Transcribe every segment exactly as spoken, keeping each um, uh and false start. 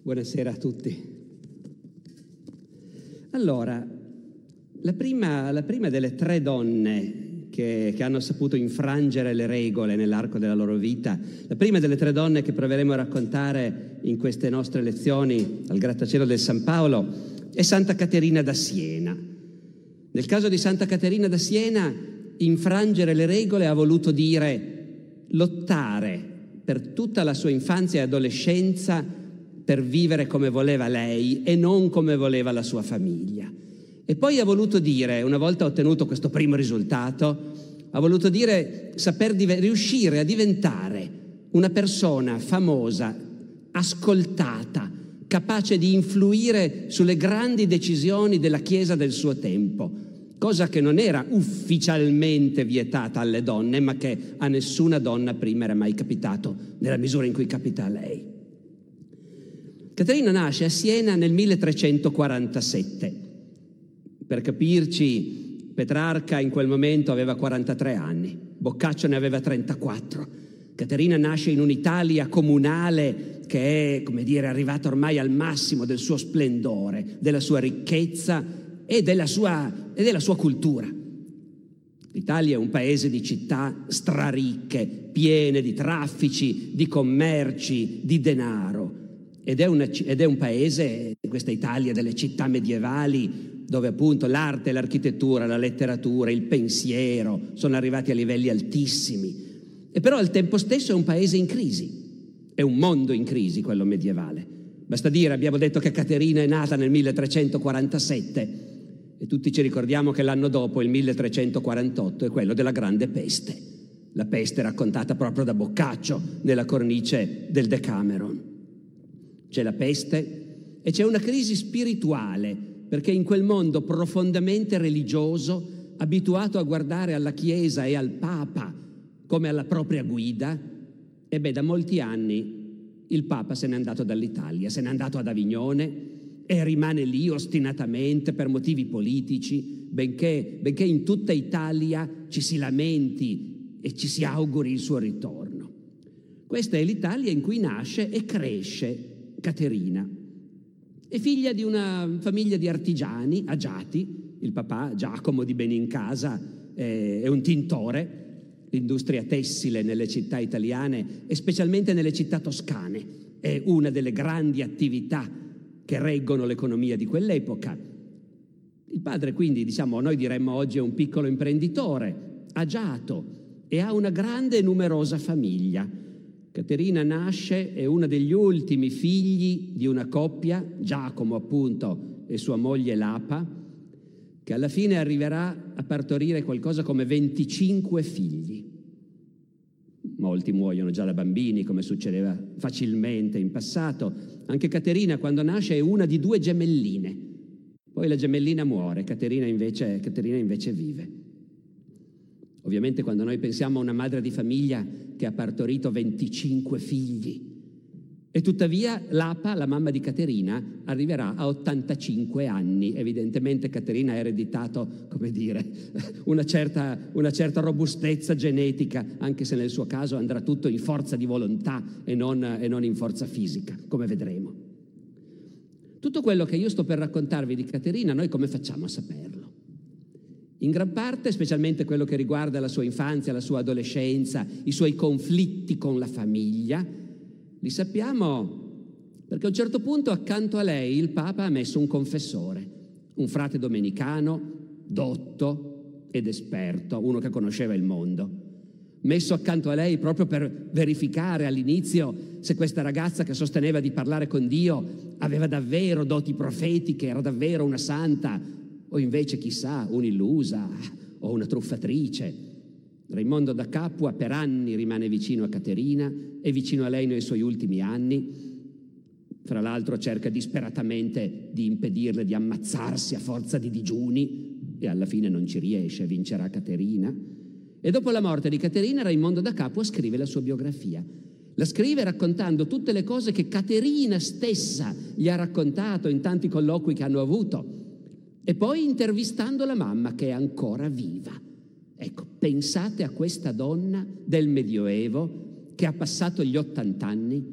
Buonasera a tutti. Allora, la prima, la prima delle tre donne che, che hanno saputo infrangere le regole nell'arco della loro vita, la prima delle tre donne che proveremo a raccontare in queste nostre lezioni al grattacielo del San Paolo, è Santa Caterina da Siena. Nel caso di Santa Caterina da Siena, infrangere le regole ha voluto dire lottare per tutta la sua infanzia e adolescenza per vivere come voleva lei e non come voleva la sua famiglia. E poi ha voluto dire, una volta ottenuto questo primo risultato, ha voluto dire saper div- riuscire a diventare una persona famosa, ascoltata, capace di influire sulle grandi decisioni della Chiesa del suo tempo, cosa che non era ufficialmente vietata alle donne, ma che a nessuna donna prima era mai capitato nella misura in cui capita a lei. Caterina nasce a Siena nel milletrecentoquarantasette. Per capirci, Petrarca in quel momento aveva quarantatré anni, Boccaccio ne aveva trentaquattro. Caterina nasce in un'Italia comunale che è, come dire, arrivata ormai al massimo del suo splendore, della sua ricchezza e della sua, e della sua cultura. L'Italia è un paese di città straricche, piene di traffici, di commerci, di denaro. Ed è, una, ed è un paese, questa Italia delle città medievali, dove appunto l'arte, l'architettura, la letteratura, il pensiero sono arrivati a livelli altissimi. E però al tempo stesso è un paese in crisi, è un mondo in crisi quello medievale. Basta dire, abbiamo detto che Caterina è nata nel milletrecentoquarantasette e tutti ci ricordiamo che l'anno dopo, il milletrecentoquarantotto, è quello della Grande Peste. La peste raccontata proprio da Boccaccio nella cornice del Decameron. C'è la peste e c'è una crisi spirituale, perché in quel mondo profondamente religioso, abituato a guardare alla Chiesa e al Papa come alla propria guida, e beh, da molti anni il Papa se n'è andato dall'Italia, se n'è andato ad Avignone e rimane lì ostinatamente per motivi politici, benché, benché in tutta Italia ci si lamenti e ci si auguri il suo ritorno. Questa è l'Italia in cui nasce e cresce Caterina. È figlia di una famiglia di artigiani agiati. Il papà, Giacomo di Benincasa, è un tintore. L'industria tessile nelle città italiane e specialmente nelle città toscane è una delle grandi attività che reggono l'economia di quell'epoca. Il padre quindi, diciamo, noi diremmo oggi è un piccolo imprenditore, agiato, e ha una grande e numerosa famiglia. Caterina nasce, è uno degli ultimi figli di una coppia, Giacomo appunto e sua moglie Lapa, che alla fine arriverà a partorire qualcosa come venticinque figli. Molti muoiono già da bambini, come succedeva facilmente in passato. Anche Caterina, quando nasce, è una di due gemelline. Poi la gemellina muore, Caterina invece, Caterina invece vive. Ovviamente quando noi pensiamo a una madre di famiglia che ha partorito venticinque figli, e tuttavia Lapa, la mamma di Caterina, arriverà a ottantacinque anni. Evidentemente Caterina ha ereditato, come dire, una certa, una certa robustezza genetica, anche se nel suo caso andrà tutto in forza di volontà e non, e non in forza fisica, come vedremo. Tutto quello che io sto per raccontarvi di Caterina, noi come facciamo a saperlo? In gran parte, specialmente quello che riguarda la sua infanzia, la sua adolescenza, i suoi conflitti con la famiglia, li sappiamo perché a un certo punto accanto a lei il Papa ha messo un confessore, un frate domenicano, dotto ed esperto, uno che conosceva il mondo, messo accanto a lei proprio per verificare all'inizio se questa ragazza che sosteneva di parlare con Dio aveva davvero doti profetiche, era davvero una santa, o invece, chissà, un'illusa o una truffatrice. Raimondo da Capua per anni rimane vicino a Caterina e vicino a lei nei suoi ultimi anni. Fra l'altro cerca disperatamente di impedirle di ammazzarsi a forza di digiuni e alla fine non ci riesce, vincerà Caterina. E dopo la morte di Caterina, Raimondo da Capua scrive la sua biografia. La scrive raccontando tutte le cose che Caterina stessa gli ha raccontato in tanti colloqui che hanno avuto. E poi intervistando la mamma che è ancora viva. Ecco, pensate a questa donna del Medioevo che ha passato gli ottant'anni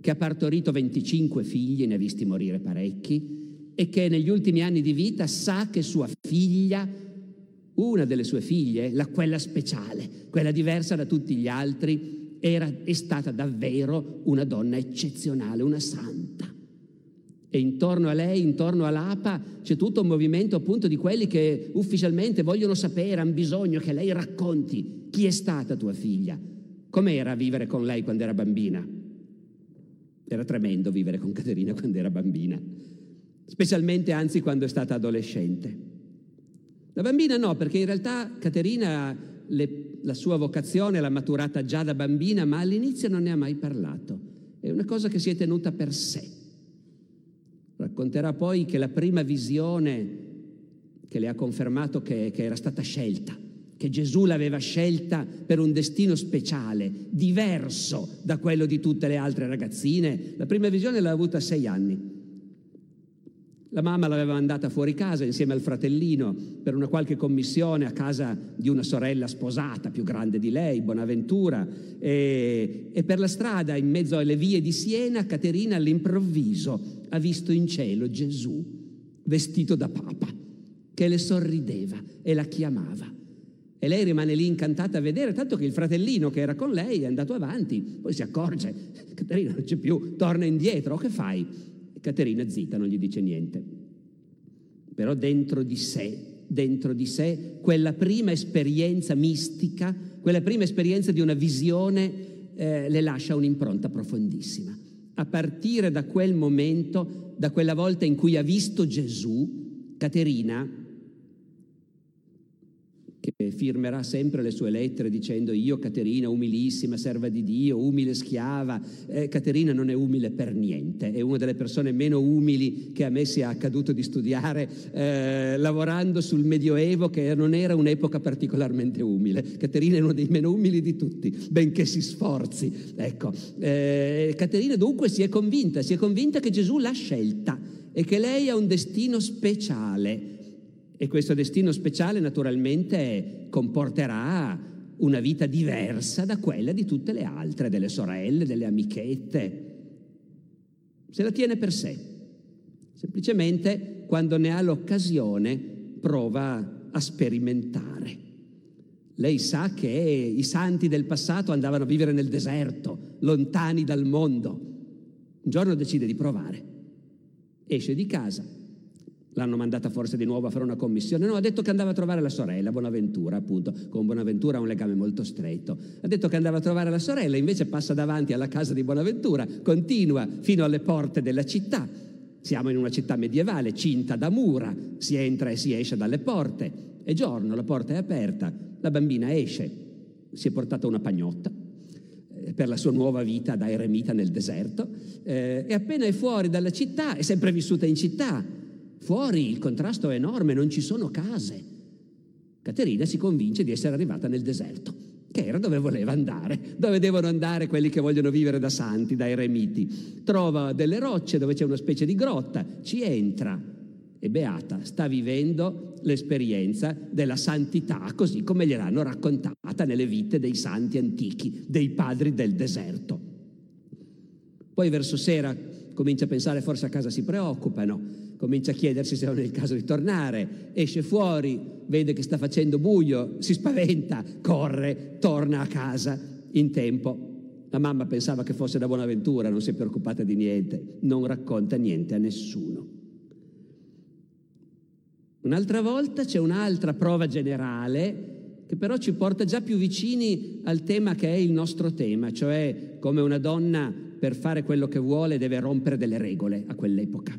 che ha partorito venticinque figli, ne ha visti morire parecchi, e che negli ultimi anni di vita sa che sua figlia, una delle sue figlie, la, quella speciale, quella diversa da tutti gli altri, era, è stata davvero una donna eccezionale, una santa. E intorno a lei, intorno all'A P A, c'è tutto un movimento appunto di quelli che ufficialmente vogliono sapere, hanno bisogno che lei racconti chi è stata tua figlia, com'era vivere con lei quando era bambina. Era tremendo vivere con Caterina quando era bambina, specialmente anzi quando è stata adolescente. La bambina no, perché in realtà Caterina le, la sua vocazione l'ha maturata già da bambina, ma all'inizio non ne ha mai parlato. È una cosa che si è tenuta per sé. Racconterà poi che la prima visione che le ha confermato che, che era stata scelta, che Gesù l'aveva scelta per un destino speciale, diverso da quello di tutte le altre ragazzine, la prima visione l'ha avuta a sei anni. La mamma l'aveva mandata fuori casa insieme al fratellino per una qualche commissione a casa di una sorella sposata più grande di lei, Bonaventura, e, e per la strada, in mezzo alle vie di Siena, Caterina all'improvviso ha visto in cielo Gesù vestito da papa che le sorrideva e la chiamava. E lei rimane lì incantata a vedere, tanto che il fratellino che era con lei è andato avanti, poi si accorge, Caterina non c'è più, torna indietro, che fai? Caterina zitta, non gli dice niente. Però dentro di sé, dentro di sé, quella prima esperienza mistica, quella prima esperienza di una visione eh, le lascia un'impronta profondissima. A partire da quel momento, da quella volta in cui ha visto Gesù, Caterina, che firmerà sempre le sue lettere dicendo io Caterina, umilissima, serva di Dio, umile schiava, eh, Caterina non è umile per niente, è una delle persone meno umili che a me sia accaduto di studiare eh, lavorando sul Medioevo, che non era un'epoca particolarmente umile. Caterina è uno dei meno umili di tutti, benché si sforzi. Ecco, eh, Caterina dunque si è convinta, si è convinta che Gesù l'ha scelta e che lei ha un destino speciale. E questo destino speciale naturalmente comporterà una vita diversa da quella di tutte le altre, delle sorelle, delle amichette. Se la tiene per sé. Semplicemente, quando ne ha l'occasione, prova a sperimentare. Lei sa che i santi del passato andavano a vivere nel deserto, lontani dal mondo. Un giorno decide di provare. Esce di casa. L'hanno mandata forse di nuovo a fare una commissione. No, ha detto che andava a trovare la sorella, Bonaventura, appunto. Con Bonaventura ha un legame molto stretto. Ha detto che andava a trovare la sorella, invece passa davanti alla casa di Bonaventura, continua fino alle porte della città. Siamo in una città medievale, cinta da mura, si entra e si esce dalle porte. È giorno, la porta è aperta, la bambina esce, si è portata una pagnotta eh, per la sua nuova vita da eremita nel deserto, eh, e appena è fuori dalla città, è sempre vissuta in città. Fuori il contrasto è enorme, non ci sono case. Caterina si convince di essere arrivata nel deserto, che era dove voleva andare, dove devono andare quelli che vogliono vivere da santi, da eremiti. Trova delle rocce dove c'è una specie di grotta, ci entra e beata, sta vivendo l'esperienza della santità così come gliel'hanno raccontata nelle vite dei santi antichi, dei padri del deserto. Poi verso sera comincia a pensare forse a casa si preoccupano, comincia a chiedersi se non è il caso di tornare, esce fuori, vede che sta facendo buio, si spaventa, corre, torna a casa in tempo. La mamma pensava che fosse da Bonaventura, non si è preoccupata di niente, non racconta niente a nessuno. Un'altra volta c'è un'altra prova generale che però ci porta già più vicini al tema che è il nostro tema, cioè come una donna per fare quello che vuole deve rompere delle regole a quell'epoca.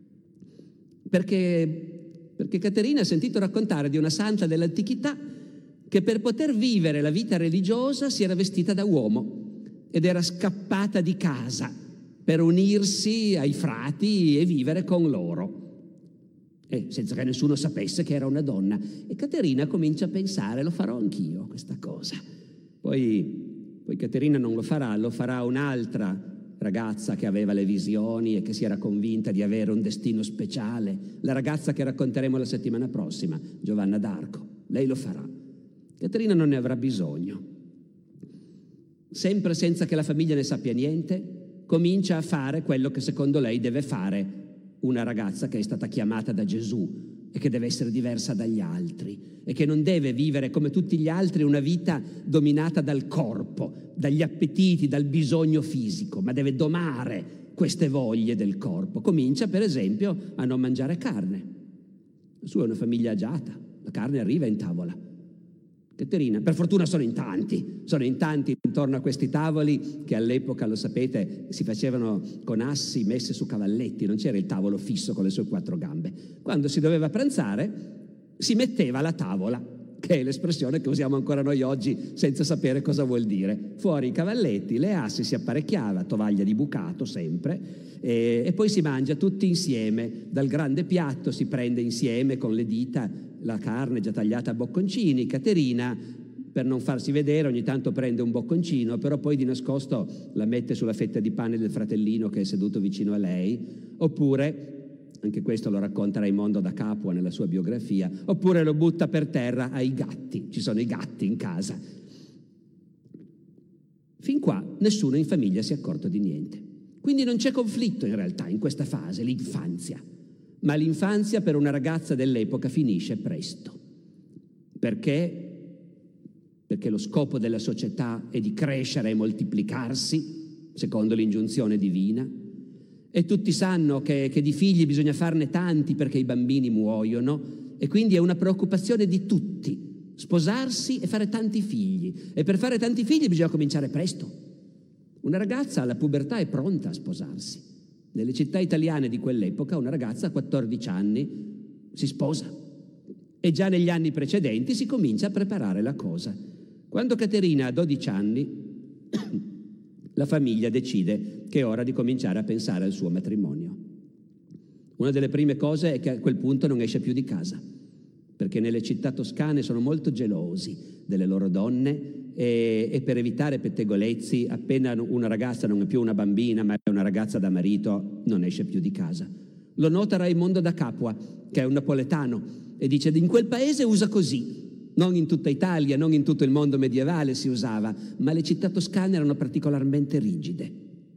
Perché, perché Caterina ha sentito raccontare di una santa dell'antichità che per poter vivere la vita religiosa si era vestita da uomo ed era scappata di casa per unirsi ai frati e vivere con loro, e senza che nessuno sapesse che era una donna. E Caterina comincia a pensare, lo farò anch'io questa cosa. Poi, poi Caterina non lo farà, lo farà un'altra ragazza che aveva le visioni e che si era convinta di avere un destino speciale, la ragazza che racconteremo la settimana prossima, Giovanna d'Arco. Lei lo farà. Caterina non ne avrà bisogno. Sempre senza che la famiglia ne sappia niente, comincia a fare quello che secondo lei deve fare una ragazza che è stata chiamata da Gesù e che deve essere diversa dagli altri e che non deve vivere come tutti gli altri una vita dominata dal corpo, dagli appetiti, dal bisogno fisico, ma deve domare queste voglie del corpo. Comincia, per esempio, a non mangiare carne. La sua è una famiglia agiata, la carne arriva in tavola. Caterina, per fortuna sono in tanti, sono in tanti intorno a questi tavoli che all'epoca, lo sapete, si facevano con assi messe su cavalletti, non c'era il tavolo fisso con le sue quattro gambe. Quando si doveva pranzare si metteva alla tavola, che è l'espressione che usiamo ancora noi oggi senza sapere cosa vuol dire. Fuori i cavalletti, le assi, si apparecchiava, tovaglia di bucato sempre, e, e poi si mangia tutti insieme. Dal grande piatto si prende insieme con le dita la carne già tagliata a bocconcini. Caterina, per non farsi vedere, ogni tanto prende un bocconcino, però poi di nascosto la mette sulla fetta di pane del fratellino che è seduto vicino a lei, oppure, anche questo lo racconta Raimondo da Capua nella sua biografia, oppure lo butta per terra ai gatti. Ci sono i gatti in casa. Fin qua nessuno in famiglia si è accorto di niente. Quindi non c'è conflitto in realtà in questa fase, l'infanzia. Ma l'infanzia per una ragazza dell'epoca finisce presto. Perché? Perché lo scopo della società è di crescere e moltiplicarsi, secondo l'ingiunzione divina, e tutti sanno che, che di figli bisogna farne tanti perché i bambini muoiono, e quindi è una preoccupazione di tutti, sposarsi e fare tanti figli. E per fare tanti figli bisogna cominciare presto. Una ragazza alla pubertà è pronta a sposarsi. Nelle città italiane di quell'epoca una ragazza a quattordici anni si sposa e già negli anni precedenti si comincia a preparare la cosa. Quando Caterina ha dodici anni, la famiglia decide che è ora di cominciare a pensare al suo matrimonio. Una delle prime cose è che a quel punto non esce più di casa, perché nelle città toscane sono molto gelosi delle loro donne e, e per evitare pettegolezzi, appena una ragazza non è più una bambina ma è una ragazza da marito, non esce più di casa. Lo nota Raimondo da Capua, che è un napoletano, e dice: in quel paese usa così. Non in tutta Italia, non in tutto il mondo medievale si usava, ma le città toscane erano particolarmente rigide.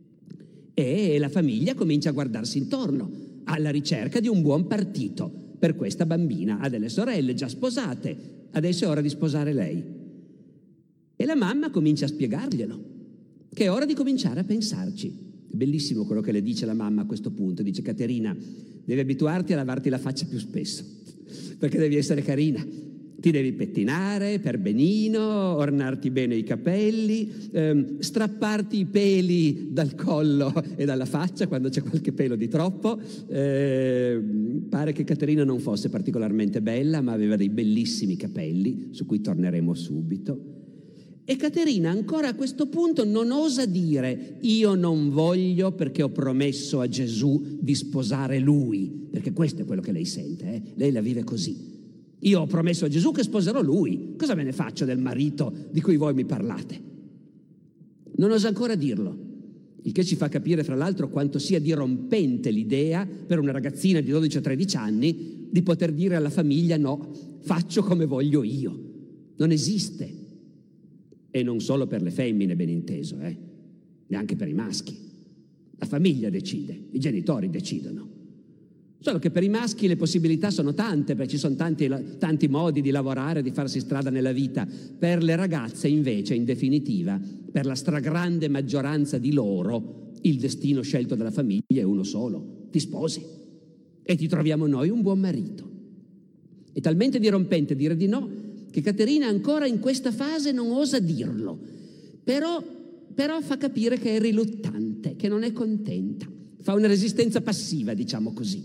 E la famiglia comincia a guardarsi intorno, alla ricerca di un buon partito per questa bambina. Ha delle sorelle già sposate, adesso è ora di sposare lei. E la mamma comincia a spiegarglielo, che è ora di cominciare a pensarci. È bellissimo quello che le dice la mamma a questo punto. Dice: Caterina, devi abituarti a lavarti la faccia più spesso, perché devi essere carina. Ti devi pettinare per benino, ornarti bene i capelli, ehm, strapparti i peli dal collo e dalla faccia quando c'è qualche pelo di troppo. Eh, pare che Caterina non fosse particolarmente bella, ma aveva dei bellissimi capelli, su cui torneremo subito. E Caterina ancora a questo punto non osa dire: io non voglio perché ho promesso a Gesù di sposare lui, perché questo è quello che lei sente, eh? Lei la vive così. Io ho promesso a Gesù che sposerò lui, cosa me ne faccio del marito di cui voi mi parlate? Non osa ancora dirlo, il che ci fa capire fra l'altro quanto sia dirompente l'idea per una ragazzina di dodici o tredici anni di poter dire alla famiglia: no, faccio come voglio io. Non esiste. E non solo per le femmine, ben inteso, eh? Neanche per i maschi. La famiglia decide, i genitori decidono. Solo che per i maschi le possibilità sono tante, perché ci sono tanti, tanti modi di lavorare, di farsi strada nella vita. Per le ragazze, invece, in definitiva, per la stragrande maggioranza di loro, il destino scelto dalla famiglia è uno solo: ti sposi e ti troviamo noi un buon marito. È talmente dirompente dire di no che Caterina ancora in questa fase non osa dirlo, però, però fa capire che è riluttante, che non è contenta, fa una resistenza passiva, diciamo così.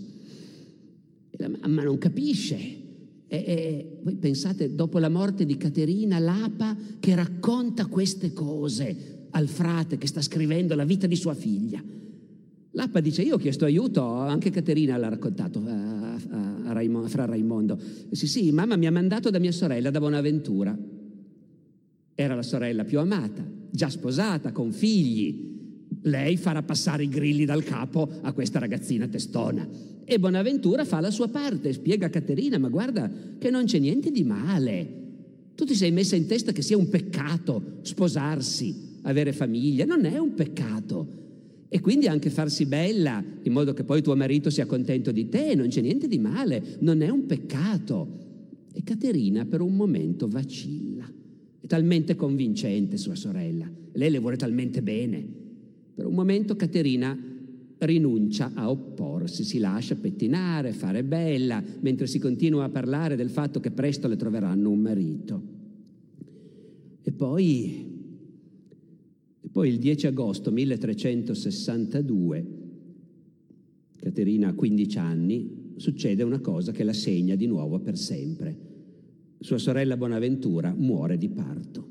E la mamma non capisce. E, e voi pensate, dopo la morte di Caterina, l'Apa che racconta queste cose al frate che sta scrivendo la vita di sua figlia. L'Apa dice: io ho chiesto aiuto, anche Caterina l'ha raccontato a, a, a Raimondo, fra Raimondo. Sì, sì, mamma mi ha mandato da mia sorella, da Bonaventura. Era la sorella più amata, già sposata, con figli. Lei farà passare i grilli dal capo a questa ragazzina testona. E Bonaventura fa la sua parte, spiega a Caterina: ma guarda che non c'è niente di male. Tu ti sei messa in testa che sia un peccato sposarsi, avere famiglia. Non è un peccato. E quindi anche farsi bella, in modo che poi tuo marito sia contento di te, non c'è niente di male, non è un peccato. E Caterina per un momento vacilla. È talmente convincente sua sorella, lei le vuole talmente bene. Per un momento Caterina rinuncia a opporsi, si lascia pettinare, fare bella, mentre si continua a parlare del fatto che presto le troveranno un marito. E poi... Poi il dieci agosto milletrecentosessantadue, Caterina ha quindici anni, succede una cosa che la segna di nuovo per sempre. Sua sorella Bonaventura muore di parto.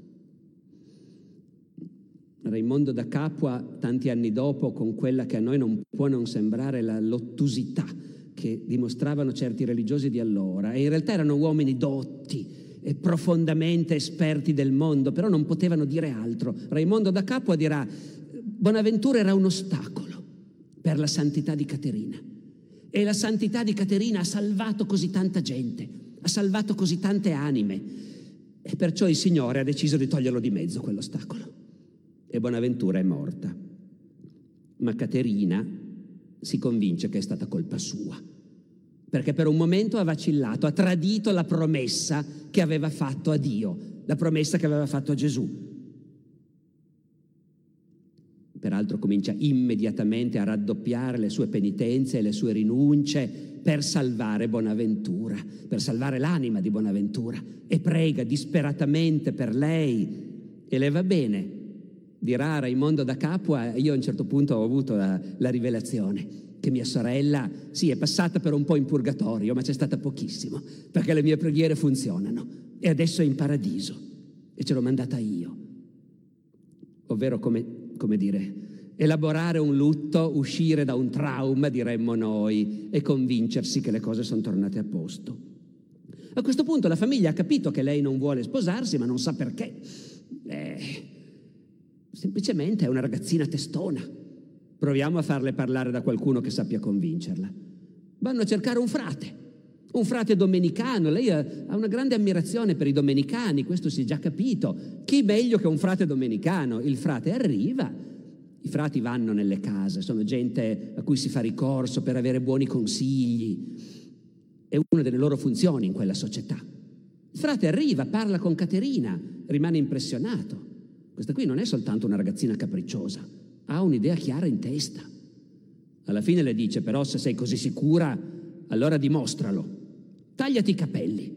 Raimondo da Capua, tanti anni dopo, con quella che a noi non può non sembrare la l'ottusità che dimostravano certi religiosi di allora, e in realtà erano uomini dotti e profondamente esperti del mondo, però non potevano dire altro. Raimondo da Capua dirà: Bonaventura era un ostacolo per la santità di Caterina, e la santità di Caterina ha salvato così tanta gente, ha salvato così tante anime, e perciò il Signore ha deciso di toglierlo di mezzo quell'ostacolo, e Bonaventura è morta. Ma Caterina si convince che è stata colpa sua, perché per un momento ha vacillato, ha tradito la promessa che aveva fatto a Dio, la promessa che aveva fatto a Gesù. Peraltro comincia immediatamente a raddoppiare le sue penitenze e le sue rinunce per salvare Bonaventura, per salvare l'anima di Bonaventura, e prega disperatamente per lei, e le va bene. Dirà Raimondo da Capua: io a un certo punto ho avuto la, la rivelazione che mia sorella, sì, è passata per un po' in purgatorio, ma c'è stata pochissimo, perché le mie preghiere funzionano, e adesso è in paradiso, e ce l'ho mandata io. Ovvero, come, come dire, elaborare un lutto, uscire da un trauma, diremmo noi, e convincersi che le cose sono tornate a posto. A questo punto la famiglia ha capito che lei non vuole sposarsi, ma non sa perché. Eh, semplicemente è una ragazzina testona. Proviamo a farle parlare da qualcuno che sappia convincerla. Vanno a cercare un frate, un frate domenicano. Lei ha una grande ammirazione per i domenicani, questo si è già capito. Chi meglio che un frate domenicano? Il frate arriva, i frati vanno nelle case, sono gente a cui si fa ricorso per avere buoni consigli. È una delle loro funzioni in quella società. Il frate arriva, parla con Caterina, rimane impressionato. Questa qui non è soltanto una ragazzina capricciosa, ha un'idea chiara in testa. Alla fine le dice: però se sei così sicura, allora dimostralo, tagliati i capelli.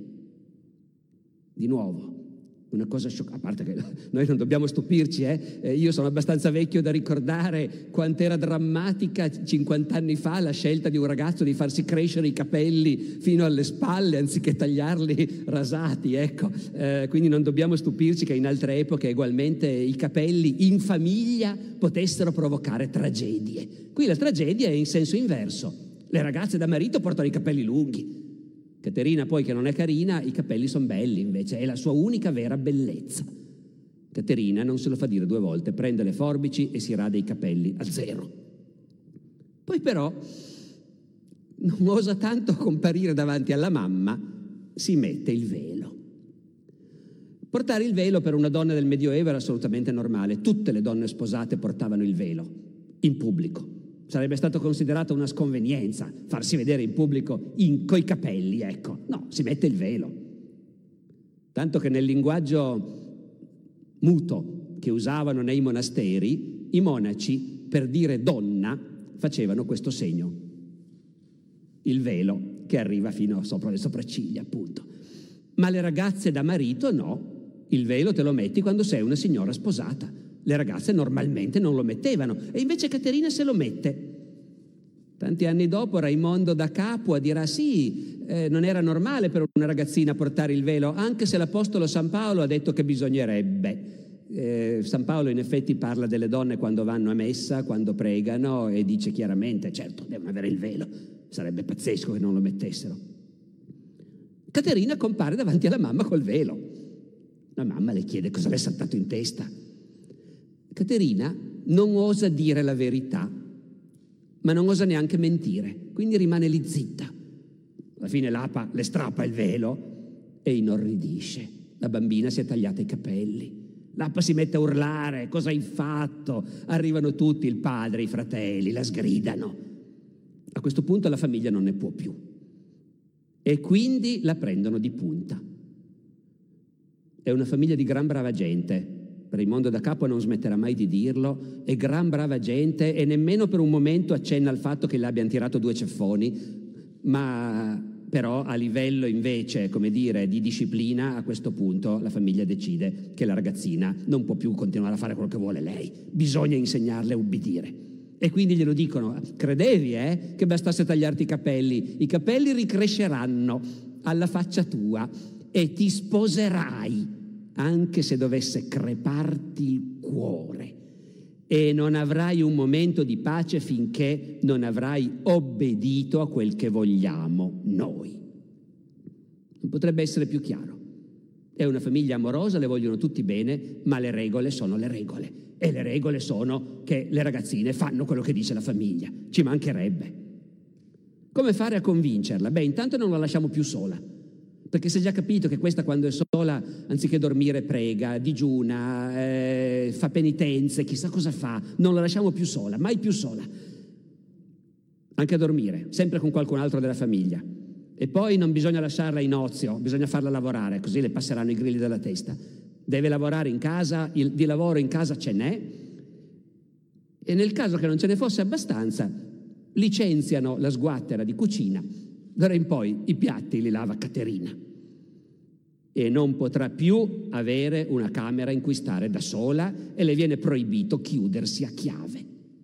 Di nuovo una cosa scioccante, a parte che noi non dobbiamo stupirci, eh? Eh, io sono abbastanza vecchio da ricordare quant'era drammatica cinquant'anni fa la scelta di un ragazzo di farsi crescere i capelli fino alle spalle anziché tagliarli rasati, ecco. Eh, quindi non dobbiamo stupirci che in altre epoche ugualmente i capelli in famiglia potessero provocare tragedie. Qui la tragedia è in senso inverso: le ragazze da marito portano i capelli lunghi. Caterina poi, che non è carina, i capelli sono belli, invece è la sua unica vera bellezza. Caterina non se lo fa dire due volte, prende le forbici e si rade i capelli a zero. Poi però non osa tanto comparire davanti alla mamma, si mette il velo. Portare il velo per una donna del Medioevo era assolutamente normale. Tutte le donne sposate portavano il velo in pubblico. Sarebbe stato considerato una sconvenienza farsi vedere in pubblico in, coi capelli, ecco. No, si mette il velo. Tanto che nel linguaggio muto che usavano nei monasteri, i monaci, per dire donna, facevano questo segno: il velo che arriva fino sopra le sopracciglia, appunto. Ma le ragazze da marito no, il velo te lo metti quando sei una signora sposata. Le ragazze normalmente non lo mettevano, e invece Caterina se lo mette. Tanti anni dopo Raimondo da Capua dirà: sì, eh, non era normale per una ragazzina portare il velo, anche se l'Apostolo San Paolo ha detto che bisognerebbe. Eh, San Paolo in effetti parla delle donne quando vanno a messa, quando pregano, e dice chiaramente: certo, devono avere il velo, sarebbe pazzesco che non lo mettessero. Caterina compare davanti alla mamma col velo. La mamma le chiede cosa le è saltato in testa. Caterina non osa dire la verità, ma non osa neanche mentire, quindi rimane lì zitta. Alla fine l'Apa le strappa il velo e inorridisce. La bambina si è tagliata i capelli. L'Appa si mette a urlare, cosa hai fatto? Arrivano tutti, il padre, i fratelli, la sgridano. A questo punto la famiglia non ne può più e quindi la prendono di punta. È una famiglia di gran brava gente. Raimondo da Capua non smetterà mai di dirlo, è gran brava gente e nemmeno per un momento accenna al fatto che le abbiano tirato due ceffoni, ma però a livello invece, come dire, di disciplina, a questo punto la famiglia decide che la ragazzina non può più continuare a fare quello che vuole lei, bisogna insegnarle a ubbidire. E quindi glielo dicono, credevi eh, che bastasse tagliarti i capelli, i capelli ricresceranno alla faccia tua e ti sposerai, anche se dovesse creparti il cuore, e non avrai un momento di pace finché non avrai obbedito a quel che vogliamo noi. Non potrebbe essere più chiaro. È una famiglia amorosa, le vogliono tutti bene, ma le regole sono le regole. E le regole sono che le ragazzine fanno quello che dice la famiglia. Ci mancherebbe. Come fare a convincerla? Beh, intanto non la lasciamo più sola. Perché si è già capito che questa quando è sola, anziché dormire, prega, digiuna, eh, fa penitenze, chissà cosa fa, non la lasciamo più sola, mai più sola. Anche a dormire, sempre con qualcun altro della famiglia. E poi non bisogna lasciarla in ozio, bisogna farla lavorare, così le passeranno i grilli della testa. Deve lavorare in casa, il, di lavoro in casa ce n'è, e nel caso che non ce ne fosse abbastanza, licenziano la sguattera di cucina. D'ora in poi i piatti li lava Caterina e non potrà più avere una camera in cui stare da sola e le viene proibito chiudersi a chiave.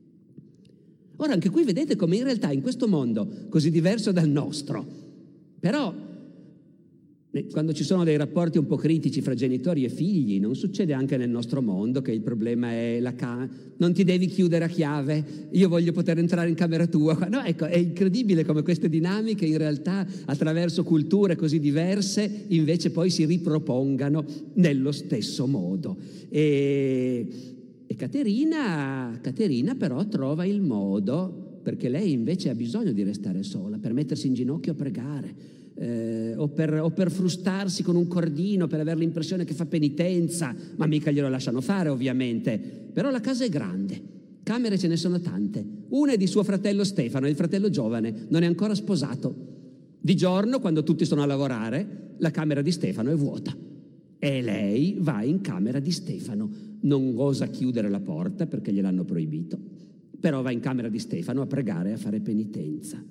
Ora anche qui vedete come in realtà in questo mondo così diverso dal nostro, però quando ci sono dei rapporti un po' critici fra genitori e figli, non succede anche nel nostro mondo che il problema è la ca- non ti devi chiudere a chiave, io voglio poter entrare in camera tua. No, ecco, è incredibile come queste dinamiche in realtà attraverso culture così diverse invece poi si ripropongano nello stesso modo. E, e Caterina, Caterina però trova il modo, perché lei invece ha bisogno di restare sola, per mettersi in ginocchio a pregare. Eh, o, per, o per frustarsi con un cordino per avere l'impressione che fa penitenza, ma mica glielo lasciano fare ovviamente. Però la casa è grande, camere ce ne sono tante. Una è di suo fratello Stefano, il fratello giovane, non è ancora sposato. Di giorno, quando tutti sono a lavorare, la camera di Stefano è vuota e lei va in camera di Stefano. Non osa chiudere la porta perché gliel'hanno proibito, però va in camera di Stefano a pregare e a fare penitenza.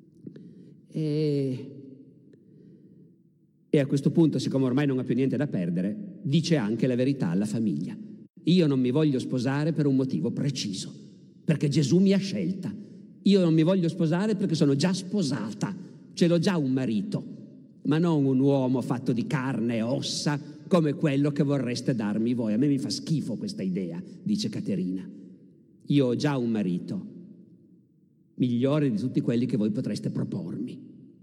E... E a questo punto, siccome ormai non ha più niente da perdere, dice anche la verità alla famiglia. Io non mi voglio sposare per un motivo preciso, perché Gesù mi ha scelta. Io non mi voglio sposare perché sono già sposata, ce l'ho già un marito, ma non un uomo fatto di carne e ossa come quello che vorreste darmi voi. A me mi fa schifo questa idea, dice Caterina. Io ho già un marito, migliore di tutti quelli che voi potreste propormi.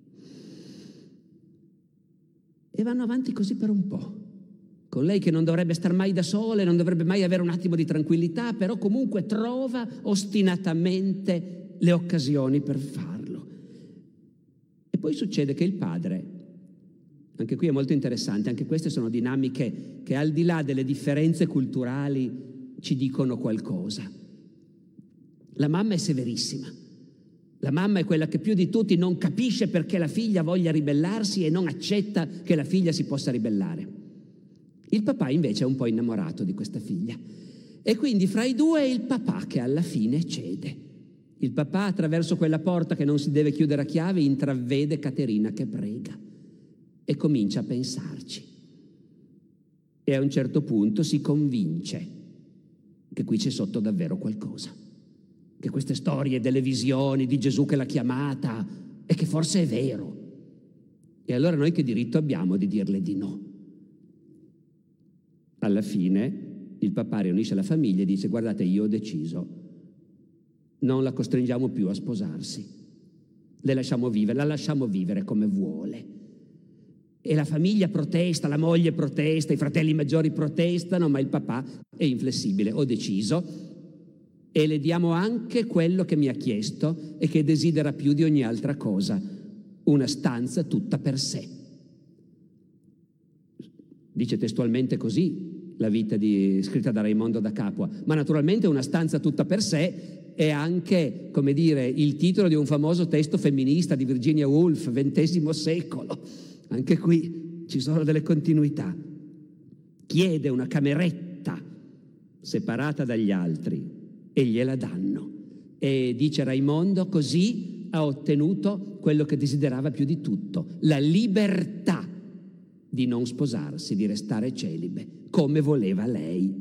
E vanno avanti così per un po', con lei che non dovrebbe star mai da sola e non dovrebbe mai avere un attimo di tranquillità, però comunque trova ostinatamente le occasioni per farlo. E poi succede che il padre, anche qui è molto interessante, anche queste sono dinamiche che al di là delle differenze culturali ci dicono qualcosa. La mamma è severissima. La mamma è quella che più di tutti non capisce perché la figlia voglia ribellarsi e non accetta che la figlia si possa ribellare. Il papà invece è un po' innamorato di questa figlia. E quindi fra i due è il papà che alla fine cede. Il papà, attraverso quella porta che non si deve chiudere a chiave, intravede Caterina che prega e comincia a pensarci. E a un certo punto si convince che qui c'è sotto davvero qualcosa. Che queste storie delle visioni di Gesù che l'ha chiamata e che forse è vero. E allora noi che diritto abbiamo di dirle di no? Alla fine il papà riunisce la famiglia e dice: guardate, io ho deciso, non la costringiamo più a sposarsi, le lasciamo vivere, la lasciamo vivere come vuole. E la famiglia protesta, la moglie protesta, i fratelli maggiori protestano, ma il papà è inflessibile: ho deciso e le diamo anche quello che mi ha chiesto e che desidera più di ogni altra cosa, una stanza tutta per sé. Dice testualmente così, la vita di, scritta da Raimondo da Capua, ma naturalmente Una stanza tutta per sé è anche, come dire, il titolo di un famoso testo femminista di Virginia Woolf, ventesimo secolo. Anche qui ci sono delle continuità. Chiede una cameretta separata dagli altri e gliela danno. E dice Raimondo, così ha ottenuto quello che desiderava più di tutto, la libertà di non sposarsi, di restare celibe, come voleva lei.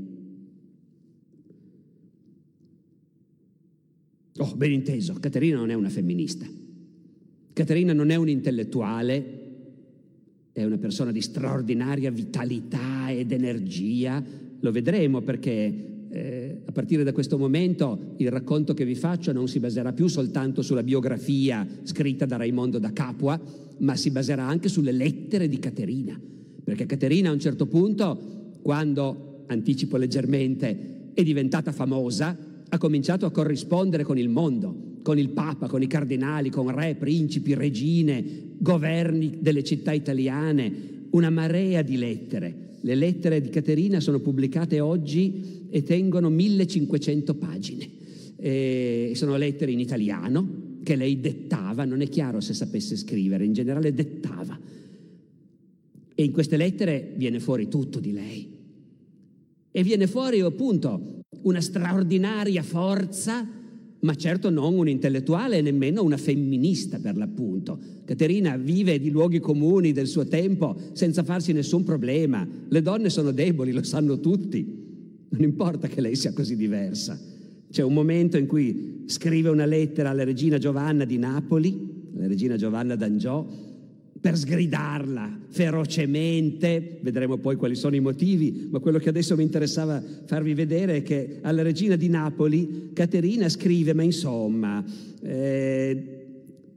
Oh, ben inteso, Caterina non è una femminista. Caterina non è un intellettuale, è una persona di straordinaria vitalità ed energia. Lo vedremo perché eh, a partire da questo momento il racconto che vi faccio non si baserà più soltanto sulla biografia scritta da Raimondo da Capua, ma si baserà anche sulle lettere di Caterina. Perché Caterina a un certo punto, quando, anticipo leggermente, è diventata famosa, ha cominciato a corrispondere con il mondo, con il Papa, con i cardinali, con re, principi, regine, governi delle città italiane, una marea di lettere. Le lettere di Caterina sono pubblicate oggi e tengono millecinquecento pagine. E sono lettere in italiano che lei dettava, non è chiaro se sapesse scrivere, in generale dettava. E in queste lettere viene fuori tutto di lei. E viene fuori appunto una straordinaria forza, ma certo non un intellettuale e nemmeno una femminista per l'appunto. Caterina vive di luoghi comuni del suo tempo senza farsi nessun problema. Le donne sono deboli, lo sanno tutti. Non importa che lei sia così diversa. C'è un momento in cui scrive una lettera alla regina Giovanna di Napoli, la regina Giovanna d'Angiò, per sgridarla ferocemente. Vedremo poi quali sono i motivi, ma quello che adesso mi interessava farvi vedere è che alla regina di Napoli Caterina scrive, ma insomma, eh,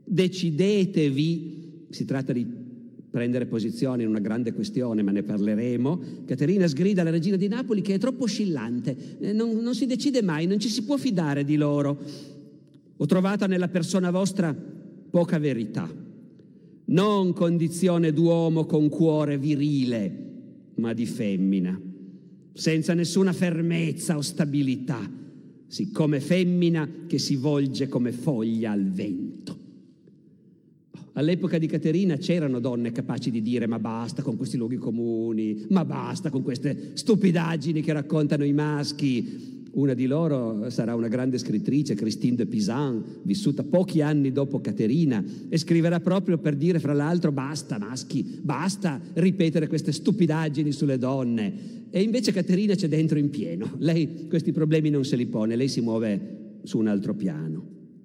decidetevi, si tratta di prendere posizione in una grande questione, ma ne parleremo. Caterina sgrida alla regina di Napoli che è troppo oscillante, eh, non, non si decide mai, non ci si può fidare di loro. Ho trovata nella persona vostra poca verità. Non condizione d'uomo con cuore virile, ma di femmina, senza nessuna fermezza o stabilità, siccome femmina che si volge come foglia al vento. All'epoca di Caterina c'erano donne capaci di dire ma basta con questi luoghi comuni, ma basta con queste stupidaggini che raccontano i maschi. Una di loro sarà una grande scrittrice, Christine de Pisan, vissuta pochi anni dopo Caterina, e scriverà proprio per dire, fra l'altro, basta maschi, basta ripetere queste stupidaggini sulle donne. E invece Caterina c'è dentro in pieno. Lei questi problemi non se li pone, lei si muove su un altro piano.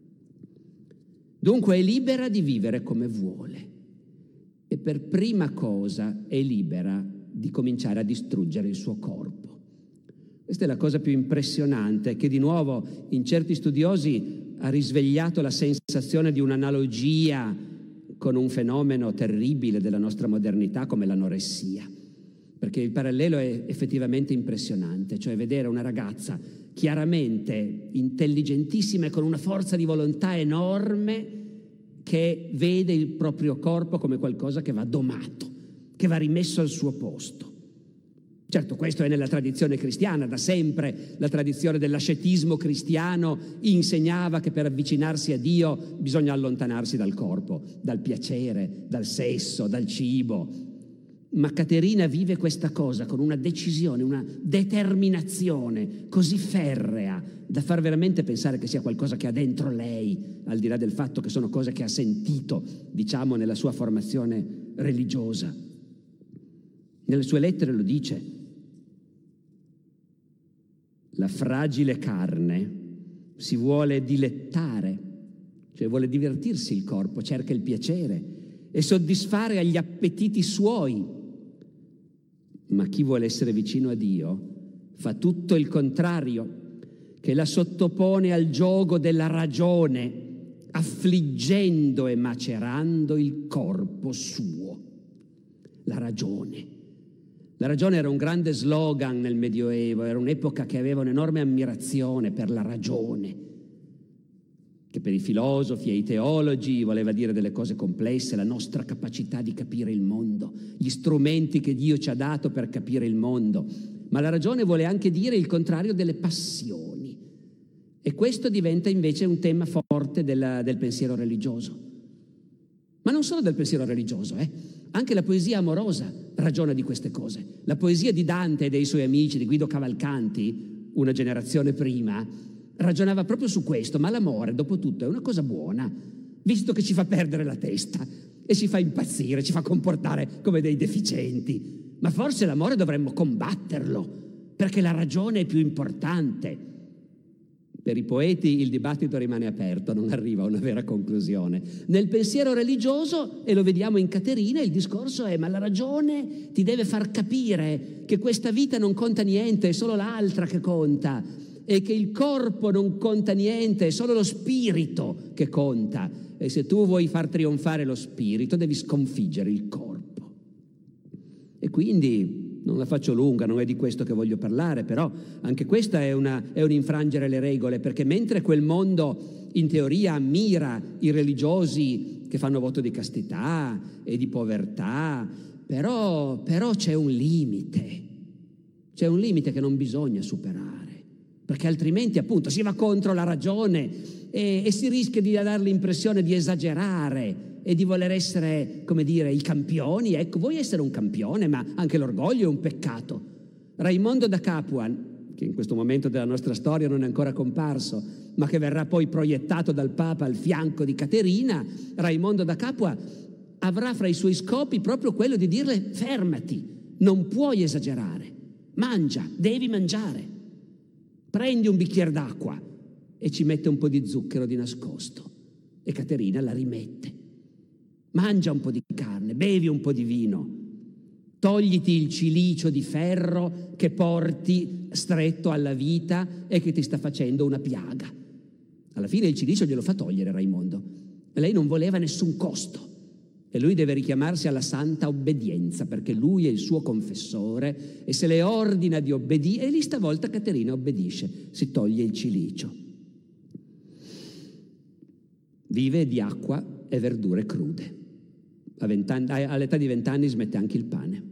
Dunque è libera di vivere come vuole e per prima cosa è libera di cominciare a distruggere il suo corpo. Questa è la cosa più impressionante, che di nuovo in certi studiosi ha risvegliato la sensazione di un'analogia con un fenomeno terribile della nostra modernità come l'anoressia, perché il parallelo è effettivamente impressionante, cioè vedere una ragazza chiaramente intelligentissima e con una forza di volontà enorme che vede il proprio corpo come qualcosa che va domato, che va rimesso al suo posto. Certo, questo è nella tradizione cristiana, da sempre la tradizione dell'ascetismo cristiano insegnava che per avvicinarsi a Dio bisogna allontanarsi dal corpo, dal piacere, dal sesso, dal cibo. Ma Caterina vive questa cosa con una decisione, una determinazione così ferrea da far veramente pensare che sia qualcosa che ha dentro lei, al di là del fatto che sono cose che ha sentito, diciamo, nella sua formazione religiosa. Nelle sue lettere lo dice: la fragile carne si vuole dilettare, cioè vuole divertirsi il corpo, cerca il piacere e soddisfare agli appetiti suoi. Ma chi vuole essere vicino a Dio fa tutto il contrario, che la sottopone al giogo della ragione, affliggendo e macerando il corpo suo. La ragione. La ragione era un grande slogan nel Medioevo, era un'epoca che aveva un'enorme ammirazione per la ragione, che per i filosofi e i teologi voleva dire delle cose complesse, la nostra capacità di capire il mondo, gli strumenti che Dio ci ha dato per capire il mondo. ma la ragione vuole anche dire il contrario delle passioni. E questo diventa invece un tema forte della, del pensiero religioso. Ma non solo del pensiero religioso, eh? Anche la poesia amorosa ragiona di queste cose. La poesia di Dante e dei suoi amici, di Guido Cavalcanti, una generazione prima, ragionava proprio su questo. Ma l'amore, dopo tutto, è una cosa buona, visto che ci fa perdere la testa e ci fa impazzire, ci fa comportare come dei deficienti. Ma forse l'amore dovremmo combatterlo, perché la ragione è più importante. Per i poeti il dibattito rimane aperto, non arriva a una vera conclusione. Nel pensiero religioso, e lo vediamo in Caterina, il discorso è: ma la ragione ti deve far capire che questa vita non conta niente, è solo l'altra che conta, e che il corpo non conta niente, è solo lo spirito che conta. E se tu vuoi far trionfare lo spirito, devi sconfiggere il corpo. E quindi non la faccio lunga, non è di questo che voglio parlare, però anche questa è, una, è un infrangere le regole, perché mentre quel mondo in teoria ammira i religiosi che fanno voto di castità e di povertà, però, però c'è un limite, c'è un limite che non bisogna superare, perché altrimenti appunto si va contro la ragione e, e si rischia di dare l'impressione di esagerare e di voler essere, come dire, i campioni. Ecco, vuoi essere un campione, ma anche l'orgoglio è un peccato. Raimondo da Capua, che in questo momento della nostra storia non è ancora comparso, ma che verrà poi proiettato dal Papa al fianco di Caterina, Raimondo da Capua avrà fra i suoi scopi proprio quello di dirle: fermati, non puoi esagerare, mangia, devi mangiare, prendi un bicchiere d'acqua, e ci mette un po' di zucchero di nascosto, e Caterina la rimette. Mangia un po' di carne, bevi un po' di vino, togliti il cilicio di ferro che porti stretto alla vita e che ti sta facendo una piaga. Alla fine il cilicio glielo fa togliere Raimondo, e lei non voleva nessun costo, e lui deve richiamarsi alla santa obbedienza, perché lui è il suo confessore e se le ordina di obbedire, e lì stavolta Caterina obbedisce, si toglie il cilicio. Vive di acqua e verdure crude. A vent'anni, all'età di vent'anni smette anche il pane.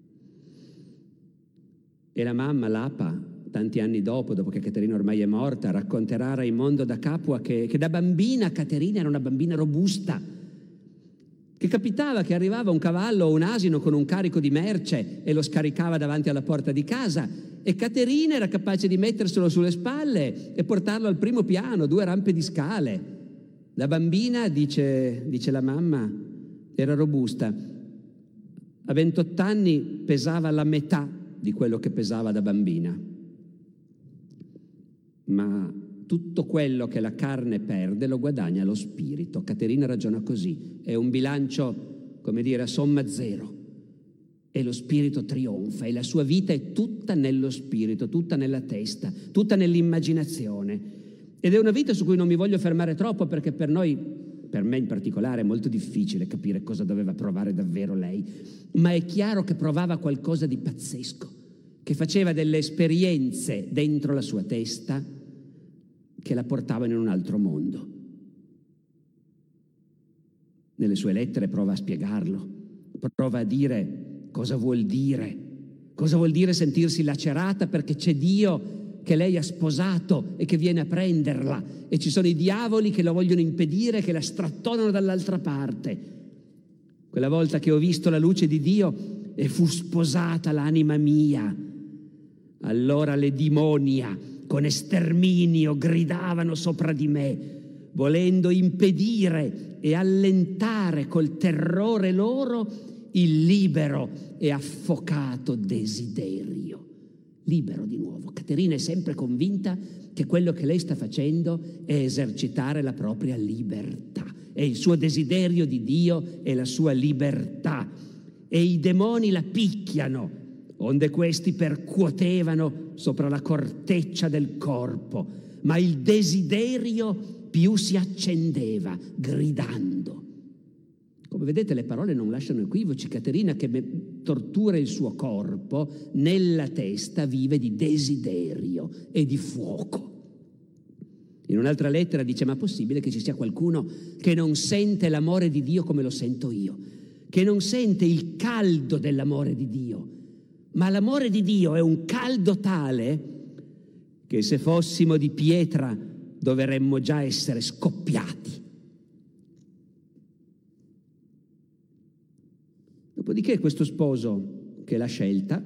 E la mamma, l'Apa, tanti anni dopo, dopo che Caterina ormai è morta, racconterà a Raimondo da Capua che, che da bambina Caterina era una bambina robusta, che capitava che arrivava un cavallo o un asino con un carico di merce e lo scaricava davanti alla porta di casa, e Caterina era capace di metterselo sulle spalle e portarlo al primo piano, due rampe di scale. La bambina, dice, dice la mamma, era robusta. A ventotto anni pesava la metà di quello che pesava da bambina. Ma tutto quello che la carne perde lo guadagna lo spirito. Caterina ragiona così. È un bilancio, come dire, a somma zero. E lo spirito trionfa, e la sua vita è tutta nello spirito, tutta nella testa, tutta nell'immaginazione. Ed è una vita su cui non mi voglio fermare troppo, perché per noi, per me in particolare, è molto difficile capire cosa doveva provare davvero lei, ma è chiaro che provava qualcosa di pazzesco, che faceva delle esperienze dentro la sua testa che la portavano in un altro mondo. Nelle sue lettere prova a spiegarlo, prova a dire cosa vuol dire, cosa vuol dire sentirsi lacerata perché c'è Dio che lei ha sposato e che viene a prenderla, e ci sono i diavoli che lo vogliono impedire, che la strattonano dall'altra parte. Quella volta che ho visto la luce di Dio e fu sposata l'anima mia, allora le dimonia con esterminio gridavano sopra di me, volendo impedire e allentare col terrore loro il libero e affocato desiderio. Libero di nuovo. Caterina è sempre convinta che quello che lei sta facendo è esercitare la propria libertà, è il suo desiderio di Dio e la sua libertà, e i demoni la picchiano, onde questi percuotevano sopra la corteccia del corpo, ma il desiderio più si accendeva, gridando. Come vedete, le parole non lasciano equivoci. Caterina, che tortura il suo corpo, nella testa vive di desiderio e di fuoco. In un'altra lettera dice: ma è possibile che ci sia qualcuno che non sente l'amore di Dio come lo sento io, che non sente il caldo dell'amore di Dio? ma l'amore di Dio è un caldo tale che se fossimo di pietra dovremmo già essere scoppiati. Dopodiché questo sposo che l'ha scelta,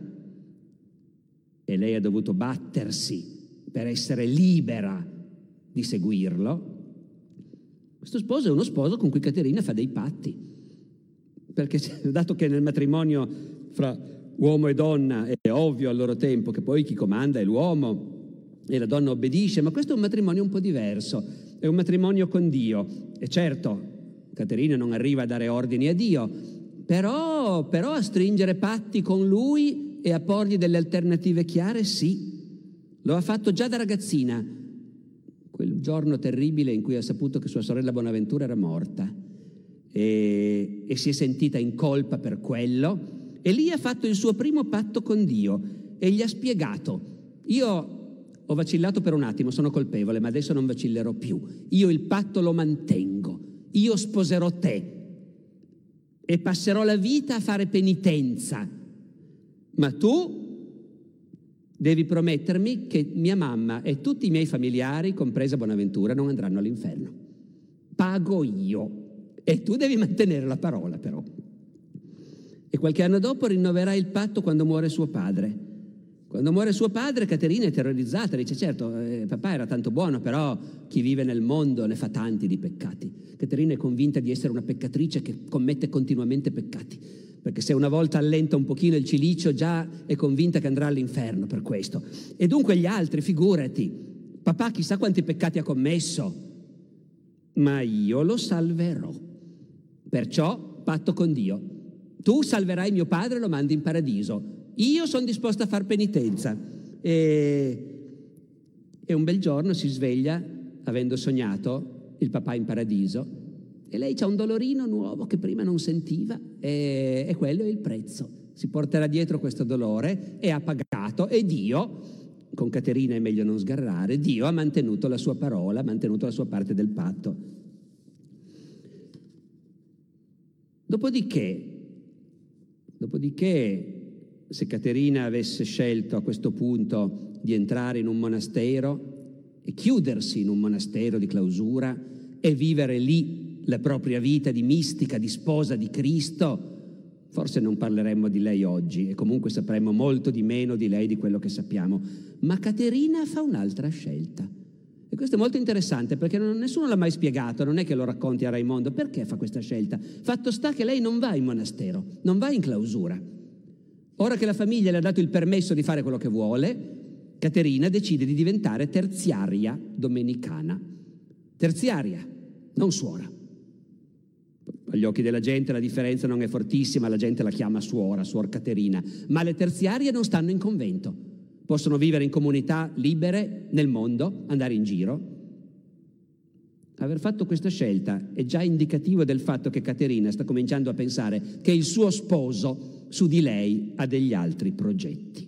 e lei ha dovuto battersi per essere libera di seguirlo, questo sposo è uno sposo con cui Caterina fa dei patti, perché dato che nel matrimonio fra uomo e donna è ovvio al loro tempo che poi chi comanda è l'uomo e la donna obbedisce, ma questo è un matrimonio un po' diverso, è un matrimonio con Dio. E certo, Caterina non arriva a dare ordini a Dio, però, però a stringere patti con lui e a porgli delle alternative chiare, sì. Lo ha fatto già da ragazzina, quel giorno terribile in cui ha saputo che sua sorella Bonaventura era morta e, e si è sentita in colpa per quello, e lì ha fatto il suo primo patto con Dio e gli ha spiegato: io ho vacillato per un attimo, sono colpevole, ma adesso non vacillerò più. Io il patto lo mantengo. Io sposerò te e passerò la vita a fare penitenza. Ma tu devi promettermi che mia mamma e tutti i miei familiari, compresa Bonaventura, non andranno all'inferno. Pago io. E tu devi mantenere la parola, però. E qualche anno dopo rinnoverà il patto quando muore suo padre. Quando muore suo padre, Caterina è terrorizzata, dice: certo, eh, papà era tanto buono, però chi vive nel mondo ne fa tanti di peccati. Caterina è convinta di essere una peccatrice che commette continuamente peccati, perché se una volta allenta un pochino il cilicio già è convinta che andrà all'inferno per questo. E dunque gli altri, figurati, papà chissà quanti peccati ha commesso, ma io lo salverò. Perciò patto con Dio: tu salverai mio padre e lo mandi in paradiso. Io sono disposta a far penitenza. E, e un bel giorno si sveglia avendo sognato il papà in paradiso e lei c'ha un dolorino nuovo che prima non sentiva, e, e quello è il prezzo. Si porterà dietro questo dolore e ha pagato, e Dio, con Caterina è meglio non sgarrare, Dio ha mantenuto la sua parola, ha mantenuto la sua parte del patto. Dopodiché, dopodiché se Caterina avesse scelto a questo punto di entrare in un monastero e chiudersi in un monastero di clausura e vivere lì la propria vita di mistica, di sposa di Cristo, forse non parleremmo di lei oggi e comunque sapremmo molto di meno di lei di quello che sappiamo. Ma Caterina fa un'altra scelta. E questo è molto interessante, perché non, nessuno l'ha mai spiegato, non è che lo racconti a Raimondo. Perché fa questa scelta? Fatto sta che lei non va in monastero, non va in clausura. Ora che la famiglia le ha dato il permesso di fare quello che vuole, Caterina decide di diventare terziaria domenicana. Terziaria, non suora. Agli occhi della gente la differenza non è fortissima, la gente la chiama suora, suor Caterina, ma le terziarie non stanno in convento. Possono vivere in comunità libere nel mondo, andare in giro. Aver fatto questa scelta è già indicativo del fatto che Caterina sta cominciando a pensare che il suo sposo su di lei ha degli altri progetti.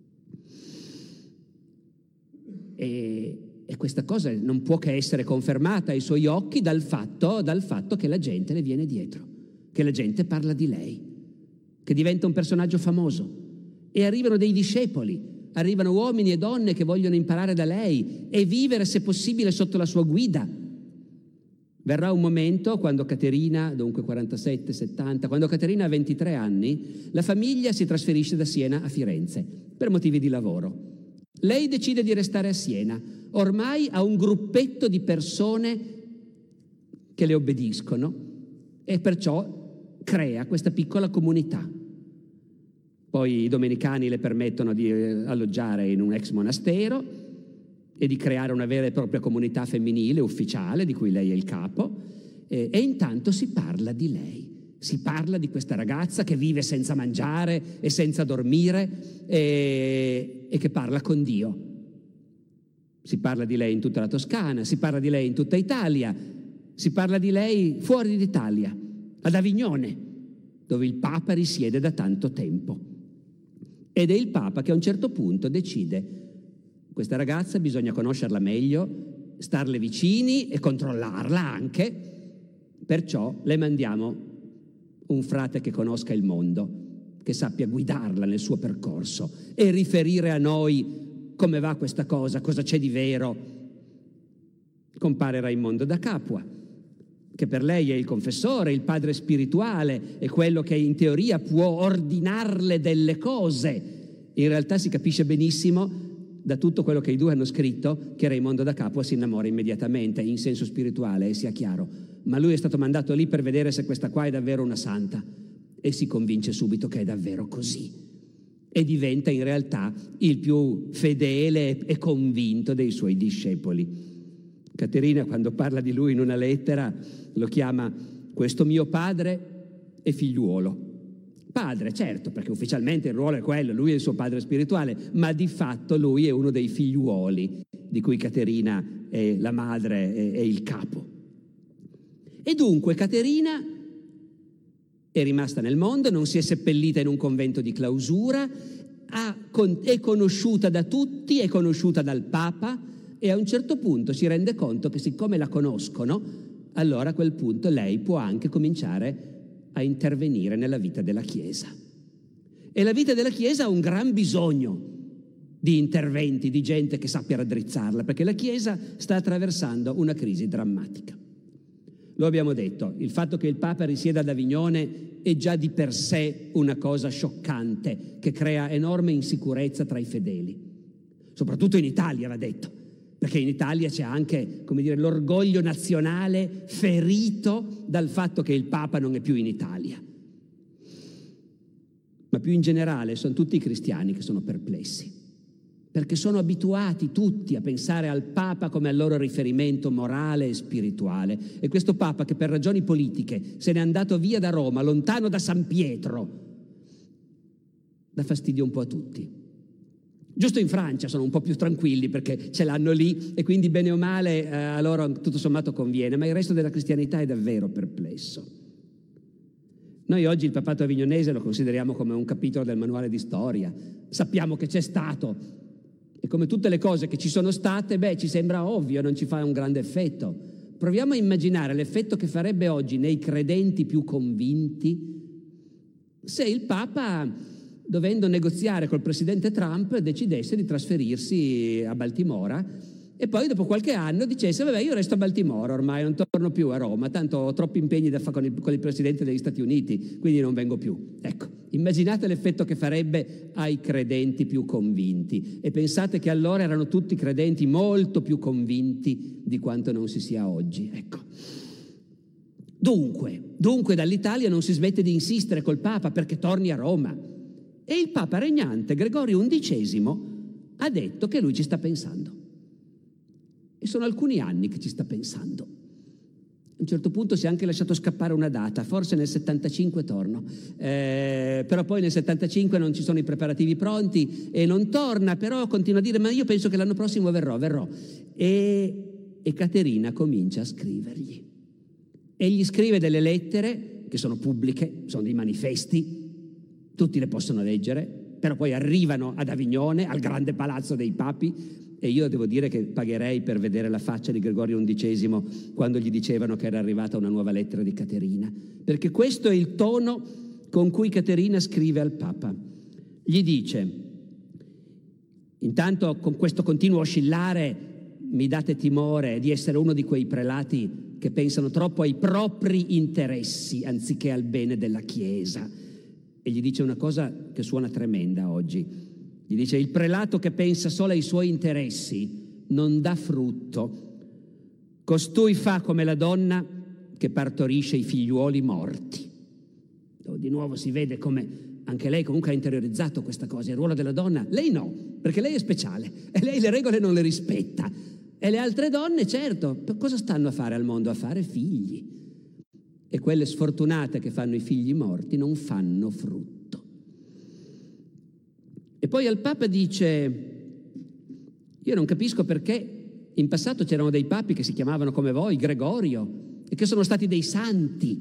E, e questa cosa non può che essere confermata ai suoi occhi dal fatto, dal fatto che la gente le viene dietro, che la gente parla di lei, che diventa un personaggio famoso. E arrivano dei discepoli, arrivano uomini e donne che vogliono imparare da lei e vivere, se possibile, sotto la sua guida. Verrà un momento, quando Caterina, dunque quarantasette settanta, quando Caterina ha ventitré anni, la famiglia si trasferisce da Siena a Firenze per motivi di lavoro. Lei decide di restare a Siena. Ormai ha un gruppetto di persone che le obbediscono e perciò crea questa piccola comunità. Poi i domenicani le permettono di alloggiare in un ex monastero e di creare una vera e propria comunità femminile ufficiale di cui lei è il capo, e, e intanto si parla di lei, si parla di questa ragazza che vive senza mangiare e senza dormire e, e che parla con Dio. Si parla di lei in tutta la Toscana, si parla di lei in tutta Italia, si parla di lei fuori d'Italia, ad Avignone, dove il Papa risiede da tanto tempo. Ed è il Papa che a un certo punto decide: questa ragazza bisogna conoscerla meglio, starle vicini e controllarla anche, perciò le mandiamo un frate che conosca il mondo, che sappia guidarla nel suo percorso e riferire a noi come va questa cosa, cosa c'è di vero. Compare Raimondo da Capua, che per lei è il confessore, il padre spirituale, è quello che in teoria può ordinarle delle cose. In realtà si capisce benissimo da tutto quello che i due hanno scritto che Raimondo da Capua si innamora immediatamente, in senso spirituale, e sia chiaro. Ma lui è stato mandato lì per vedere se questa qua è davvero una santa e si convince subito che è davvero così e diventa in realtà il più fedele e convinto dei suoi discepoli. Caterina, quando parla di lui in una lettera, lo chiama questo mio padre e figliuolo. Padre, certo, perché ufficialmente il ruolo è quello, lui è il suo padre spirituale, ma di fatto lui è uno dei figliuoli di cui Caterina è la madre e, e il capo. E dunque Caterina è rimasta nel mondo, non si è seppellita in un convento di clausura, ha, con, è conosciuta da tutti, è conosciuta dal Papa e a un certo punto si rende conto che siccome la conoscono, allora a quel punto lei può anche cominciare a intervenire nella vita della Chiesa. E la vita della Chiesa ha un gran bisogno di interventi, di gente che sappia raddrizzarla, perché la Chiesa sta attraversando una crisi drammatica. Lo abbiamo detto, il fatto che il Papa risieda ad Avignone è già di per sé una cosa scioccante, che crea enorme insicurezza tra i fedeli. Soprattutto in Italia, va detto, perché in Italia c'è anche, come dire, l'orgoglio nazionale ferito dal fatto che il Papa non è più in Italia. Ma più in generale sono tutti i cristiani che sono perplessi, perché sono abituati tutti a pensare al Papa come al loro riferimento morale e spirituale. E questo Papa, che per ragioni politiche se n'è andato via da Roma, lontano da San Pietro, dà fastidio un po' a tutti. Giusto in Francia sono un po' più tranquilli perché ce l'hanno lì e quindi bene o male eh, a loro tutto sommato conviene, ma il resto della cristianità è davvero perplesso. Noi oggi il papato avignonese lo consideriamo come un capitolo del manuale di storia, sappiamo che c'è stato e come tutte le cose che ci sono state, beh, ci sembra ovvio, non ci fa un grande effetto. Proviamo a immaginare l'effetto che farebbe oggi nei credenti più convinti se il Papa, dovendo negoziare col presidente Trump, decidesse di trasferirsi a Baltimora e poi dopo qualche anno dicesse vabbè, io resto a Baltimora ormai, non torno più a Roma, tanto ho troppi impegni da fare con il, con il presidente degli Stati Uniti, quindi non vengo più. Ecco, immaginate l'effetto che farebbe ai credenti più convinti e pensate che allora erano tutti credenti molto più convinti di quanto non si sia oggi. Ecco. Dunque, dunque dall'Italia non si smette di insistere col Papa perché torni a Roma. E il Papa regnante Gregorio undicesimo ha detto che lui ci sta pensando. E sono alcuni anni che ci sta pensando. A un certo punto si è anche lasciato scappare una data, forse nel settantacinque torno. Eh, però poi nel settantacinque non ci sono i preparativi pronti e non torna, però continua a dire ma io penso che l'anno prossimo verrò, verrò. E, e Caterina comincia a scrivergli. E gli scrive delle lettere che sono pubbliche, sono dei manifesti, tutti le possono leggere, però poi arrivano ad Avignone, al grande palazzo dei papi, e io devo dire che pagherei per vedere la faccia di Gregorio undicesimo quando gli dicevano che era arrivata una nuova lettera di Caterina, perché questo è il tono con cui Caterina scrive al Papa. Gli dice, intanto con questo continuo oscillare mi date timore di essere uno di quei prelati che pensano troppo ai propri interessi anziché al bene della Chiesa. E gli dice una cosa che suona tremenda oggi. Gli dice, il prelato che pensa solo ai suoi interessi non dà frutto. Costui fa come la donna che partorisce i figliuoli morti. Di nuovo si vede come anche lei comunque ha interiorizzato questa cosa, il ruolo della donna. Lei no, perché lei è speciale e lei le regole non le rispetta. E le altre donne, certo, cosa stanno a fare al mondo? A fare figli. E quelle sfortunate che fanno i figli morti non fanno frutto. E poi al Papa dice, io non capisco perché in passato c'erano dei papi che si chiamavano come voi, Gregorio, e che sono stati dei santi.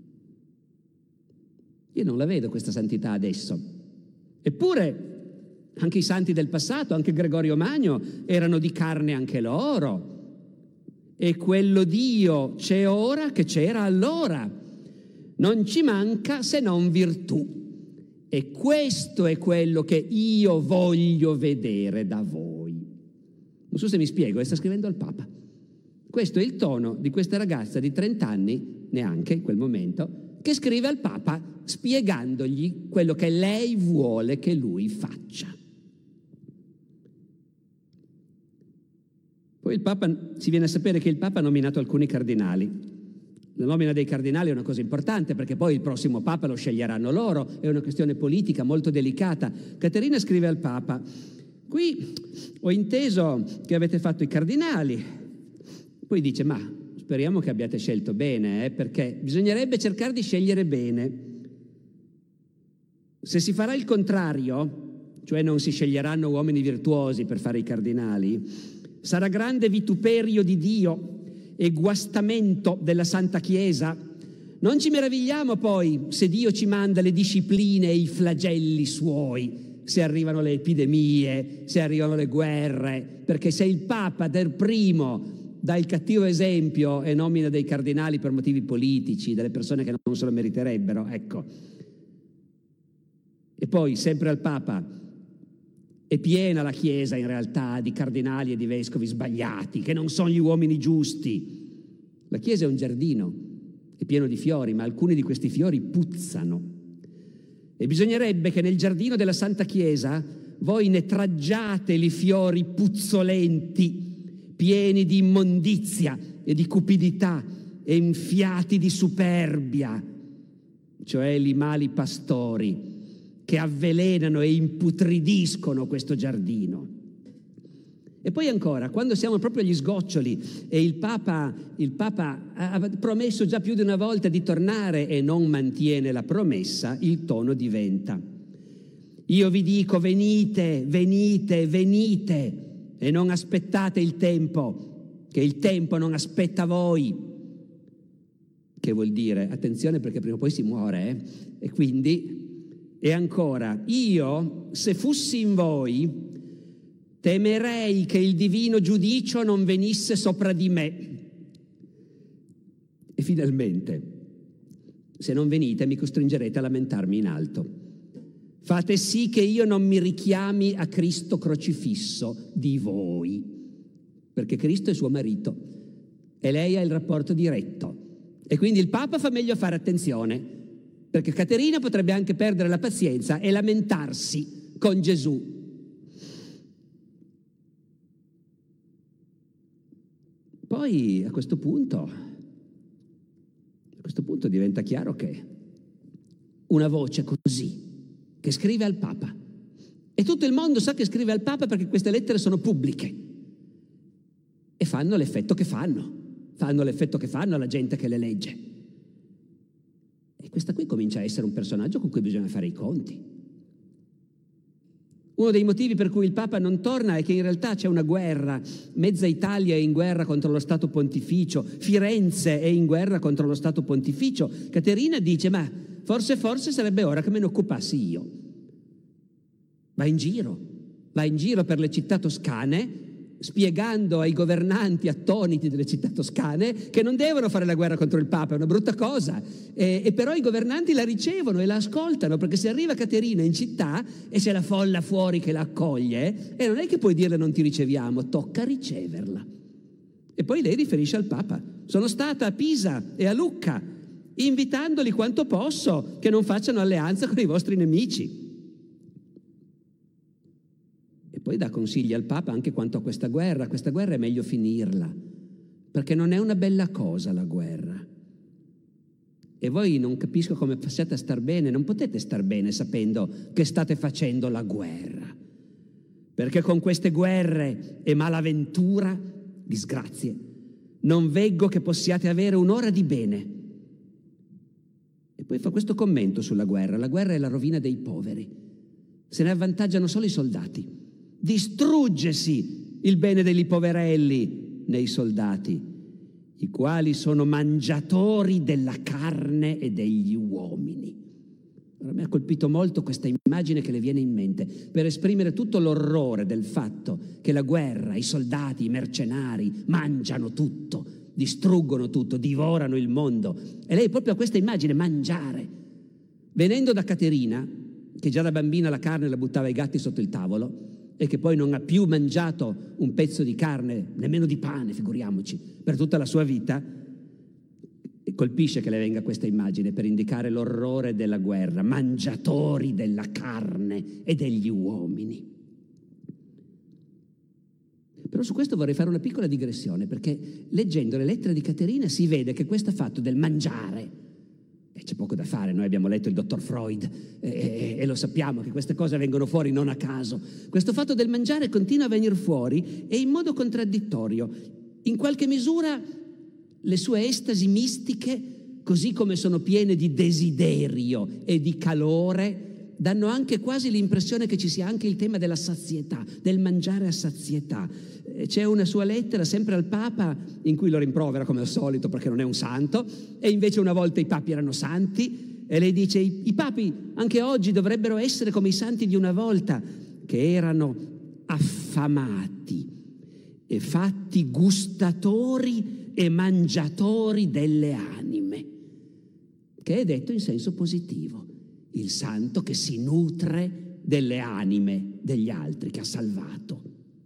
Io non la vedo questa santità adesso. Eppure anche i santi del passato, anche Gregorio Magno, erano di carne anche loro. E quello Dio c'è ora che c'era allora. Non ci manca se non virtù. E questo è quello che io voglio vedere da voi. Non so se mi spiego, sta scrivendo al Papa. Questo è il tono di questa ragazza di trenta anni, neanche in quel momento, che scrive al Papa spiegandogli quello che lei vuole che lui faccia. Poi il Papa, si viene a sapere che il Papa ha nominato alcuni cardinali. La nomina dei cardinali è una cosa importante perché poi il prossimo Papa lo sceglieranno loro, è una questione politica molto delicata. Caterina scrive al Papa: qui ho inteso che avete fatto i cardinali. Poi dice: ma speriamo che abbiate scelto bene, eh, perché bisognerebbe cercare di scegliere bene. Se si farà il contrario, cioè non si sceglieranno uomini virtuosi per fare i cardinali, sarà grande vituperio di Dio e guastamento della Santa Chiesa. Non ci meravigliamo poi se Dio ci manda le discipline e i flagelli suoi, se arrivano le epidemie, se arrivano le guerre, perché se il Papa del primo dà il cattivo esempio e nomina dei cardinali per motivi politici, delle persone che non se lo meriterebbero, ecco. E poi, sempre al Papa, è piena la Chiesa in realtà di cardinali e di vescovi sbagliati, che non sono gli uomini giusti. La Chiesa è un giardino, è pieno di fiori, ma alcuni di questi fiori puzzano. E bisognerebbe che nel giardino della Santa Chiesa voi ne traggiate i fiori puzzolenti, pieni di immondizia e di cupidità e infiati di superbia, cioè i mali pastori che avvelenano e imputridiscono questo giardino. E poi ancora, quando siamo proprio agli sgoccioli e il Papa, il Papa ha promesso già più di una volta di tornare e non mantiene la promessa, il tono diventa: io vi dico venite, venite, venite e non aspettate il tempo, che il tempo non aspetta voi. Che vuol dire? Attenzione, perché prima o poi si muore, eh? E quindi... E ancora, io, se fossi in voi, temerei che il divino giudicio non venisse sopra di me. E finalmente, se non venite, mi costringerete a lamentarmi in alto. Fate sì che io non mi richiami a Cristo crocifisso di voi, perché Cristo è suo marito e lei ha il rapporto diretto. E quindi il Papa fa meglio a fare attenzione, perché Caterina potrebbe anche perdere la pazienza e lamentarsi con Gesù. Poi a questo punto, a questo punto diventa chiaro che una voce così, che scrive al Papa, e tutto il mondo sa che scrive al Papa perché queste lettere sono pubbliche e fanno l'effetto che fanno, fanno l'effetto che fanno alla gente che le legge. E questa qui comincia a essere un personaggio con cui bisogna fare i conti. Uno dei motivi per cui il Papa non torna è che in realtà c'è una guerra. Mezza Italia è in guerra contro lo Stato Pontificio, Firenze è in guerra contro lo Stato Pontificio. Caterina dice: ma forse forse sarebbe ora che me ne occupassi io. Va in giro, va in giro per le città toscane, spiegando ai governanti attoniti delle città toscane che non devono fare la guerra contro il Papa, è una brutta cosa, e, e però i governanti la ricevono e la ascoltano, perché se arriva Caterina in città e c'è la folla fuori che la accoglie, e non è che puoi dirle non ti riceviamo, tocca riceverla. E poi lei riferisce al Papa: sono stata a Pisa e a Lucca, invitandoli quanto posso che non facciano alleanza con i vostri nemici. Poi dà consigli al Papa anche quanto a questa guerra. Questa guerra è meglio finirla, perché non è una bella cosa la guerra. E voi non capisco come possiate star bene, non potete star bene sapendo che state facendo la guerra, perché con queste guerre e malaventura, disgrazie, non veggo che possiate avere un'ora di bene. E poi fa questo commento sulla guerra: la guerra è la rovina dei poveri, se ne avvantaggiano solo i soldati. Distruggesi il bene degli poverelli nei soldati, i quali sono mangiatori della carne e degli uomini. Allora, mi ha colpito molto questa immagine che le viene in mente per esprimere tutto l'orrore del fatto che la guerra, i soldati, i mercenari mangiano tutto, distruggono tutto, divorano il mondo. E lei proprio ha questa immagine: mangiare. Venendo da Caterina, che già da bambina la carne la buttava ai gatti sotto il tavolo e che poi non ha più mangiato un pezzo di carne, nemmeno di pane, figuriamoci, per tutta la sua vita, colpisce che le venga questa immagine per indicare l'orrore della guerra, mangiatori della carne e degli uomini. Però su questo vorrei fare una piccola digressione, perché leggendo le lettere di Caterina si vede che questo fatto del mangiare, e c'è poco da fare, noi abbiamo letto il dottor Freud e, e, e lo sappiamo che queste cose vengono fuori non a caso, questo fatto del mangiare continua a venire fuori e in modo contraddittorio. In qualche misura le sue estasi mistiche, così come sono piene di desiderio e di calore, danno anche quasi l'impressione che ci sia anche il tema della sazietà, del mangiare a sazietà. C'è una sua lettera sempre al Papa in cui lo rimprovera come al solito perché non è un santo, e invece una volta i papi erano santi e lei dice i, i papi anche oggi dovrebbero essere come i santi di una volta, che erano affamati e fatti gustatori e mangiatori delle anime, che è detto in senso positivo. Il santo che si nutre delle anime degli altri, che ha salvato.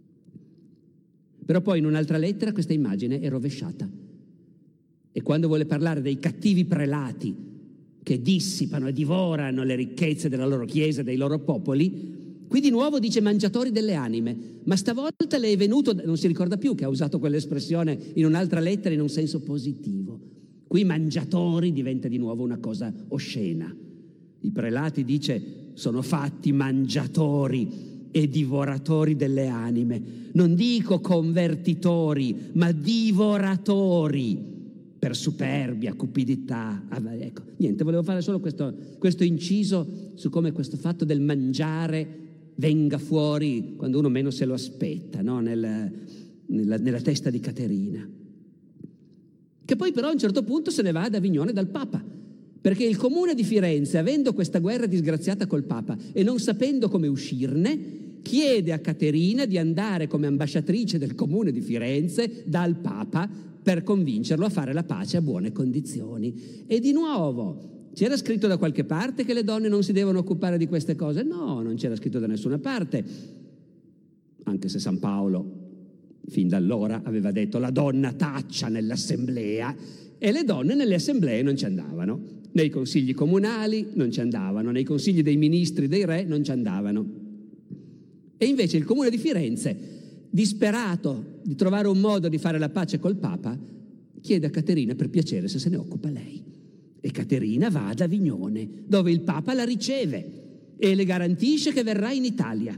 Però poi in un'altra lettera questa immagine è rovesciata. E quando vuole parlare dei cattivi prelati che dissipano e divorano le ricchezze della loro chiesa e dei loro popoli, qui di nuovo dice mangiatori delle anime, ma stavolta le è venuto, non si ricorda più che ha usato quell'espressione in un'altra lettera in un senso positivo. Qui mangiatori diventa di nuovo una cosa oscena. I prelati, dice, sono fatti mangiatori e divoratori delle anime. Non dico convertitori, ma divoratori per superbia, cupidità. Ah, ecco, niente, volevo fare solo questo, questo inciso su come questo fatto del mangiare venga fuori quando uno meno se lo aspetta, no? Nel, nella, nella testa di Caterina. Che poi però a un certo punto se ne va ad Avignone dal Papa. Perché il comune di Firenze, avendo questa guerra disgraziata col Papa e non sapendo come uscirne, chiede a Caterina di andare come ambasciatrice del comune di Firenze dal Papa per convincerlo a fare la pace a buone condizioni. E di nuovo, c'era scritto da qualche parte che le donne non si devono occupare di queste cose? No, non c'era scritto da nessuna parte, anche se San Paolo fin da allora aveva detto la donna taccia nell'assemblea, e le donne nelle assemblee non ci andavano. Nei consigli comunali non ci andavano, nei consigli dei ministri, dei re non ci andavano. E invece il comune di Firenze, disperato di trovare un modo di fare la pace col Papa, chiede a Caterina per piacere se se ne occupa lei. E Caterina va ad Avignone, dove il Papa la riceve e le garantisce che verrà in Italia.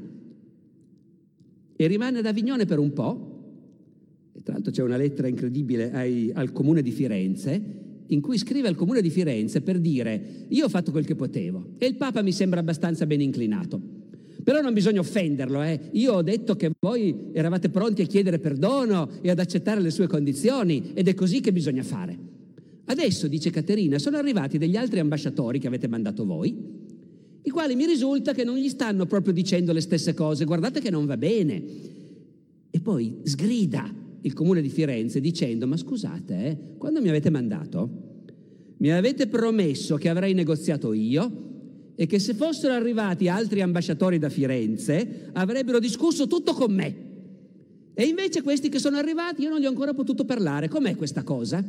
E rimane ad Avignone per un po'. E tra l'altro c'è una lettera incredibile ai, al comune di Firenze, in cui scrive al comune di Firenze per dire io ho fatto quel che potevo e il Papa mi sembra abbastanza ben inclinato, però non bisogna offenderlo, eh. Io ho detto che voi eravate pronti a chiedere perdono e ad accettare le sue condizioni ed è così che bisogna fare. Adesso, dice Caterina, sono arrivati degli altri ambasciatori che avete mandato voi, i quali mi risulta che non gli stanno proprio dicendo le stesse cose, guardate che non va bene. E poi sgrida il comune di Firenze dicendo ma scusate, eh, quando mi avete mandato mi avete promesso che avrei negoziato io e che se fossero arrivati altri ambasciatori da Firenze avrebbero discusso tutto con me, e invece questi che sono arrivati io non gli ho ancora potuto parlare. Com'è questa cosa?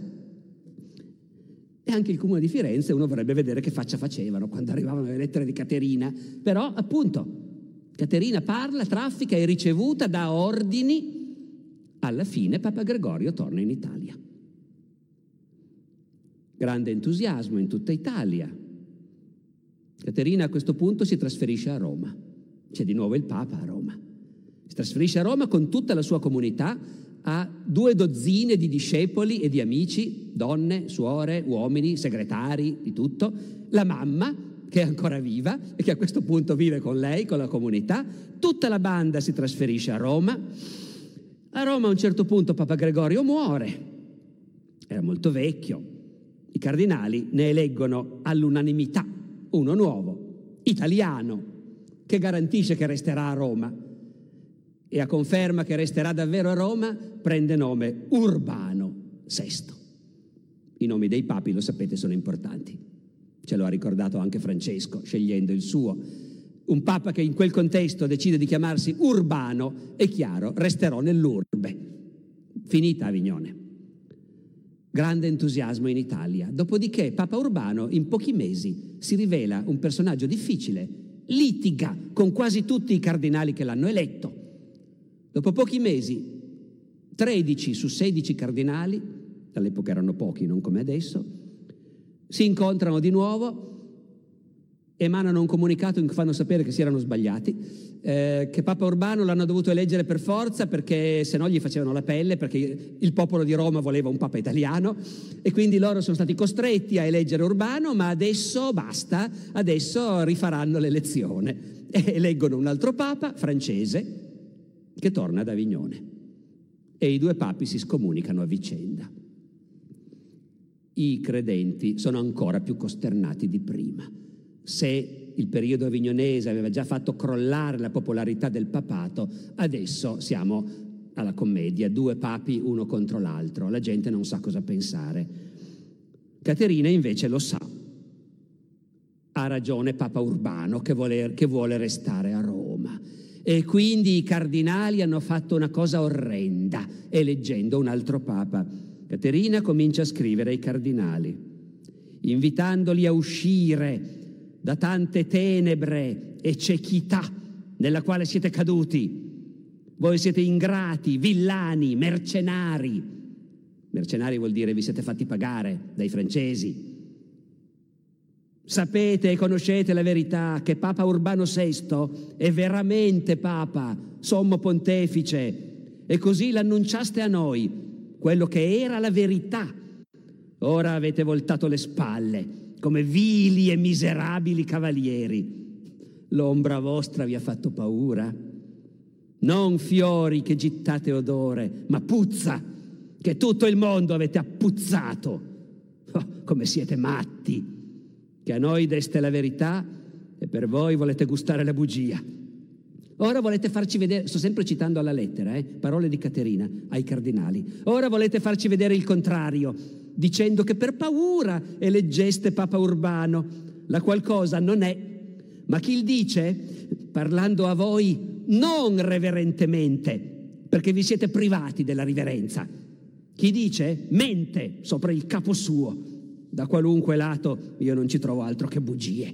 E anche il comune di Firenze uno vorrebbe vedere che faccia facevano quando arrivavano le lettere di Caterina, però appunto Caterina parla, traffica, è ricevuta, dà ordini. Alla fine Papa Gregorio torna in Italia. Grande entusiasmo in tutta Italia. Caterina a questo punto si trasferisce a Roma. C'è di nuovo il Papa a Roma. Si trasferisce a Roma con tutta la sua comunità, ha due dozzine di discepoli e di amici, donne, suore, uomini, segretari, di tutto. La mamma, che è ancora viva e che a questo punto vive con lei, con la comunità. Tutta la banda si trasferisce a Roma. A Roma a un certo punto Papa Gregorio muore, era molto vecchio, i cardinali ne eleggono all'unanimità uno nuovo, italiano, che garantisce che resterà a Roma, e a conferma che resterà davvero a Roma prende nome Urbano sesto. I nomi dei papi, lo sapete, sono importanti, ce lo ha ricordato anche Francesco scegliendo il suo. un papa che in quel contesto decide di chiamarsi Urbano, è chiaro, resterò nell'urbe. Finita Avignone. Grande entusiasmo in Italia. Dopodiché Papa Urbano in pochi mesi si rivela un personaggio difficile, litiga con quasi tutti i cardinali che l'hanno eletto. Dopo pochi mesi, tredici su sedici cardinali, all'epoca erano pochi, non come adesso, si incontrano di nuovo, emanano un comunicato in cui fanno sapere che si erano sbagliati, eh, che Papa Urbano l'hanno dovuto eleggere per forza perché se no gli facevano la pelle, perché il popolo di Roma voleva un papa italiano e quindi loro sono stati costretti a eleggere Urbano, ma adesso basta, adesso rifaranno l'elezione e eleggono un altro papa francese che torna ad Avignone e i due papi si scomunicano a vicenda. I credenti sono ancora più costernati di prima. Se il periodo avignonese aveva già fatto crollare la popolarità del papato, adesso siamo alla commedia, due papi uno contro l'altro, la gente non sa cosa pensare. Caterina invece lo sa. Ha ragione Papa Urbano che vuole, che vuole restare a Roma. E quindi i cardinali hanno fatto una cosa orrenda, eleggendo un altro papa. Caterina comincia a scrivere ai cardinali, invitandoli a uscire da tante tenebre e cecità nella quale siete caduti. Voi siete ingrati, villani, mercenari. Mercenari vuol dire vi siete fatti pagare dai francesi. Sapete e conoscete la verità che Papa Urbano sesto è veramente Papa, sommo pontefice, e così l'annunciaste a noi, quello che era la verità. Ora avete voltato le spalle, come vili e miserabili cavalieri. L'ombra vostra vi ha fatto paura? Non fiori che gittate odore, ma puzza, che tutto il mondo avete appuzzato. Oh, come siete matti, che a noi deste la verità e per voi volete gustare la bugia. Ora volete farci vedere, sto sempre citando alla lettera, eh, parole di Caterina ai cardinali, ora volete farci vedere il contrario, dicendo che per paura eleggeste Papa Urbano, la qual cosa non è. Ma chi il dice, parlando a voi non reverentemente, perché vi siete privati della riverenza. Chi dice, mente sopra il capo suo. Da qualunque lato io non ci trovo altro che bugie.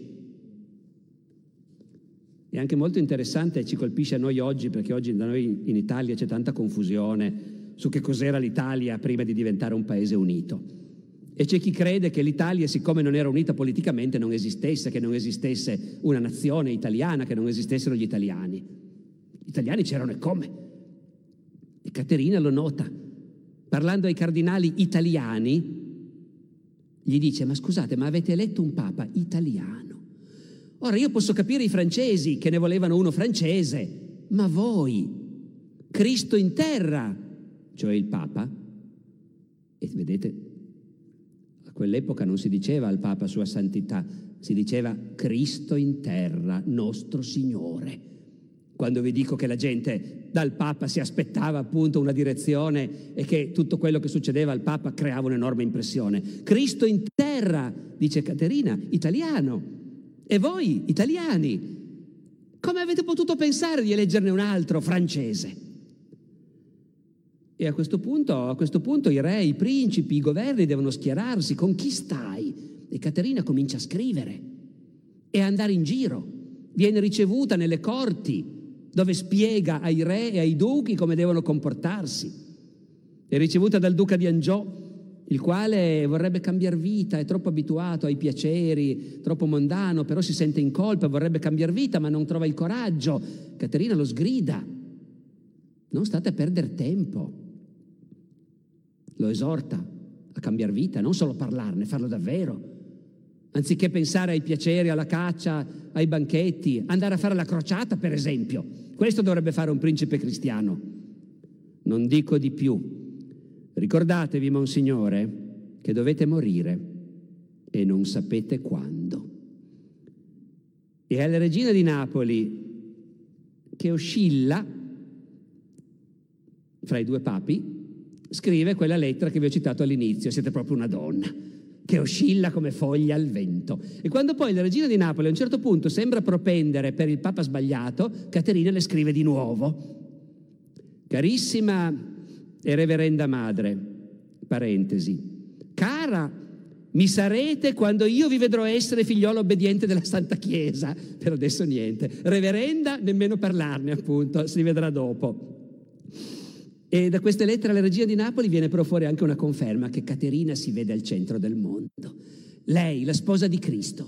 È anche molto interessante e ci colpisce a noi oggi, perché oggi da noi in Italia c'è tanta confusione su che cos'era l'Italia prima di diventare un paese unito. E c'è chi crede che l'Italia, siccome non era unita politicamente, non esistesse, che non esistesse una nazione italiana, che non esistessero gli italiani. Gli italiani c'erano e come. E Caterina lo nota. Parlando ai cardinali italiani, gli dice, ma scusate, ma avete eletto un papa italiano. Ora io posso capire i francesi che ne volevano uno francese, ma voi, Cristo in terra, cioè il papa, e vedete, a quell'epoca non si diceva al papa sua santità, si diceva Cristo in terra, nostro Signore. Quando vi dico che la gente dal Papa si aspettava appunto una direzione e che tutto quello che succedeva al Papa creava un'enorme impressione. Cristo in terra, dice Caterina, italiano. E voi, italiani, come avete potuto pensare di eleggerne un altro, francese? E a questo punto, a questo punto i re, i principi, i governi devono schierarsi. Con chi stai? E Caterina comincia a scrivere e a andare in giro. Viene ricevuta nelle corti, dove spiega ai re e ai duchi come devono comportarsi. È ricevuta dal duca di Angiò, il quale vorrebbe cambiare vita, è troppo abituato ai piaceri, troppo mondano, però si sente in colpa, vorrebbe cambiare vita, ma non trova il coraggio. Caterina lo sgrida. Non state a perdere tempo. Lo esorta a cambiare vita, non solo parlarne, farlo davvero. Anziché pensare ai piaceri, alla caccia, ai banchetti, andare a fare la crociata, per esempio. Questo dovrebbe fare un principe cristiano. Non dico di più. Ricordatevi, Monsignore, che dovete morire e non sapete quando. E alla regina di Napoli, che oscilla fra i due papi, scrive quella lettera che vi ho citato all'inizio. Siete proprio una donna. che oscilla come foglia al vento. E quando poi la regina di Napoli a un certo punto sembra propendere per il papa sbagliato, Caterina le scrive di nuovo: carissima e reverenda madre, parentesi, cara, mi sarete quando io vi vedrò essere figliolo obbediente della Santa Chiesa. Per adesso niente. Reverenda, nemmeno parlarne, appunto, si vedrà dopo. E da queste lettere alla regina di Napoli viene però fuori anche una conferma che Caterina si vede al centro del mondo. Lei, la sposa di Cristo.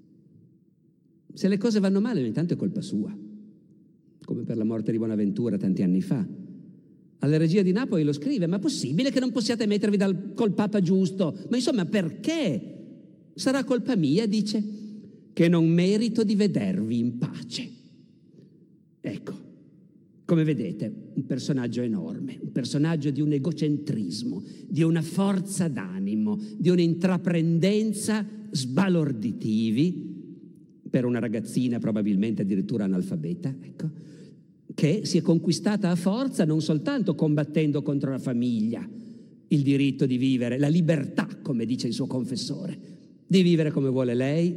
Se le cose vanno male, ogni tanto è colpa sua, come per la morte di Bonaventura tanti anni fa. Alla regina di Napoli lo scrive: ma è possibile che non possiate mettervi dal, col Papa giusto? Ma insomma, perché? Sarà colpa mia, dice, che non merito di vedervi in pace. Ecco, come vedete, un personaggio enorme, un personaggio di un egocentrismo, di una forza d'animo, di un'intraprendenza sbalorditivi, per una ragazzina probabilmente addirittura analfabeta, ecco, che si è conquistata a forza non soltanto combattendo contro la famiglia, il diritto di vivere, la libertà, come dice il suo confessore, di vivere come vuole lei,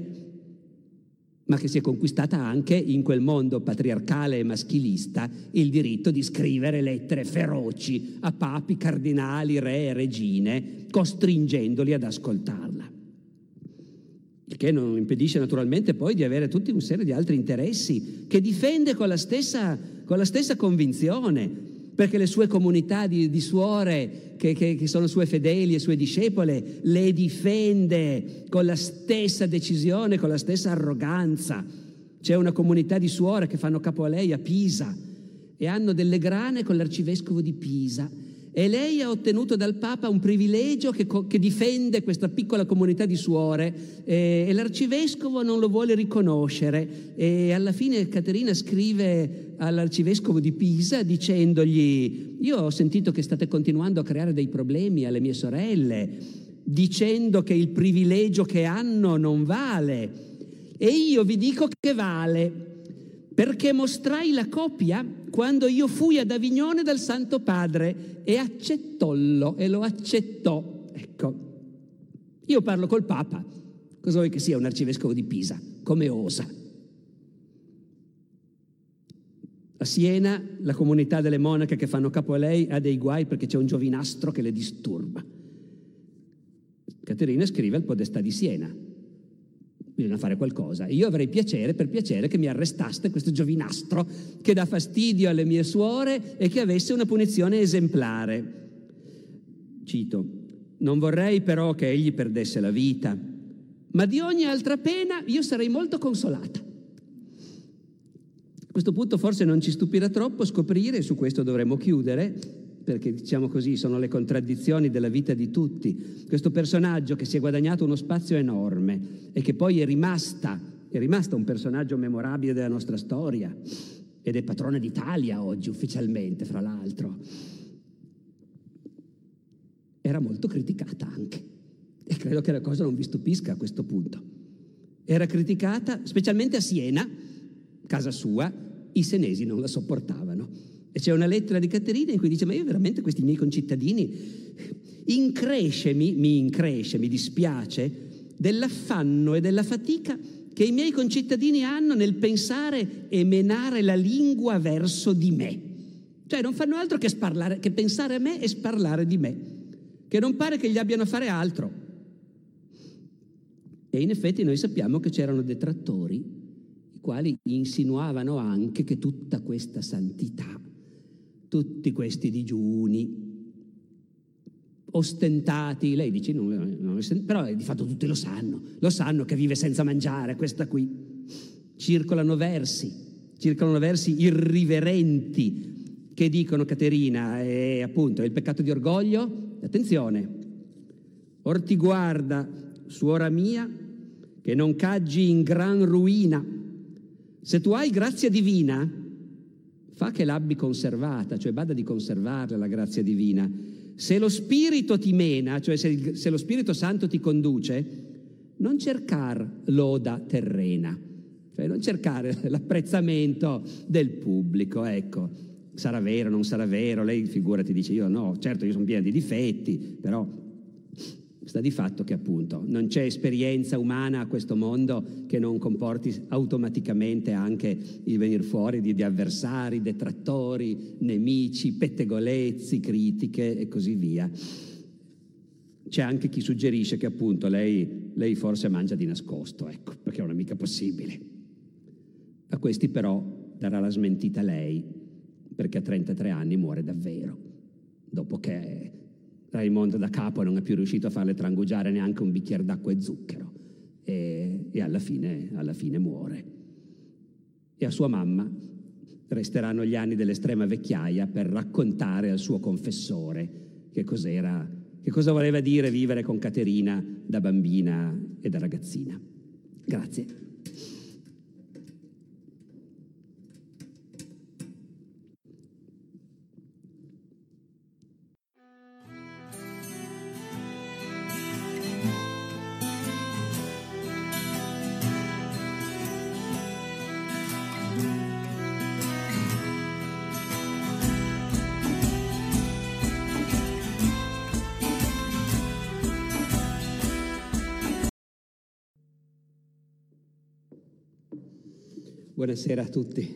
ma che si è conquistata anche in quel mondo patriarcale e maschilista il diritto di scrivere lettere feroci a papi, cardinali, re e regine, costringendoli ad ascoltarla. Il che non impedisce naturalmente poi di avere tutta una serie di altri interessi che difende con la stessa, con la stessa convinzione, perché le sue comunità di, di suore che, che, che sono sue fedeli e sue discepole le difende con la stessa decisione, con la stessa arroganza. C'è una comunità di suore che fanno capo a lei a Pisa e hanno delle grane con l'arcivescovo di Pisa, e lei ha ottenuto dal Papa un privilegio che, che difende questa piccola comunità di suore, e, e l'arcivescovo non lo vuole riconoscere, e alla fine Caterina scrive all'arcivescovo di Pisa dicendogli: io ho sentito che state continuando a creare dei problemi alle mie sorelle, dicendo che il privilegio che hanno non vale, e io vi dico che vale, perché mostrai la copia quando io fui ad Avignone dal Santo Padre e accettollo, e lo accettò. Ecco, io parlo col Papa, cosa vuoi che sia un arcivescovo di Pisa? Come osa? A Siena la comunità delle monache che fanno capo a lei ha dei guai perché c'è un giovinastro che le disturba. Caterina scrive al podestà di Siena: bisogna fare qualcosa. Io avrei piacere, per piacere, che mi arrestaste questo giovinastro che dà fastidio alle mie suore e che avesse una punizione esemplare. Cito: non vorrei però che egli perdesse la vita, ma di ogni altra pena io sarei molto consolata. A questo punto forse non ci stupirà troppo scoprire, e su questo dovremmo chiudere, perché diciamo così sono le contraddizioni della vita di tutti, questo personaggio che si è guadagnato uno spazio enorme e che poi è rimasta, è rimasta un personaggio memorabile della nostra storia ed è patrona d'Italia oggi ufficialmente, fra l'altro, era molto criticata anche, e credo che la cosa non vi stupisca a questo punto. Era criticata specialmente a Siena, casa sua, i senesi non la sopportavano. E c'è una lettera di Caterina in cui dice: ma io veramente questi miei concittadini, incresce, mi, mi incresce, mi dispiace dell'affanno e della fatica che i miei concittadini hanno nel pensare e menare la lingua verso di me. Cioè non fanno altro che, sparlare, che pensare a me e sparlare di me, che non pare che gli abbiano a fare altro. E in effetti noi sappiamo che c'erano detrattori i quali insinuavano anche che tutta questa santità, tutti questi digiuni ostentati, lei dice non, non, però di fatto tutti lo sanno, lo sanno che vive senza mangiare questa qui. Circolano versi, circolano versi irriverenti che dicono: Caterina, è appunto è il peccato di orgoglio. Attenzione: or ti guarda, suora mia, che non caggi in gran ruina. Se tu hai grazia divina, fa che l'abbi conservata, cioè bada di conservarla la grazia divina. Se lo Spirito ti mena, cioè se, il, se lo Spirito Santo ti conduce, non cercar loda terrena, cioè non cercare l'apprezzamento del pubblico, ecco, sarà vero, non sarà vero, lei figurati dice io no, certo io sono piena di difetti, però Sta di fatto che appunto non c'è esperienza umana a questo mondo che non comporti automaticamente anche il venir fuori di, di avversari, detrattori, nemici, pettegolezzi, critiche e così via. C'è anche chi suggerisce che appunto lei, lei forse mangia di nascosto, ecco, perché non è mica possibile. A questi però darà la smentita lei, perché a trentatré anni muore davvero, dopo che Raimondo da capo non è più riuscito a farle trangugiare neanche un bicchiere d'acqua e zucchero e, e alla fine, alla fine muore. E a sua mamma resteranno gli anni dell'estrema vecchiaia per raccontare al suo confessore che cos'era, che cosa voleva dire vivere con Caterina da bambina e da ragazzina. Grazie. Buonasera a tutti.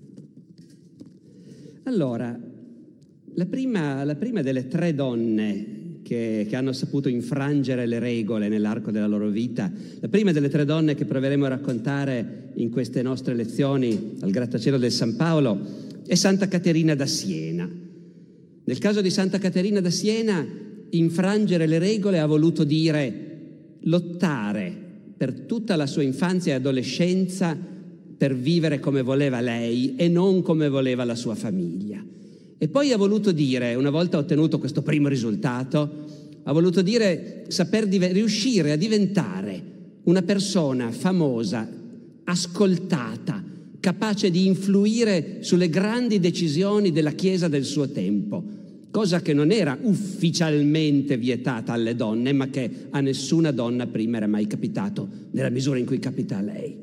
Allora, la prima, la prima delle tre donne che, che hanno saputo infrangere le regole nell'arco della loro vita, la prima delle tre donne che proveremo a raccontare in queste nostre lezioni al grattacielo del San Paolo, è Santa Caterina da Siena. Nel caso di Santa Caterina da Siena, infrangere le regole ha voluto dire lottare per tutta la sua infanzia e adolescenza per vivere come voleva lei e non come voleva la sua famiglia. E poi ha voluto dire, una volta ottenuto questo primo risultato, ha voluto dire saper div- riuscire a diventare una persona famosa, ascoltata, capace di influire sulle grandi decisioni della Chiesa del suo tempo, cosa che non era ufficialmente vietata alle donne, ma che a nessuna donna prima era mai capitato nella misura in cui capita a lei.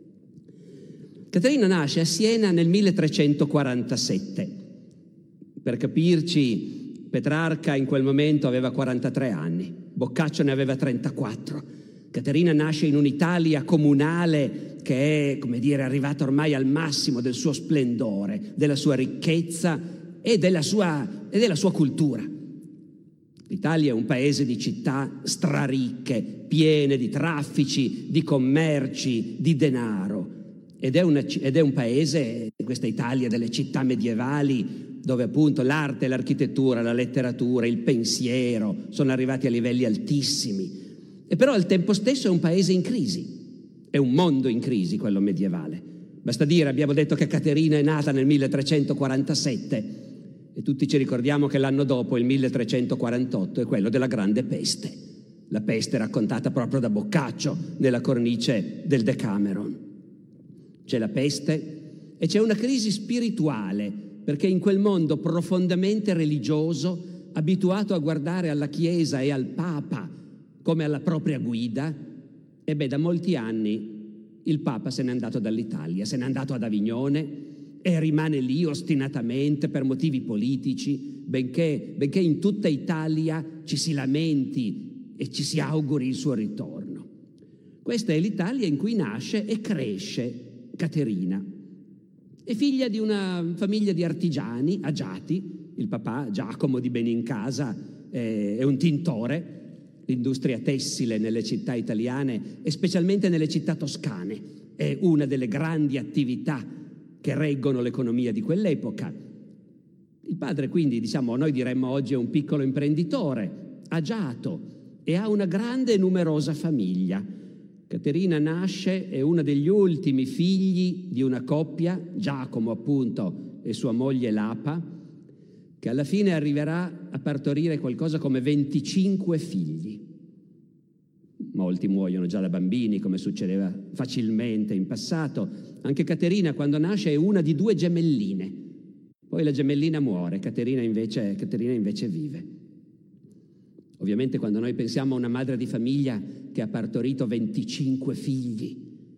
Caterina nasce a Siena nel milletrecentoquarantasette. Per capirci, Petrarca in quel momento aveva quarantatré anni, Boccaccio ne aveva trentaquattro. Caterina nasce in un'Italia comunale che è, come dire, arrivata ormai al massimo del suo splendore, della sua ricchezza e della sua, e della sua cultura. L'Italia è un paese di città straricche, piene di traffici, di commerci, di denaro. Ed è, una, ed è un paese, questa Italia delle città medievali, dove appunto l'arte, l'architettura, la letteratura, il pensiero sono arrivati a livelli altissimi. E però al tempo stesso è un paese in crisi, è un mondo in crisi quello medievale. Basta dire, abbiamo detto che Caterina è nata nel milletrecentoquarantasette e tutti ci ricordiamo che l'anno dopo, il milletrecentoquarantotto, è quello della Grande Peste. La peste raccontata proprio da Boccaccio nella cornice del Decameron. C'è la peste e c'è una crisi spirituale, perché in quel mondo profondamente religioso, abituato a guardare alla Chiesa e al Papa come alla propria guida, e beh, da molti anni il Papa se n'è andato dall'Italia, se n'è andato ad Avignone e rimane lì ostinatamente per motivi politici, benché, benché in tutta Italia ci si lamenti e ci si auguri il suo ritorno. Questa è l'Italia in cui nasce e cresce Caterina. È figlia di una famiglia di artigiani agiati. Il papà, Giacomo di Benincasa, è un tintore. L'industria tessile nelle città italiane e specialmente nelle città toscane è una delle grandi attività che reggono l'economia di quell'epoca. Il padre quindi, diciamo, noi diremmo oggi è un piccolo imprenditore, agiato, e ha una grande e numerosa famiglia. Caterina nasce, è una degli ultimi figli di una coppia, Giacomo appunto e sua moglie Lapa, che alla fine arriverà a partorire qualcosa come venticinque figli. Molti muoiono già da bambini, come succedeva facilmente in passato. Anche Caterina, quando nasce, è una di due gemelline. Poi la gemellina muore, Caterina invece, Caterina invece vive. Ovviamente quando noi pensiamo a una madre di famiglia che ha partorito venticinque figli,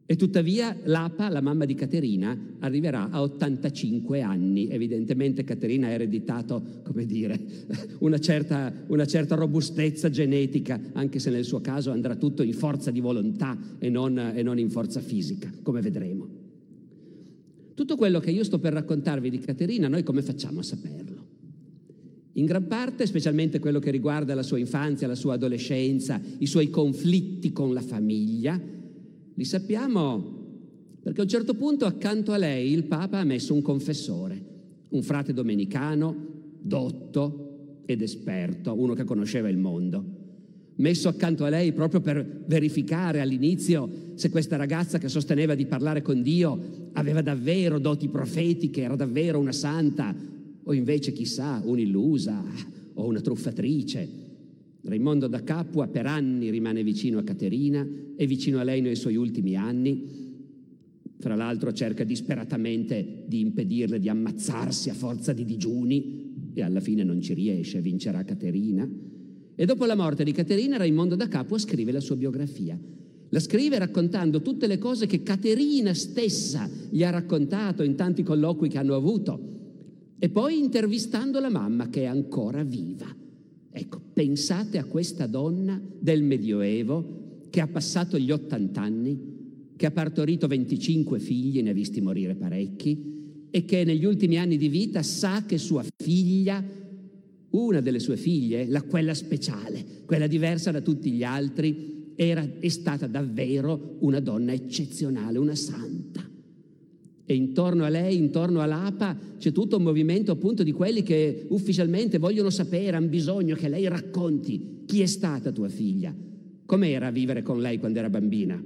E tuttavia l'Apa, la mamma di Caterina, arriverà a ottantacinque anni. Evidentemente Caterina ha ereditato, come dire, una certa, una certa robustezza genetica, anche se nel suo caso andrà tutto in forza di volontà e non, e non in forza fisica, come vedremo. Tutto quello che io sto per raccontarvi di Caterina, noi come facciamo a saperlo? In gran parte, specialmente quello che riguarda la sua infanzia, la sua adolescenza, i suoi conflitti con la famiglia, li sappiamo perché a un certo punto accanto a lei il Papa ha messo un confessore, un frate domenicano, dotto ed esperto, uno che conosceva il mondo, messo accanto a lei proprio per verificare all'inizio se questa ragazza che sosteneva di parlare con Dio aveva davvero doti profetiche, era davvero una santa, o invece, chissà, un'illusa o una truffatrice. Raimondo da Capua per anni rimane vicino a Caterina e vicino a lei nei suoi ultimi anni. Fra l'altro cerca disperatamente di impedirle di ammazzarsi a forza di digiuni e alla fine non ci riesce, vincerà Caterina. E dopo la morte di Caterina, Raimondo da Capua scrive la sua biografia. La scrive raccontando tutte le cose che Caterina stessa gli ha raccontato in tanti colloqui che hanno avuto e poi intervistando la mamma che è ancora viva. Ecco, pensate a questa donna del Medioevo che ha passato gli ottant'anni, che ha partorito venticinque figli, ne ha visti morire parecchi, e che negli ultimi anni di vita sa che sua figlia, una delle sue figlie, la, quella speciale, quella diversa da tutti gli altri, era, è stata davvero una donna eccezionale, una santa. E intorno a lei, intorno all'Apa, c'è tutto un movimento appunto di quelli che ufficialmente vogliono sapere, hanno bisogno che lei racconti chi è stata tua figlia, com'era vivere con lei quando era bambina.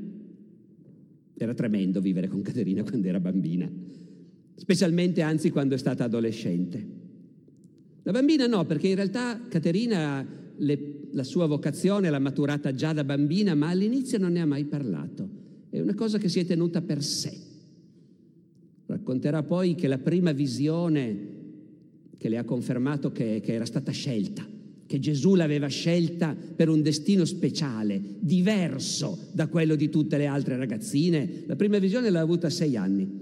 Era tremendo vivere con Caterina quando era bambina, specialmente anzi quando è stata adolescente. La bambina no, perché in realtà Caterina le, la sua vocazione l'ha maturata già da bambina, ma all'inizio non ne ha mai parlato. È una cosa che si è tenuta per sé. Racconterà poi che la prima visione che le ha confermato che, che era stata scelta, che Gesù l'aveva scelta per un destino speciale, diverso da quello di tutte le altre ragazzine, la prima visione l'ha avuta a sei anni.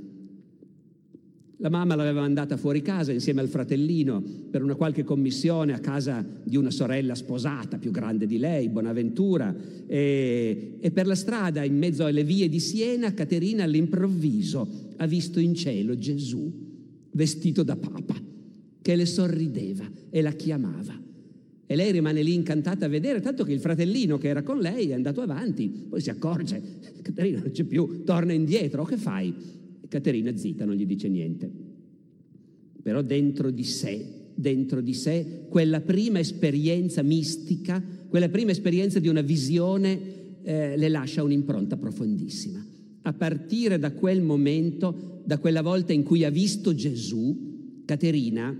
La mamma l'aveva mandata fuori casa insieme al fratellino per una qualche commissione a casa di una sorella sposata più grande di lei, Bonaventura, e, e per la strada, in mezzo alle vie di Siena, Caterina all'improvviso ha visto in cielo Gesù vestito da papa che le sorrideva e la chiamava. E lei rimane lì incantata a vedere, tanto che il fratellino che era con lei è andato avanti, poi si accorge, Caterina non c'è più, torna indietro, che fai? Caterina zitta, non gli dice niente. Però dentro di sé, dentro di sé, quella prima esperienza mistica, quella prima esperienza di una visione eh, le lascia un'impronta profondissima. A partire da quel momento, da quella volta in cui ha visto Gesù, Caterina,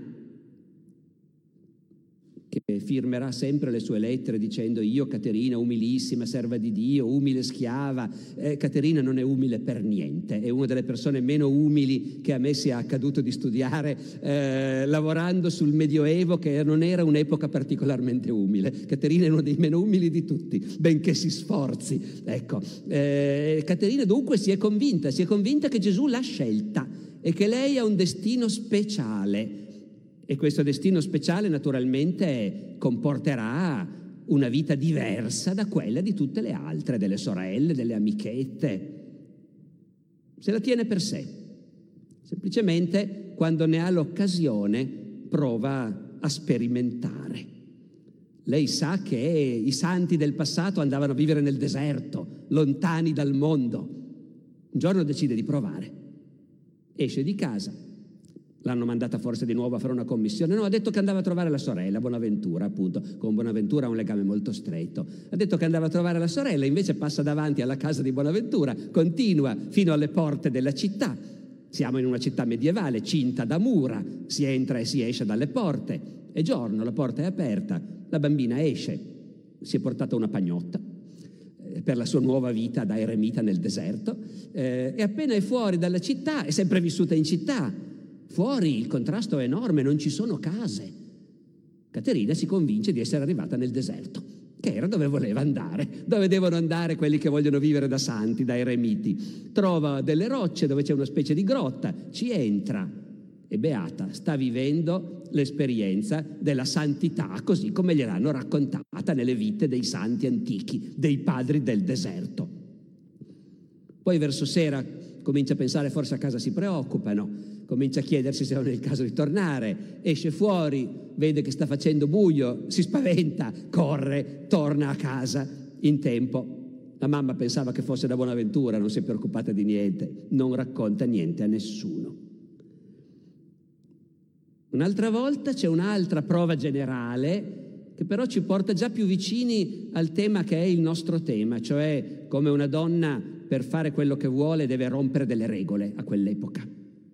che firmerà sempre le sue lettere dicendo io Caterina, umilissima, serva di Dio, umile schiava, eh, Caterina non è umile per niente, è una delle persone meno umili che a me sia accaduto di studiare eh, lavorando sul Medioevo, che non era un'epoca particolarmente umile. Caterina è uno dei meno umili di tutti, benché si sforzi. Ecco, eh, Caterina dunque si è convinta, si è convinta che Gesù l'ha scelta e che lei ha un destino speciale. E questo destino speciale naturalmente comporterà una vita diversa da quella di tutte le altre, delle sorelle, delle amichette. Se la tiene per sé. Semplicemente quando ne ha l'occasione prova a sperimentare. Lei sa che i santi del passato andavano a vivere nel deserto, lontani dal mondo. Un giorno decide di provare. Esce di casa. L'hanno mandata forse di nuovo a fare una commissione. No, ha detto che andava a trovare la sorella, Bonaventura, appunto. Con Bonaventura ha un legame molto stretto. Ha detto che andava a trovare la sorella, invece passa davanti alla casa di Bonaventura, continua fino alle porte della città. Siamo in una città medievale, cinta da mura, si entra e si esce dalle porte. È giorno, la porta è aperta, la bambina esce, si è portata una pagnotta eh, per la sua nuova vita da eremita nel deserto, eh, e appena è fuori dalla città, è sempre vissuta in città. Fuori il contrasto è enorme, non ci sono case. Caterina si convince di essere arrivata nel deserto. che era dove voleva andare, dove devono andare quelli che vogliono vivere da santi, da eremiti. Trova delle rocce dove c'è una specie di grotta, ci entra e beata, sta vivendo l'esperienza della santità così come gliel'hanno raccontata nelle vite dei santi antichi, dei padri del deserto. Poi verso sera comincia a pensare, forse a casa si preoccupano, comincia a chiedersi se non è il caso di tornare, esce fuori, vede che sta facendo buio, si spaventa, corre, torna a casa in tempo. La mamma pensava che fosse da Buonaventura, non si è preoccupata di niente, non racconta niente a nessuno. Un'altra volta c'è un'altra prova generale che però ci porta già più vicini al tema che è il nostro tema, cioè come una donna per fare quello che vuole deve rompere delle regole a quell'epoca.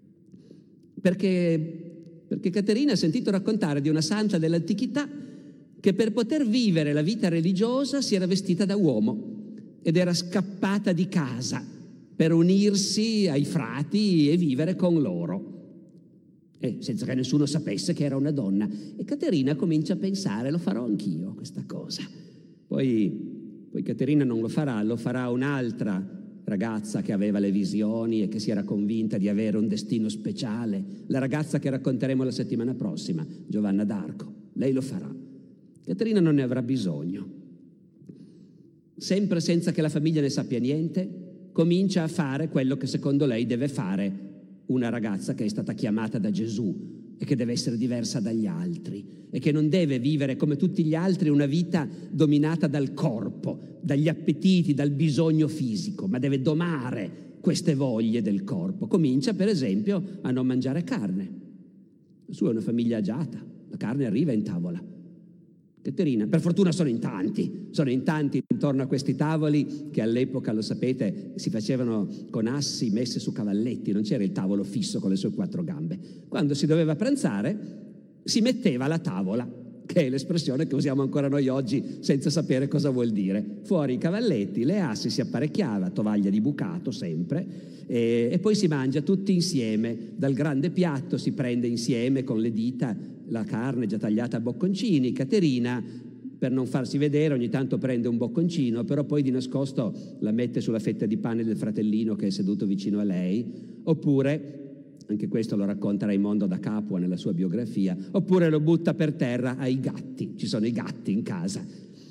Perché, perché Caterina ha sentito raccontare di una santa dell'antichità che per poter vivere la vita religiosa si era vestita da uomo ed era scappata di casa per unirsi ai frati e vivere con loro, e senza che nessuno sapesse che era una donna. E Caterina comincia a pensare, lo farò anch'io questa cosa. Poi, poi Caterina non lo farà, lo farà un'altra ragazza che aveva le visioni e che si era convinta di avere un destino speciale, la ragazza che racconteremo la settimana prossima, Giovanna d'Arco. Lei lo farà. Caterina non ne avrà bisogno. Sempre senza che la famiglia ne sappia niente, comincia a fare quello che secondo lei deve fare una ragazza che è stata chiamata da Gesù e che deve essere diversa dagli altri e che non deve vivere come tutti gli altri una vita dominata dal corpo, dagli appetiti, dal bisogno fisico, ma deve domare queste voglie del corpo. Comincia per esempio a non mangiare carne. La sua è una famiglia agiata, la carne arriva in tavola. Caterina, per fortuna sono in tanti, sono in tanti intorno a questi tavoli che all'epoca, lo sapete, si facevano con assi messe su cavalletti, non c'era il tavolo fisso con le sue quattro gambe. Quando si doveva pranzare si metteva alla tavola, che è l'espressione che usiamo ancora noi oggi senza sapere cosa vuol dire. Fuori i cavalletti, le assi, si apparecchiava, tovaglia di bucato sempre, e, e poi si mangia tutti insieme. Dal grande piatto si prende insieme con le dita la carne già tagliata a bocconcini. Caterina, per non farsi vedere, ogni tanto prende un bocconcino, però poi di nascosto la mette sulla fetta di pane del fratellino che è seduto vicino a lei, oppure, anche questo lo racconta Raimondo da Capua nella sua biografia, oppure lo butta per terra ai gatti. Ci sono i gatti in casa.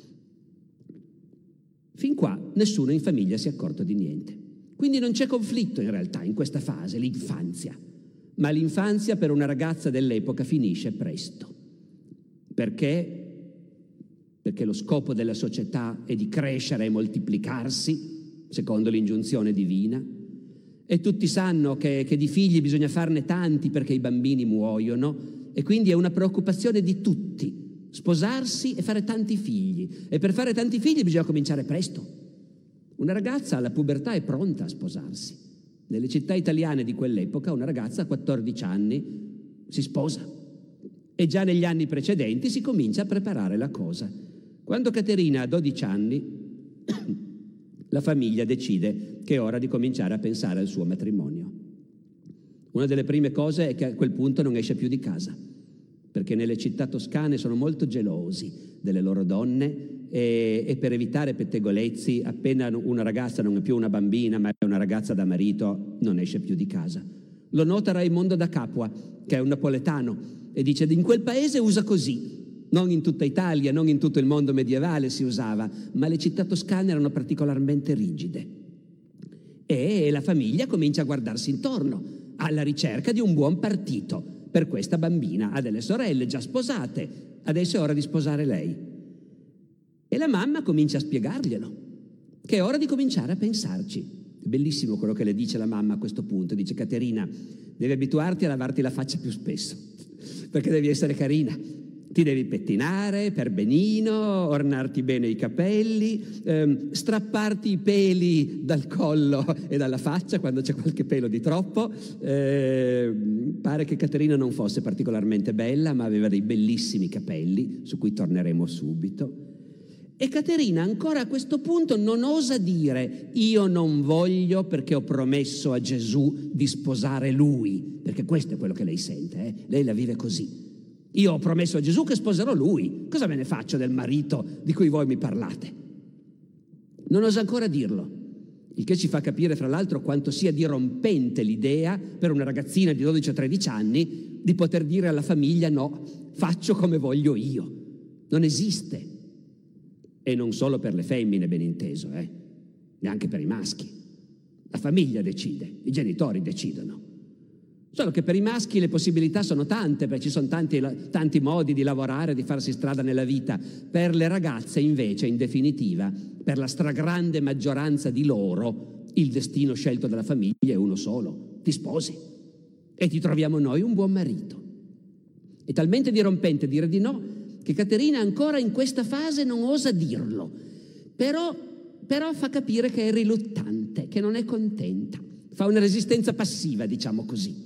Fin qua nessuno in famiglia si è accorto di niente. Quindi non c'è conflitto in realtà in questa fase, l'infanzia. Ma l'infanzia per una ragazza dell'epoca finisce presto. Perché? Perché lo scopo della società è di crescere e moltiplicarsi, secondo l'ingiunzione divina, e tutti sanno che, che di figli bisogna farne tanti perché i bambini muoiono, e quindi è una preoccupazione di tutti, sposarsi e fare tanti figli. E per fare tanti figli bisogna cominciare presto. Una ragazza alla pubertà è pronta a sposarsi. Nelle città italiane di quell'epoca una ragazza a quattordici anni si sposa e già negli anni precedenti si comincia a preparare la cosa. Quando Caterina ha dodici anni, la famiglia decide che è ora di cominciare a pensare al suo matrimonio. Una delle prime cose è che a quel punto non esce più di casa, perché nelle città toscane sono molto gelosi delle loro donne e, e per evitare pettegolezzi, appena una ragazza non è più una bambina ma è una ragazza da marito, non esce più di casa. Lo nota Raimondo da Capua, che è un napoletano, e dice: in quel paese usa così. Non in tutta Italia, non in tutto il mondo medievale si usava, ma le città toscane erano particolarmente rigide. E la famiglia comincia a guardarsi intorno, alla ricerca di un buon partito per questa bambina. Ha delle sorelle già sposate, adesso è ora di sposare lei. E la mamma comincia a spiegarglielo, che è ora di cominciare a pensarci. È bellissimo quello che le dice la mamma a questo punto. Dice: Caterina, devi abituarti a lavarti la faccia più spesso, perché devi essere carina. Ti devi pettinare per benino, ornarti bene i capelli, ehm, strapparti i peli dal collo e dalla faccia quando c'è qualche pelo di troppo. Eh, pare che Caterina non fosse particolarmente bella, ma aveva dei bellissimi capelli, su cui torneremo subito. E Caterina ancora a questo punto non osa dire: io non voglio perché ho promesso a Gesù di sposare lui, perché questo è quello che lei sente, eh? Lei la vive così. Io ho promesso a Gesù che sposerò lui. Cosa me ne faccio del marito di cui voi mi parlate? Non osa ancora dirlo, il che ci fa capire, fra l'altro, quanto sia dirompente l'idea per una ragazzina di dodici o tredici anni di poter dire alla famiglia: no, faccio come voglio io. Non esiste. E non solo per le femmine, ben inteso, eh? Neanche per i maschi. La famiglia decide, i genitori decidono. Solo che per i maschi le possibilità sono tante, perché ci sono tanti, tanti modi di lavorare, di farsi strada nella vita. Per le ragazze, invece, in definitiva, per la stragrande maggioranza di loro, il destino scelto dalla famiglia è uno solo: ti sposi e ti troviamo noi un buon marito. È talmente dirompente dire di no che Caterina ancora in questa fase non osa dirlo, però, però fa capire che è riluttante, che non è contenta, fa una resistenza passiva, diciamo così.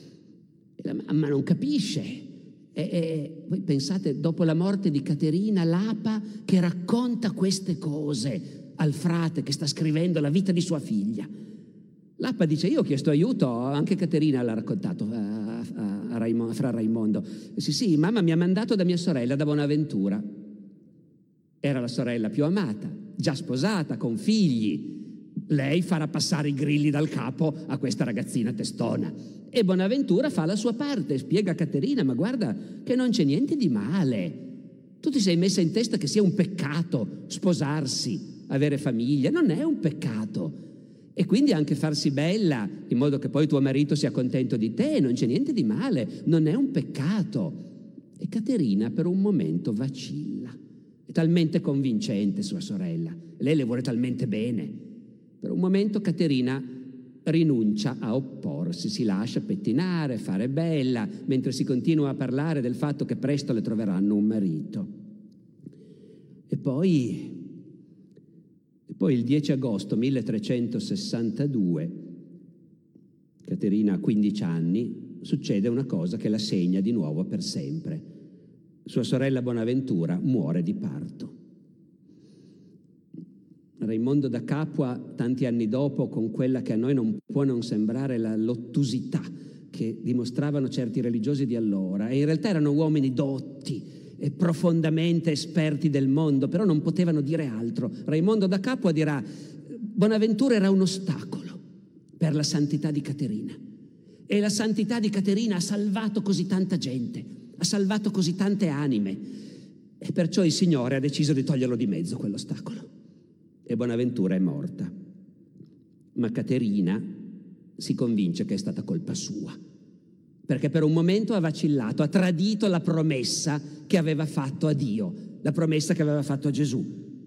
La mamma non capisce. E, e voi pensate, dopo la morte di Caterina, l'Apa che racconta queste cose al frate che sta scrivendo la vita di sua figlia. L'Apa dice: io ho chiesto aiuto, anche Caterina l'ha raccontato a, a, a Raimondo, fra Raimondo. Sì, sì, mamma mi ha mandato da mia sorella, da Bonaventura. Era la sorella più amata, già sposata, con figli. Lei farà passare i grilli dal capo a questa ragazzina testona. E Bonaventura fa la sua parte, spiega a Caterina: ma guarda che non c'è niente di male. Tu ti sei messa in testa che sia un peccato sposarsi, avere famiglia. Non è un peccato. E quindi anche farsi bella, in modo che poi tuo marito sia contento di te, non c'è niente di male, non è un peccato. E Caterina per un momento vacilla. È talmente convincente sua sorella, lei le vuole talmente bene. Per un momento Caterina rinuncia a opporsi, si lascia pettinare, fare bella, mentre si continua a parlare del fatto che presto le troveranno un marito. E poi, e poi il dieci agosto milletrecentosessantadue, Caterina ha quindici anni, succede una cosa che la segna di nuovo per sempre. Sua sorella Bonaventura muore di parto. Raimondo da Capua, tanti anni dopo, con quella che a noi non può non sembrare la lottusità che dimostravano certi religiosi di allora, e in realtà erano uomini dotti e profondamente esperti del mondo, però non potevano dire altro. Raimondo da Capua dirà: Bonaventura era un ostacolo per la santità di Caterina, e la santità di Caterina ha salvato così tanta gente, ha salvato così tante anime, e perciò il Signore ha deciso di toglierlo di mezzo quell'ostacolo. E Bonaventura è morta. Ma Caterina si convince che è stata colpa sua, perché per un momento ha vacillato, ha tradito la promessa che aveva fatto a Dio, la promessa che aveva fatto a Gesù.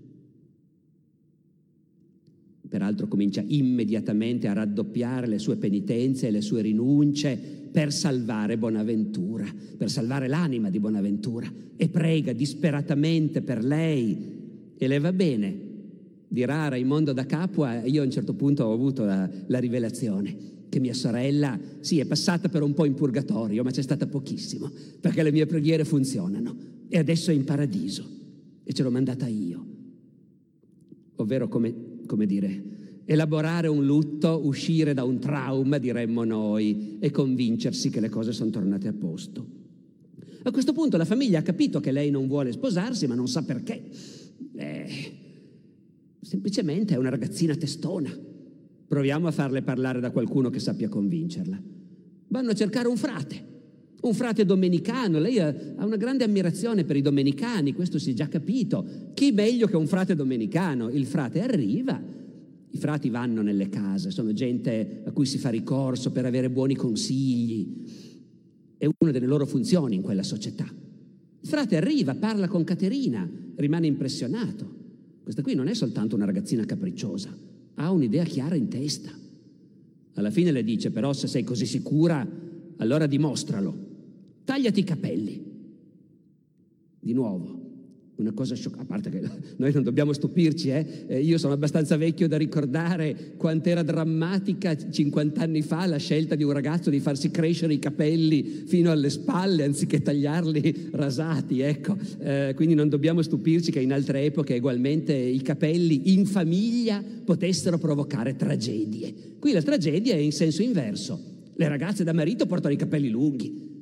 Peraltro comincia immediatamente a raddoppiare le sue penitenze e le sue rinunce per salvare Bonaventura, per salvare l'anima di Bonaventura, e prega disperatamente per lei, e le va bene. Dirà Raimondo da Capua: io a un certo punto ho avuto la, la rivelazione che mia sorella, sì, è passata per un po' in purgatorio, ma c'è stata pochissimo, perché le mie preghiere funzionano, e adesso è in paradiso, e ce l'ho mandata io. Ovvero, come, come dire, elaborare un lutto, uscire da un trauma, diremmo noi, e convincersi che le cose sono tornate a posto. A questo punto la famiglia ha capito che lei non vuole sposarsi, ma non sa perché. Eh... Semplicemente è una ragazzina testona. Proviamo a farle parlare da qualcuno che sappia convincerla. Vanno a cercare un frate, un frate domenicano. Lei ha una grande ammirazione per i domenicani, questo si è già capito. Chi meglio che un frate domenicano? Il frate arriva, i frati vanno nelle case, sono gente a cui si fa ricorso per avere buoni consigli. È una delle loro funzioni in quella società. Il frate arriva, parla con Caterina, rimane impressionato. Questa qui non è soltanto una ragazzina capricciosa, ha un'idea chiara in testa. Alla fine le dice: però se sei così sicura, allora dimostralo. Tagliati i capelli. Di nuovo, una cosa scioccante, a parte che noi non dobbiamo stupirci, eh? Eh, io sono abbastanza vecchio da ricordare quant'era drammatica cinquant'anni fa la scelta di un ragazzo di farsi crescere i capelli fino alle spalle anziché tagliarli rasati, ecco. Eh, quindi non dobbiamo stupirci che in altre epoche ugualmente i capelli in famiglia potessero provocare tragedie. Qui la tragedia è in senso inverso: le ragazze da marito portano i capelli lunghi.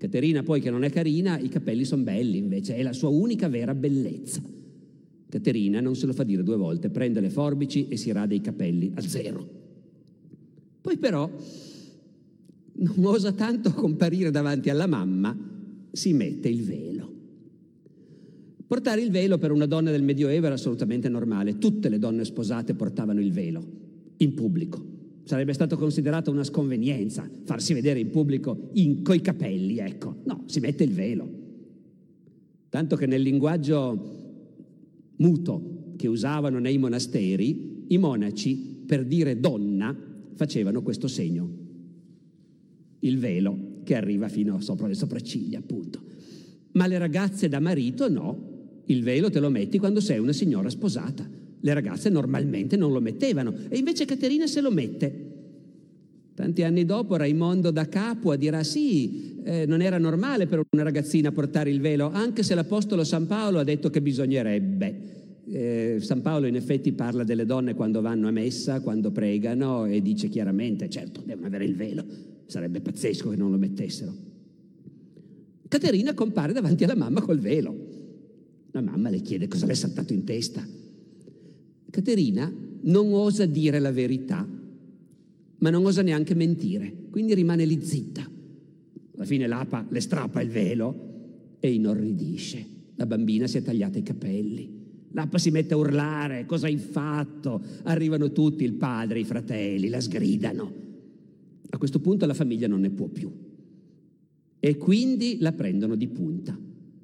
Caterina poi, che non è carina, i capelli sono belli invece, è la sua unica vera bellezza. Caterina non se lo fa dire due volte, prende le forbici e si rade i capelli a zero. Poi però non osa tanto comparire davanti alla mamma, si mette il velo. Portare il velo per una donna del Medioevo era assolutamente normale. Tutte le donne sposate portavano il velo, in pubblico. Sarebbe stato considerato una sconvenienza farsi vedere in pubblico in, coi capelli, ecco. No, si mette il velo. Tanto che nel linguaggio muto che usavano nei monasteri, i monaci, per dire donna, facevano questo segno. Il velo che arriva fino sopra le sopracciglia, appunto. Ma le ragazze da marito no. Il velo te lo metti quando sei una signora sposata. Le ragazze normalmente non lo mettevano e invece Caterina se lo mette. Tanti anni dopo Raimondo da Capua dirà sì, eh, non era normale per una ragazzina portare il velo, anche se l'Apostolo San Paolo ha detto che bisognerebbe. Eh, San Paolo in effetti parla delle donne quando vanno a messa, quando pregano, e dice chiaramente, certo, devono avere il velo, sarebbe pazzesco che non lo mettessero. Caterina compare davanti alla mamma col velo. La mamma le chiede cosa le è saltato in testa. Caterina non osa dire la verità, ma non osa neanche mentire, quindi rimane lì zitta. Alla fine l'Apa le strappa il velo e inorridisce. La bambina si è tagliata i capelli. L'Apa si mette a urlare, cosa hai fatto? Arrivano tutti, il padre, i fratelli, la sgridano. A questo punto la famiglia non ne può più e quindi la prendono di punta.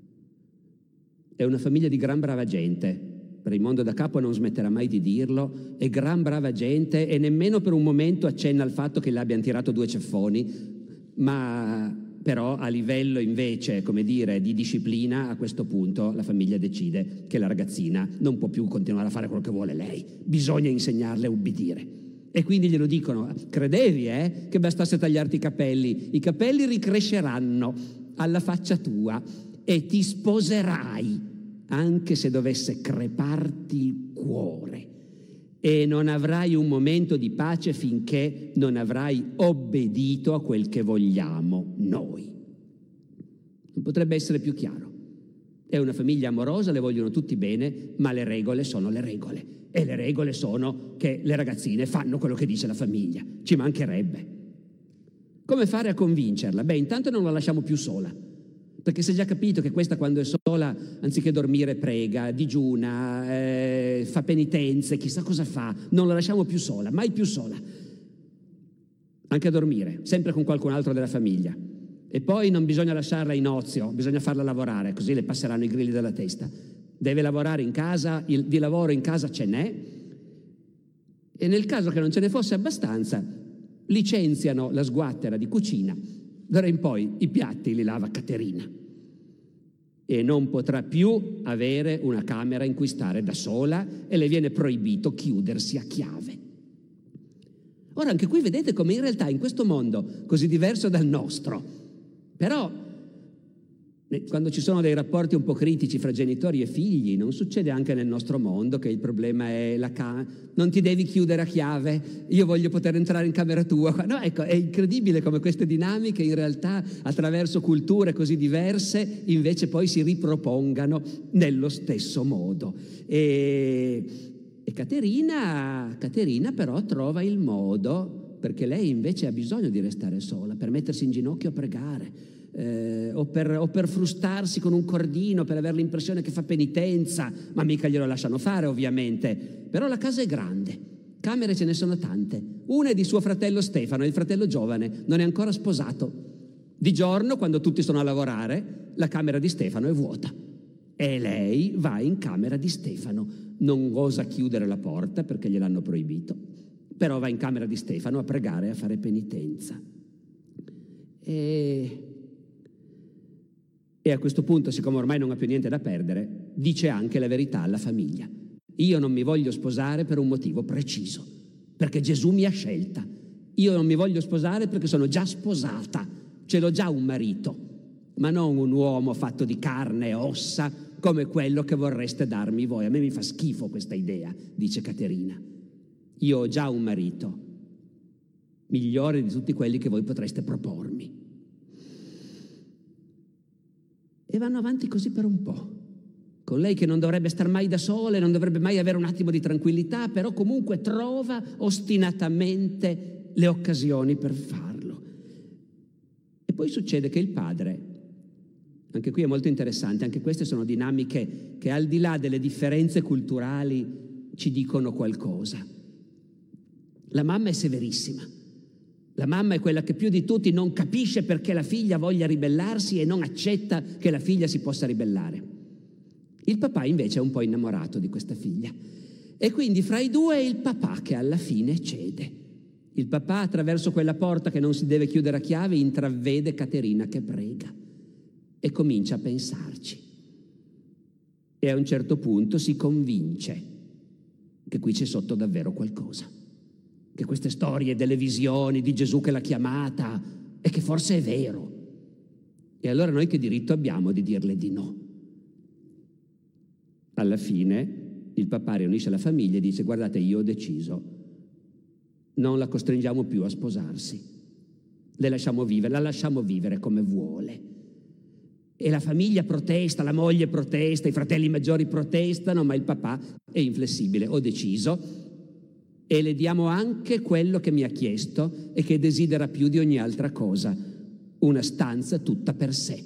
È una famiglia di gran brava gente. Raimondo da Capua non smetterà mai di dirlo, è gran brava gente e nemmeno per un momento accenna al fatto che le abbiano tirato due ceffoni, ma però a livello invece, come dire, di disciplina, a questo punto la famiglia decide che la ragazzina non può più continuare a fare quello che vuole lei, bisogna insegnarle a ubbidire. E quindi glielo dicono, credevi eh, che bastasse tagliarti i capelli, i capelli ricresceranno alla faccia tua e ti sposerai, anche se dovesse creparti il cuore, e non avrai un momento di pace finché non avrai obbedito a quel che vogliamo noi. Non potrebbe essere più chiaro. È una famiglia amorosa, le vogliono tutti bene, ma le regole sono le regole. E le regole sono che le ragazzine fanno quello che dice la famiglia. Ci mancherebbe. Come fare a convincerla? Beh, intanto non la lasciamo più sola. Perché si è già capito che questa quando è sola, anziché dormire, prega, digiuna, eh, fa penitenze, chissà cosa fa. Non la lasciamo più sola, mai più sola. Anche a dormire, sempre con qualcun altro della famiglia. E poi non bisogna lasciarla in ozio, bisogna farla lavorare, così le passeranno i grilli dalla testa. Deve lavorare in casa, il, di lavoro in casa ce n'è, e nel caso che non ce ne fosse abbastanza, licenziano la sguattera di cucina. D'ora in poi i piatti li lava Caterina e non potrà più avere una camera in cui stare da sola e le viene proibito chiudersi a chiave. Ora anche qui vedete come in realtà in questo mondo così diverso dal nostro, però quando ci sono dei rapporti un po' critici fra genitori e figli, non succede anche nel nostro mondo che il problema è la ca- non ti devi chiudere a chiave, io voglio poter entrare in camera tua. No, ecco, è incredibile come queste dinamiche in realtà attraverso culture così diverse invece poi si ripropongano nello stesso modo. E, e Caterina, Caterina però trova il modo, perché lei invece ha bisogno di restare sola, per mettersi in ginocchio a pregare. Eh, o, per, o per frustarsi con un cordino per avere l'impressione che fa penitenza, ma mica glielo lasciano fare ovviamente. Però la casa è grande, camere ce ne sono tante. Una è di suo fratello Stefano, il fratello giovane, non è ancora sposato. Di giorno, quando tutti sono a lavorare, la camera di Stefano è vuota e lei va in camera di Stefano. Non osa chiudere la porta perché gliel'hanno proibito, però va in camera di Stefano a pregare e a fare penitenza. E... E a questo punto, siccome ormai non ha più niente da perdere, dice anche la verità alla famiglia. Io non mi voglio sposare per un motivo preciso, perché Gesù mi ha scelta. Io non mi voglio sposare perché sono già sposata, ce l'ho già un marito, ma non un uomo fatto di carne e ossa come quello che vorreste darmi voi. A me mi fa schifo questa idea, dice Caterina. Io ho già un marito, migliore di tutti quelli che voi potreste propormi. E vanno avanti così per un po', con lei che non dovrebbe star mai da sola, non dovrebbe mai avere un attimo di tranquillità, però comunque trova ostinatamente le occasioni per farlo. E poi succede che il padre, anche qui è molto interessante, anche queste sono dinamiche che al di là delle differenze culturali ci dicono qualcosa. La mamma è severissima. La mamma è quella che più di tutti non capisce perché la figlia voglia ribellarsi e non accetta che la figlia si possa ribellare. Il papà invece è un po' innamorato di questa figlia. E quindi fra i due è il papà che alla fine cede. Il papà, attraverso quella porta che non si deve chiudere a chiave, intravede Caterina che prega e comincia a pensarci. E a un certo punto si convince che qui c'è sotto davvero qualcosa, che queste storie delle visioni di Gesù che l'ha chiamata e che forse è vero. E allora noi che diritto abbiamo di dirle di no? Alla fine il papà riunisce la famiglia e dice: guardate, io ho deciso, non la costringiamo più a sposarsi, le lasciamo vivere, la lasciamo vivere come vuole. E la famiglia protesta, la moglie protesta, i fratelli maggiori protestano, ma il papà è inflessibile: ho deciso e le diamo anche quello che mi ha chiesto e che desidera più di ogni altra cosa, una stanza tutta per sé.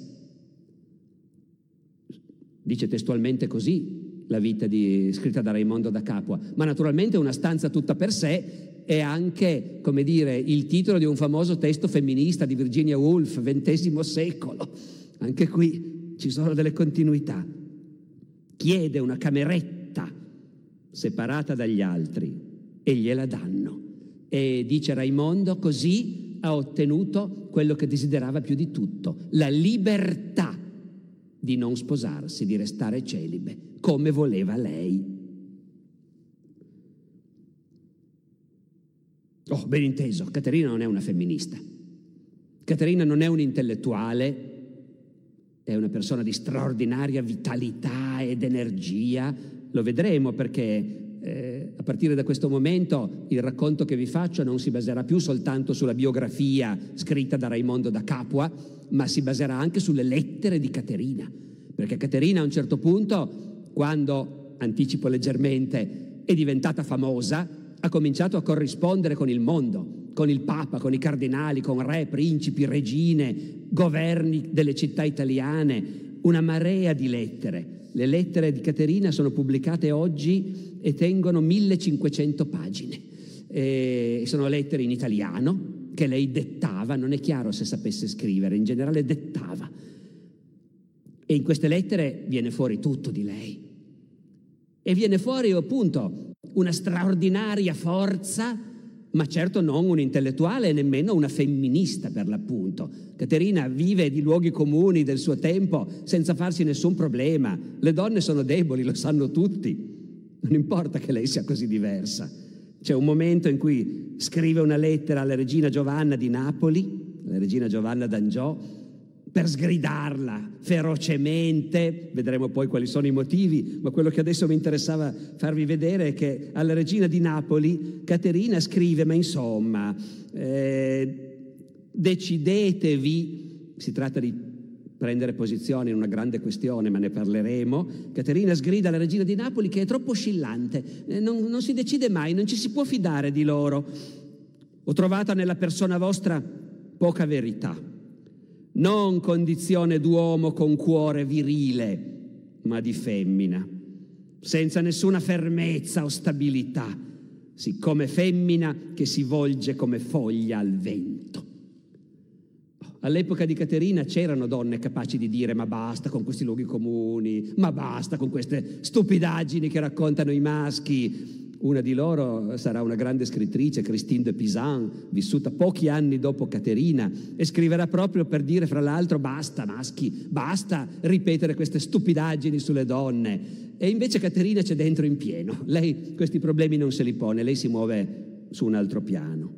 Dice testualmente così la vita di, scritta da Raimondo da Capua, ma naturalmente una stanza tutta per sé è anche, come dire, il titolo di un famoso testo femminista di Virginia Woolf, ventesimo secolo. Anche qui ci sono delle continuità. Chiede una cameretta separata dagli altri e gliela danno. E dice Raimondo, così ha ottenuto quello che desiderava più di tutto, la libertà di non sposarsi, di restare celibe, come voleva lei. Oh, ben inteso, Caterina non è una femminista. Caterina non è un intellettuale, è una persona di straordinaria vitalità ed energia. Lo vedremo perché eh, a partire da questo momento il racconto che vi faccio non si baserà più soltanto sulla biografia scritta da Raimondo da Capua, ma si baserà anche sulle lettere di Caterina. Perché Caterina a un certo punto, quando, anticipo leggermente, è diventata famosa, ha cominciato a corrispondere con il mondo, con il Papa, con i cardinali, con re, principi, regine, governi delle città italiane, una marea di lettere. Le lettere di Caterina sono pubblicate oggi e tengono millecinquecento pagine. E sono lettere in italiano che lei dettava, non è chiaro se sapesse scrivere, in generale dettava. E in queste lettere viene fuori tutto di lei. E viene fuori appunto una straordinaria forza, ma certo non un intellettuale e nemmeno una femminista per l'appunto. Caterina vive di luoghi comuni del suo tempo senza farsi nessun problema. Le donne sono deboli, lo sanno tutti. Non importa che lei sia così diversa. C'è un momento in cui scrive una lettera alla regina Giovanna di Napoli, la regina Giovanna d'Angiò, per sgridarla ferocemente. Vedremo poi quali sono i motivi, ma quello che adesso mi interessava farvi vedere è che alla regina di Napoli Caterina scrive: ma insomma, eh, decidetevi. Si tratta di prendere posizione in una grande questione, ma ne parleremo. Caterina sgrida alla regina di Napoli che è troppo oscillante, eh, non, non si decide mai, non ci si può fidare di loro. Ho trovata nella persona vostra poca verità, non condizione d'uomo con cuore virile, ma di femmina, senza nessuna fermezza o stabilità, siccome femmina che si volge come foglia al vento. All'epoca di Caterina c'erano donne capaci di dire: ma basta con questi luoghi comuni, ma basta con queste stupidaggini che raccontano i maschi. Una di loro sarà una grande scrittrice, Christine de Pisan, vissuta pochi anni dopo Caterina, e scriverà proprio per dire, fra l'altro: basta maschi, basta ripetere queste stupidaggini sulle donne. E invece Caterina c'è dentro in pieno. Lei questi problemi non se li pone, lei si muove su un altro piano.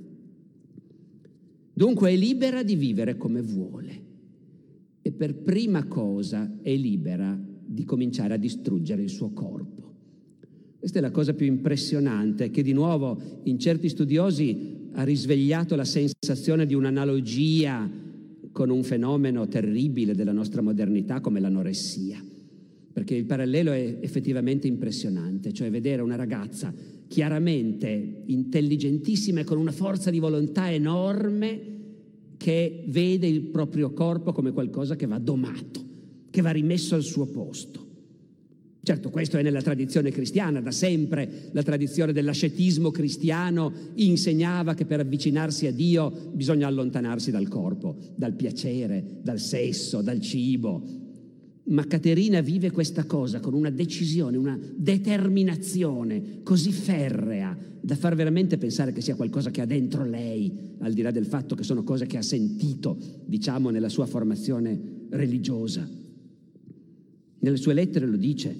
Dunque è libera di vivere come vuole e per prima cosa è libera di cominciare a distruggere il suo corpo. Questa è la cosa più impressionante, che di nuovo in certi studiosi ha risvegliato la sensazione di un'analogia con un fenomeno terribile della nostra modernità come l'anoressia, perché il parallelo è effettivamente impressionante, cioè vedere una ragazza chiaramente intelligentissima e con una forza di volontà enorme che vede il proprio corpo come qualcosa che va domato, che va rimesso al suo posto. Certo, questo è nella tradizione cristiana, da sempre la tradizione dell'ascetismo cristiano insegnava che per avvicinarsi a Dio bisogna allontanarsi dal corpo, dal piacere, dal sesso, dal cibo. Ma Caterina vive questa cosa con una decisione, una determinazione così ferrea da far veramente pensare che sia qualcosa che ha dentro lei, al di là del fatto che sono cose che ha sentito, diciamo, nella sua formazione religiosa. Nelle sue lettere lo dice: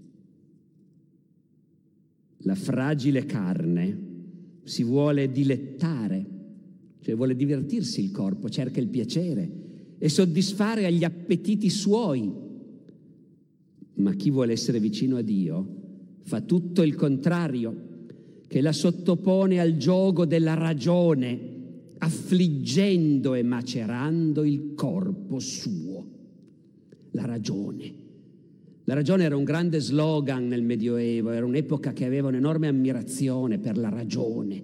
la fragile carne si vuole dilettare, cioè vuole divertirsi il corpo, cerca il piacere e soddisfare agli appetiti suoi. Ma chi vuole essere vicino a Dio fa tutto il contrario, che la sottopone al giogo della ragione, affliggendo e macerando il corpo suo. La ragione. La ragione era un grande slogan nel Medioevo, era un'epoca che aveva un'enorme ammirazione per la ragione,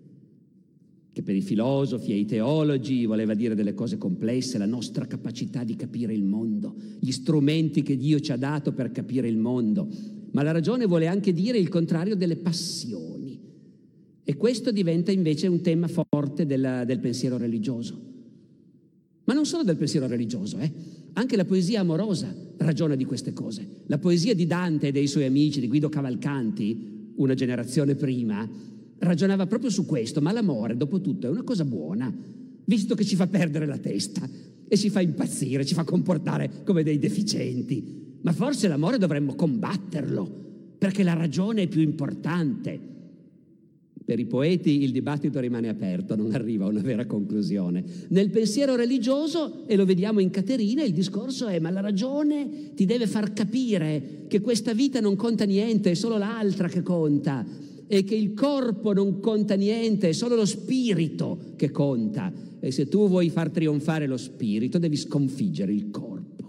che per i filosofi e i teologi voleva dire delle cose complesse, la nostra capacità di capire il mondo, gli strumenti che Dio ci ha dato per capire il mondo. Ma la ragione vuole anche dire il contrario delle passioni. E questo diventa invece un tema forte della, del pensiero religioso. Ma non solo del pensiero religioso, eh? Anche la poesia amorosa ragiona di queste cose. La poesia di Dante e dei suoi amici, di Guido Cavalcanti, una generazione prima, ragionava proprio su questo. Ma l'amore, dopo tutto, è una cosa buona, visto che ci fa perdere la testa e ci fa impazzire, ci fa comportare come dei deficienti. Ma forse l'amore dovremmo combatterlo, perché la ragione è più importante. Per i poeti il dibattito rimane aperto, non arriva a una vera conclusione. Nel pensiero religioso, e lo vediamo in Caterina, il discorso è: ma la ragione ti deve far capire che questa vita non conta niente, è solo l'altra che conta, e che il corpo non conta niente, è solo lo spirito che conta. E se tu vuoi far trionfare lo spirito, devi sconfiggere il corpo.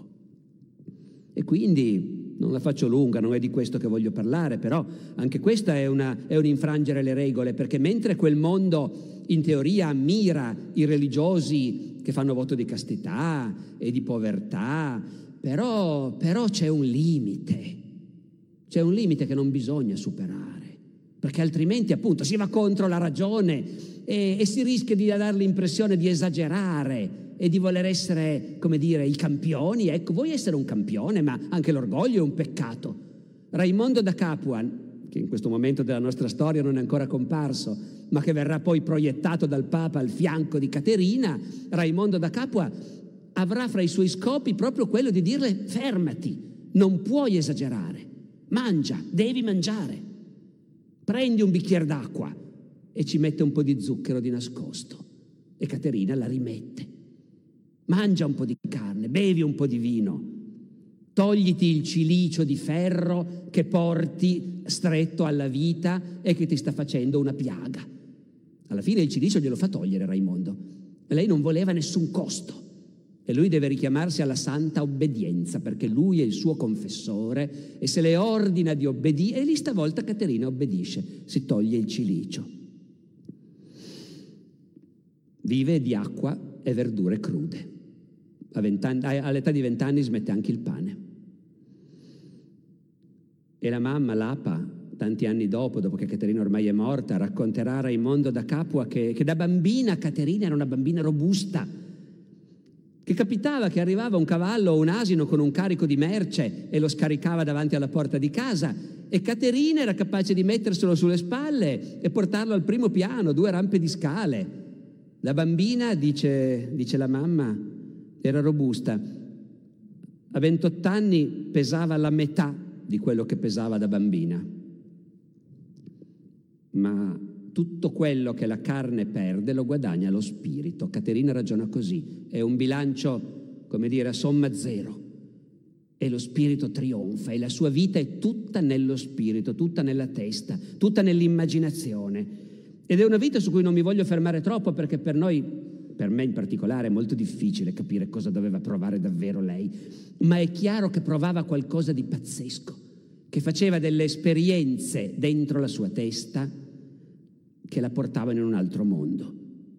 E quindi non la faccio lunga, non è di questo che voglio parlare, però anche questa è, una, è un infrangere le regole, perché mentre quel mondo in teoria ammira i religiosi che fanno voto di castità e di povertà, però, però c'è un limite, c'è un limite che non bisogna superare, perché altrimenti appunto si va contro la ragione e, e si rischia di dare l'impressione di esagerare e di voler essere, come dire, i campioni. Ecco, vuoi essere un campione, ma anche l'orgoglio è un peccato. Raimondo da Capua, che in questo momento della nostra storia non è ancora comparso, ma che verrà poi proiettato dal Papa al fianco di Caterina, Raimondo da Capua avrà fra i suoi scopi proprio quello di dirle: fermati, non puoi esagerare, mangia, devi mangiare, prendi un bicchiere d'acqua, e ci mette un po' di zucchero di nascosto, e Caterina la rimette. Mangia un po' di carne, bevi un po' di vino, togliti il cilicio di ferro che porti stretto alla vita e che ti sta facendo una piaga. Alla fine il cilicio glielo fa togliere Raimondo, e lei non voleva nessun costo, e lui deve richiamarsi alla santa obbedienza, perché lui è il suo confessore e se le ordina di obbedire, e lì stavolta Caterina obbedisce, si toglie il cilicio. Vive di acqua e verdure crude. A vent'anni, all'età di vent'anni smette anche il pane. E la mamma, l'Apa, tanti anni dopo, dopo che Caterina ormai è morta, racconterà a Raimondo da Capua che, che da bambina Caterina era una bambina robusta, che capitava che arrivava un cavallo o un asino con un carico di merce e lo scaricava davanti alla porta di casa, e Caterina era capace di metterselo sulle spalle e portarlo al primo piano, due rampe di scale. La bambina, dice, dice la mamma, era robusta. A ventotto anni pesava la metà di quello che pesava da bambina. Ma tutto quello che la carne perde lo guadagna lo spirito. Caterina ragiona così. È un bilancio, come dire, a somma zero. E lo spirito trionfa, e la sua vita è tutta nello spirito, tutta nella testa, tutta nell'immaginazione. Ed è una vita su cui non mi voglio fermare troppo, perché per noi per me in particolare è molto difficile capire cosa doveva provare davvero lei, ma è chiaro che provava qualcosa di pazzesco, che faceva delle esperienze dentro la sua testa che la portavano in un altro mondo.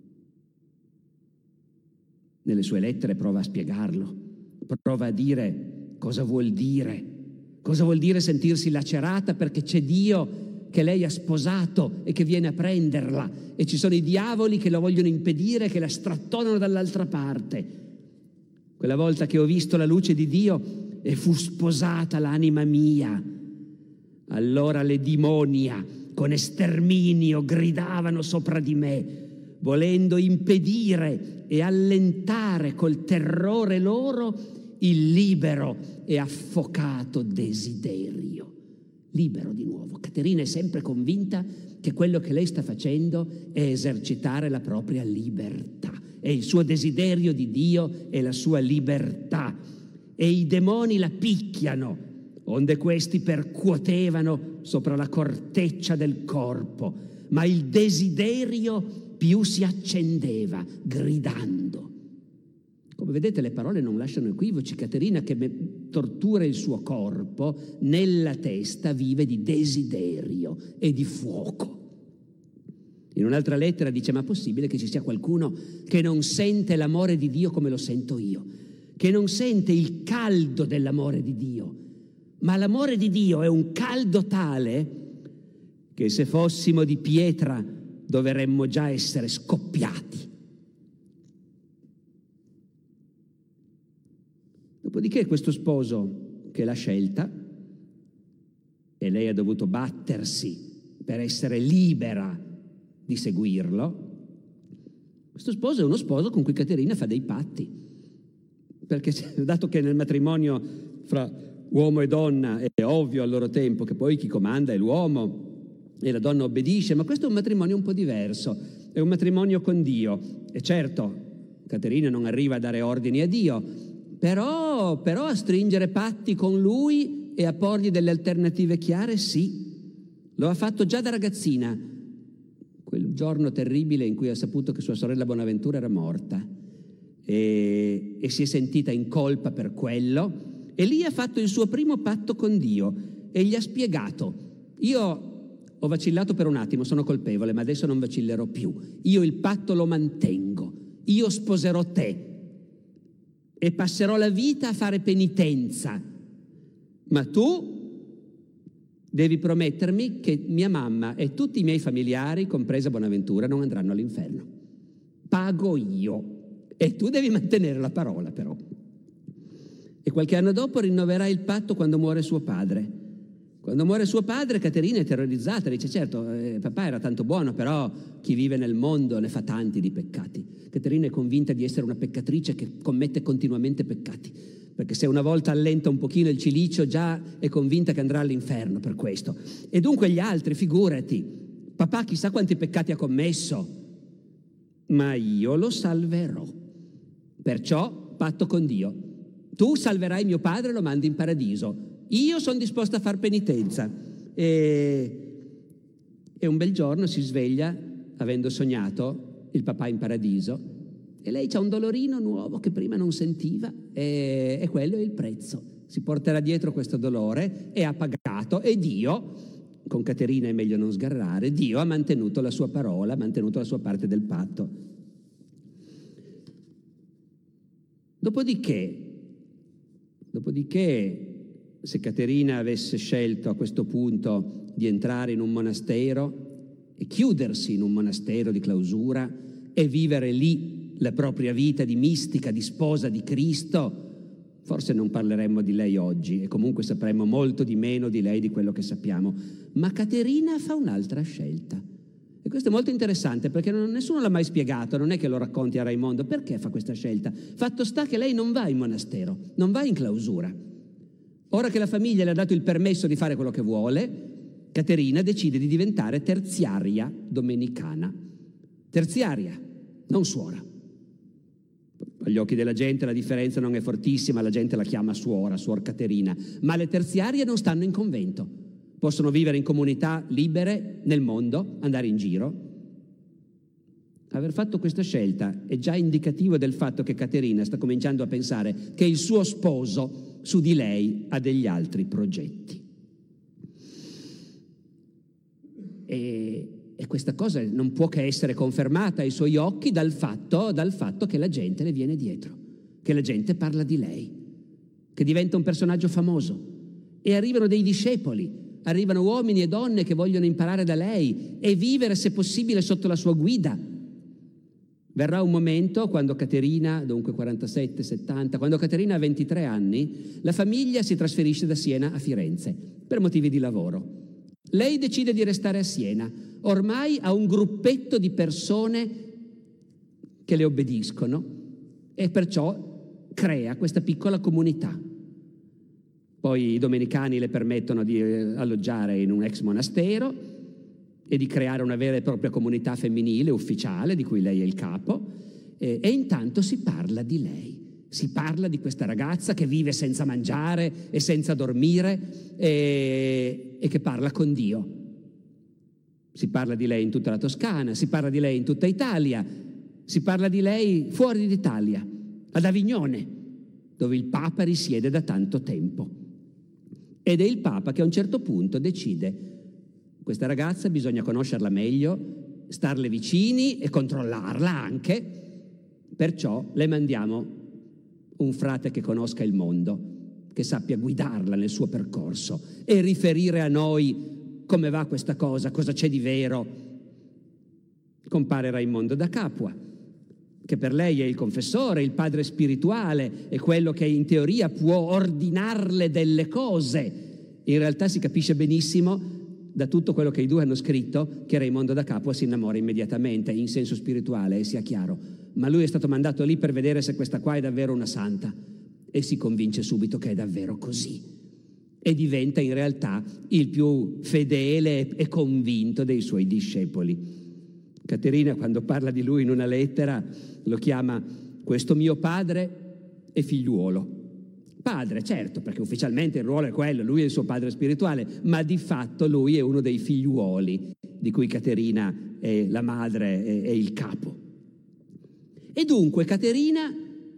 Nelle sue lettere prova a spiegarlo, prova a dire cosa vuol dire, cosa vuol dire sentirsi lacerata perché c'è Dio che lei ha sposato e che viene a prenderla, e ci sono i diavoli che lo vogliono impedire, che la strattonano dall'altra parte. Quella volta che ho visto la luce di Dio e fu sposata l'anima mia, allora le dimonia con esterminio gridavano sopra di me, volendo impedire e allentare col terrore loro il libero e affocato desiderio. Libero di nuovo. Caterina è sempre convinta che quello che lei sta facendo è esercitare la propria libertà, è il suo desiderio di Dio e la sua libertà, e i demoni la picchiano, onde questi percuotevano sopra la corteccia del corpo, ma il desiderio più si accendeva, gridando. Come vedete, le parole non lasciano equivoci. Caterina, che tortura il suo corpo, nella testa vive di desiderio e di fuoco. In un'altra lettera dice: ma è possibile che ci sia qualcuno che non sente l'amore di Dio come lo sento io, che non sente il caldo dell'amore di Dio? Ma l'amore di Dio è un caldo tale che se fossimo di pietra dovremmo già essere scoppiati. Dopodiché questo sposo che l'ha scelta, e lei ha dovuto battersi per essere libera di seguirlo, questo sposo è uno sposo con cui Caterina fa dei patti, perché dato che nel matrimonio fra uomo e donna è ovvio al loro tempo che poi chi comanda è l'uomo e la donna obbedisce, ma questo è un matrimonio un po' diverso, è un matrimonio con Dio. E certo, Caterina non arriva a dare ordini a Dio, Però, però a stringere patti con lui e a porgli delle alternative chiare, sì. Lo ha fatto già da ragazzina, quel giorno terribile in cui ha saputo che sua sorella Bonaventura era morta, e, e si è sentita in colpa per quello, e lì ha fatto il suo primo patto con Dio e gli ha spiegato: io ho vacillato per un attimo, sono colpevole, ma adesso non vacillerò più, io il patto lo mantengo, io sposerò te e passerò la vita a fare penitenza, ma tu devi promettermi che mia mamma e tutti i miei familiari, compresa Bonaventura, non andranno all'inferno. Pago io, e tu devi mantenere la parola, però. E qualche anno dopo rinnoverà il patto quando muore suo padre. Quando muore suo padre, Caterina è terrorizzata, dice: certo, eh, papà era tanto buono, però chi vive nel mondo ne fa tanti di peccati. Caterina è convinta di essere una peccatrice che commette continuamente peccati, perché se una volta allenta un pochino il cilicio già è convinta che andrà all'inferno per questo. E dunque gli altri, figurati, papà chissà quanti peccati ha commesso, ma io lo salverò. Perciò patto con Dio: tu salverai mio padre e lo mandi in paradiso. Io sono disposta a far penitenza. E, e un bel giorno si sveglia avendo sognato il papà in paradiso, e lei c'ha un dolorino nuovo che prima non sentiva, e, e quello è il prezzo. Si porterà dietro questo dolore e ha pagato, e Dio, con Caterina è meglio non sgarrare, Dio ha mantenuto la sua parola, ha mantenuto la sua parte del patto. Dopodiché, dopodiché se Caterina avesse scelto a questo punto di entrare in un monastero e chiudersi in un monastero di clausura e vivere lì la propria vita di mistica, di sposa di Cristo, forse non parleremmo di lei oggi, e comunque sapremmo molto di meno di lei di quello che sappiamo. Ma Caterina fa un'altra scelta, e questo è molto interessante, perché non, nessuno l'ha mai spiegato, non è che lo racconti a Raimondo perché fa questa scelta. Fatto sta che lei non va in monastero, non va in clausura. Ora che la famiglia le ha dato il permesso di fare quello che vuole, Caterina decide di diventare terziaria domenicana. Terziaria, non suora. Agli occhi della gente la differenza non è fortissima, la gente la chiama suora, suor Caterina, ma le terziarie non stanno in convento. Possono vivere in comunità libere nel mondo, andare in giro. Aver fatto questa scelta è già indicativo del fatto che Caterina sta cominciando a pensare che il suo sposo su di lei ha degli altri progetti. E, e questa cosa non può che essere confermata ai suoi occhi dal fatto, dal fatto che la gente le viene dietro, che la gente parla di lei, che diventa un personaggio famoso. E arrivano dei discepoli, arrivano uomini e donne che vogliono imparare da lei e vivere, se possibile, sotto la sua guida. Verrà un momento quando Caterina, dunque quarantasette settanta, quando Caterina ha ventitré anni, la famiglia si trasferisce da Siena a Firenze per motivi di lavoro. Lei decide di restare a Siena, ormai ha un gruppetto di persone che le obbediscono e perciò crea questa piccola comunità. Poi i domenicani le permettono di alloggiare in un ex monastero e di creare una vera e propria comunità femminile ufficiale di cui lei è il capo, e, e intanto si parla di lei, si parla di questa ragazza che vive senza mangiare e senza dormire e, e che parla con Dio. Si parla di lei in tutta la Toscana, si parla di lei in tutta Italia, si parla di lei fuori d'Italia, ad Avignone, dove il Papa risiede da tanto tempo. Ed è il Papa che a un certo punto decide: questa ragazza bisogna conoscerla meglio, starle vicini e controllarla anche, perciò le mandiamo un frate che conosca il mondo, che sappia guidarla nel suo percorso e riferire a noi come va questa cosa, cosa c'è di vero. Compare Raimondo da Capua, che per lei è il confessore, il padre spirituale, è quello che in teoria può ordinarle delle cose. In realtà si capisce benissimo da tutto quello che i due hanno scritto che Raimondo da Capua si innamora immediatamente, in senso spirituale, e sia chiaro, ma lui è stato mandato lì per vedere se questa qua è davvero una santa e si convince subito che è davvero così e diventa in realtà il più fedele e convinto dei suoi discepoli. Caterina, quando parla di lui in una lettera, lo chiama questo mio padre e figliuolo. Padre, certo, perché ufficialmente il ruolo è quello, lui è il suo padre spirituale, ma di fatto lui è uno dei figliuoli di cui Caterina è la madre e il capo. E dunque Caterina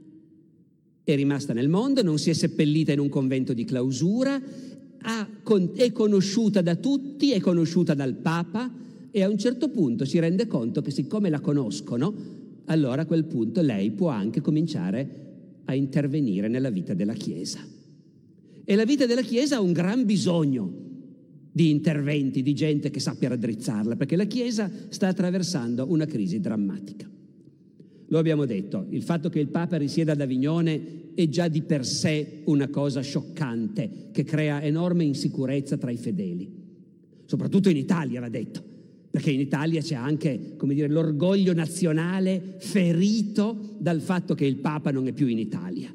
è rimasta nel mondo, non si è seppellita in un convento di clausura, ha, è conosciuta da tutti, è conosciuta dal Papa e a un certo punto si rende conto che siccome la conoscono, allora a quel punto lei può anche cominciare a intervenire nella vita della Chiesa. E la vita della Chiesa ha un gran bisogno di interventi, di gente che sappia raddrizzarla, perché la Chiesa sta attraversando una crisi drammatica. Lo abbiamo detto, il fatto che il Papa risieda ad Avignone è già di per sé una cosa scioccante, che crea enorme insicurezza tra i fedeli. Soprattutto in Italia, va detto, perché in Italia c'è anche, come dire, l'orgoglio nazionale ferito dal fatto che il Papa non è più in Italia.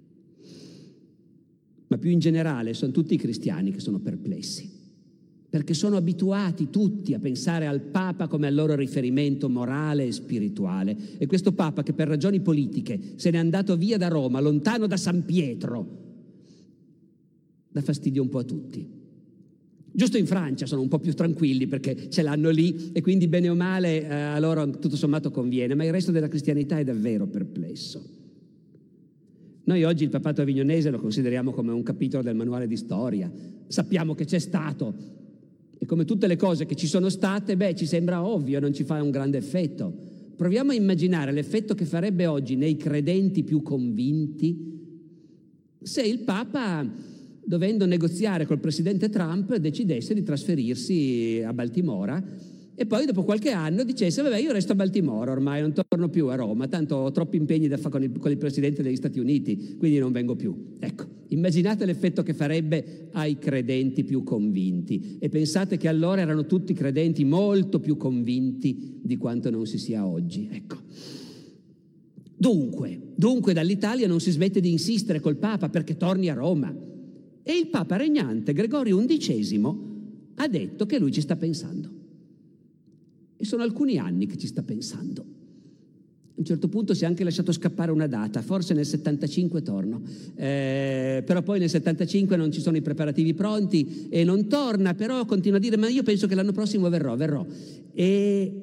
Ma più in generale sono tutti i cristiani che sono perplessi, perché sono abituati tutti a pensare al Papa come al loro riferimento morale e spirituale. E questo Papa, che per ragioni politiche se n'è andato via da Roma, lontano da San Pietro, dà fastidio un po' a tutti. Giusto in Francia sono un po' più tranquilli perché ce l'hanno lì e quindi bene o male eh, a loro tutto sommato conviene, ma il resto della cristianità è davvero perplesso. Noi oggi il papato avignonese lo consideriamo come un capitolo del manuale di storia, sappiamo che c'è stato e come tutte le cose che ci sono state, beh, ci sembra ovvio, non ci fa un grande effetto. Proviamo a immaginare l'effetto che farebbe oggi nei credenti più convinti se il Papa, dovendo negoziare col presidente Trump, decidesse di trasferirsi a Baltimora e poi dopo qualche anno dicesse vabbè, io resto a Baltimora ormai, non torno più a Roma, tanto ho troppi impegni da fare con il, con il presidente degli Stati Uniti, quindi non vengo più. Ecco, immaginate l'effetto che farebbe ai credenti più convinti e pensate che allora erano tutti credenti molto più convinti di quanto non si sia oggi. Ecco. Dunque, dunque dall'Italia non si smette di insistere col Papa perché torni a Roma. E il Papa regnante Gregorio undicesimo ha detto che lui ci sta pensando. E sono alcuni anni che ci sta pensando. A un certo punto si è anche lasciato scappare una data, forse nel settantacinque torno, eh, però poi nel settantacinque non ci sono i preparativi pronti e non torna, però continua a dire ma io penso che l'anno prossimo verrò, verrò. E,